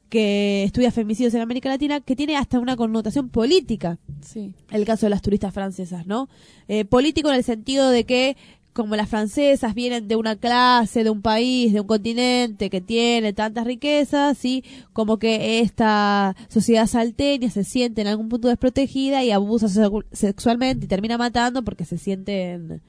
que estudia femicidios en América Latina, que tiene hasta una connotación política. Sí. El caso de las turistas francesas, ¿no? Eh, político en el sentido de que, como las francesas vienen de una clase, de un país, de un continente que tiene tantas riquezas, ¿sí? Como que esta sociedad salteña se siente en algún punto desprotegida y abusa sexualmente y termina matando porque se sienten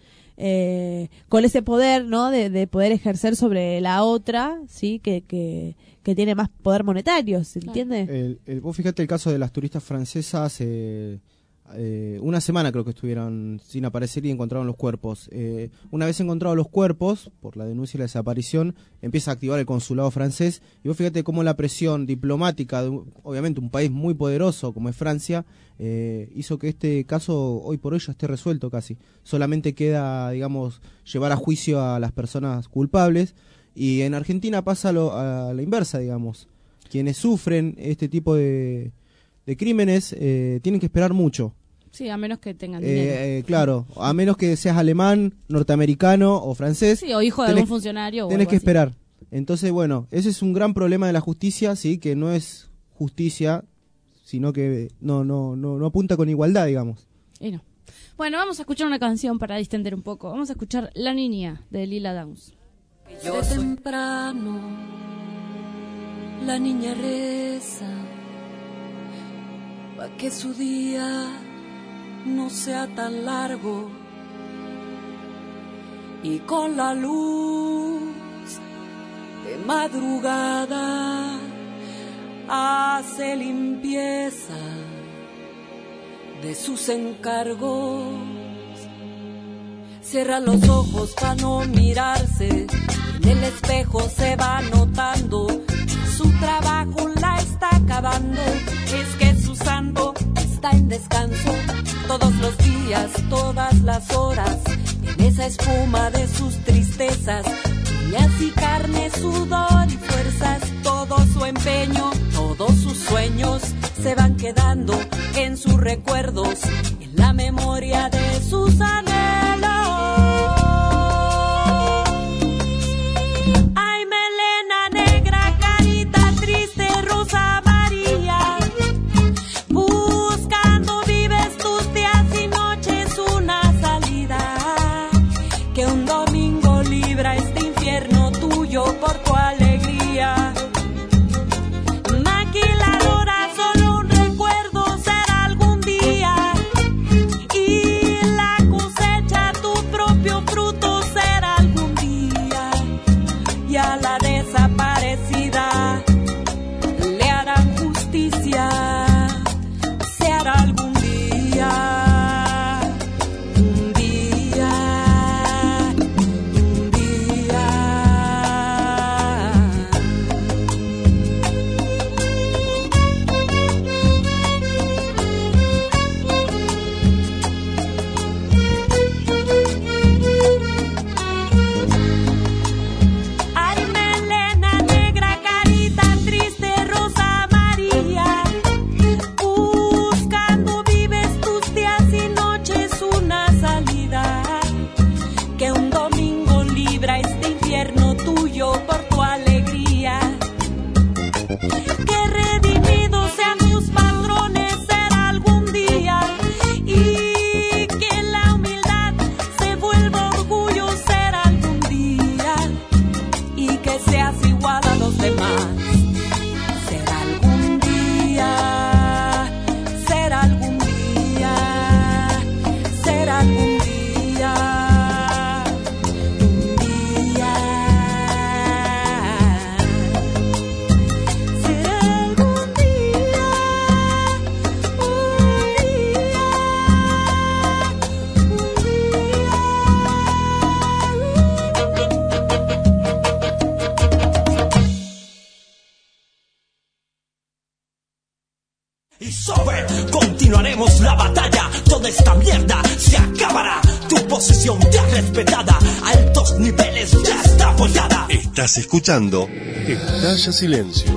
eh, con ese poder, ¿no? De, de poder ejercer sobre la otra, ¿sí? Que, que, que tiene más poder monetario, ¿se entiende? El, el, vos fíjate el caso de las turistas francesas, eh, eh, una semana creo que estuvieron sin aparecer y encontraron los cuerpos. Eh, una vez encontrados los cuerpos, por la denuncia y la desaparición, empieza a activar el consulado francés, y vos fíjate cómo la presión diplomática de, obviamente, un país muy poderoso como es Francia, eh, hizo que este caso hoy por hoy ya esté resuelto casi. Solamente queda, digamos, llevar a juicio a las personas culpables. Y en Argentina pasa lo, a la inversa, digamos. Quienes sufren este tipo de, de crímenes eh, tienen que esperar mucho. Sí, a menos que tengan Eh, dinero. eh, claro, a menos que seas alemán, norteamericano o francés. Sí, o hijo de tenés, algún funcionario. O tenés algo que así. esperar. Entonces, bueno, ese es un gran problema de la justicia, sí, que no es justicia, sino que no, no, no, no apunta con igualdad, digamos. Y no. Bueno, vamos a escuchar una canción para distender un poco. Vamos a escuchar La Niña, de Lila Downs. Yo temprano, la niña reza, pa' que su día no sea tan largo, y con la luz de madrugada hace limpieza de sus encargos. Cierra los ojos para no mirarse, en el espejo se va notando, su trabajo la está acabando, es que su santo está en descanso, todos los días, todas las horas, en esa espuma de sus tristezas, uñas y carne, sudor y fuerzas, todo su empeño, todos sus sueños, se van quedando en sus recuerdos, en la memoria de sus anhelos. Ay, melena negra, carita triste, Rosa María, buscando vives tus días y noches una salida, que un domingo libra este infierno tuyo por tu alegría. Maquiladora, solo un recuerdo será algún día, y la cosecha tu propio fruto será algún día, y a la desaparecida le harán justicia, se hará algún día, un día, un día. Ay, melena negra, carita triste, Rosa María, buscando vives tus días y noches una salida, que un domingo libra este infierno tuyo por tu alegría, que redimidos sean tus patrones será algún día, y que la humildad se vuelva orgullo será algún día, y que seas igual a los demás será algún día, será algún día, será algún día, un día, será algún día, un día. Sobre, continuaremos la batalla. Toda esta mierda se acabará. Tu posición ya respetada. A altos niveles ya está apoyada. Estás escuchando Estalla Silencio.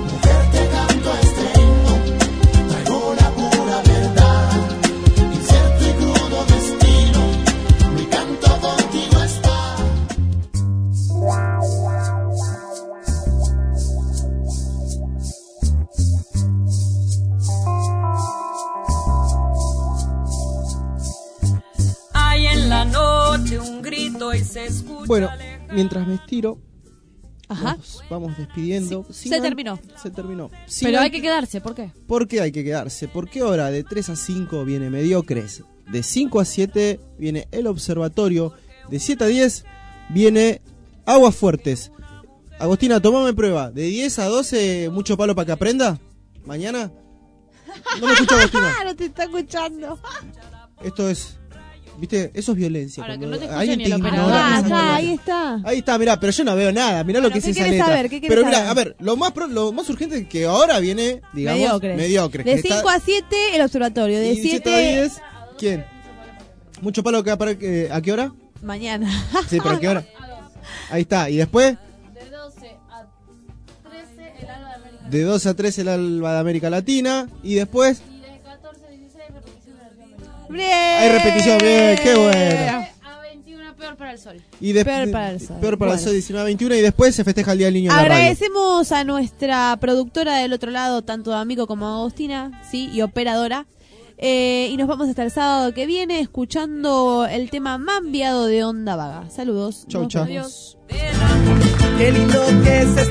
Hay en la noche un grito y se escucha. Bueno, mientras me estiro, Ajá. nos vamos despidiendo. Sí, se terminó. Se terminó. Pero Sin hay an- que quedarse, ¿por qué? ¿Por qué hay que quedarse? Porque ahora de tres a cinco viene Mediocres, de cinco a siete viene El Observatorio, de siete a diez viene Aguas Fuertes. Agostina, tomame prueba, de diez a doce, mucho palo para que aprenda. ¿Mañana? No me escucha Agostina. No te está escuchando. Esto es, viste, eso es violencia. Ahora, que cuando no te escucha alguien ni te el ignora, operador. Ah, esa está, cosa. ahí está. Ahí está, mirá, pero yo no veo nada. Mirá lo Bueno, que es ¿qué esa querés letra. saber? ¿Qué querés Pero mirá, saber? a ver, lo más pro- lo más urgente es que ahora viene, digamos, Mediocres. Mediocres. De que está- cinco a siete el observatorio. De y siete a siete diez, ¿quién? Mucho palo que para que ¿a qué hora? mañana. Sí, pero ¿a qué hora? Ahí está. Y después De doce a trece el Alba de América. de doce a tres el Alba de América Latina y después Y de catorce a dieciséis repetición de Latinoamérica. Bien. hay repetición, bien, qué bueno. A veintiuno peor para el sol. Y de- Peor para el sol. Peor para el Bueno. sol diecinueve a veintiuno y después se festeja el Día del Niño en la radio. Agradecemos a nuestra productora del otro lado, tanto Amigo como Agostina, sí, y operadora. Eh, y nos vamos hasta el sábado que viene escuchando el tema más enviado de Onda Vaga. Saludos. Chau, Nos chau. vemos. Qué lindo que se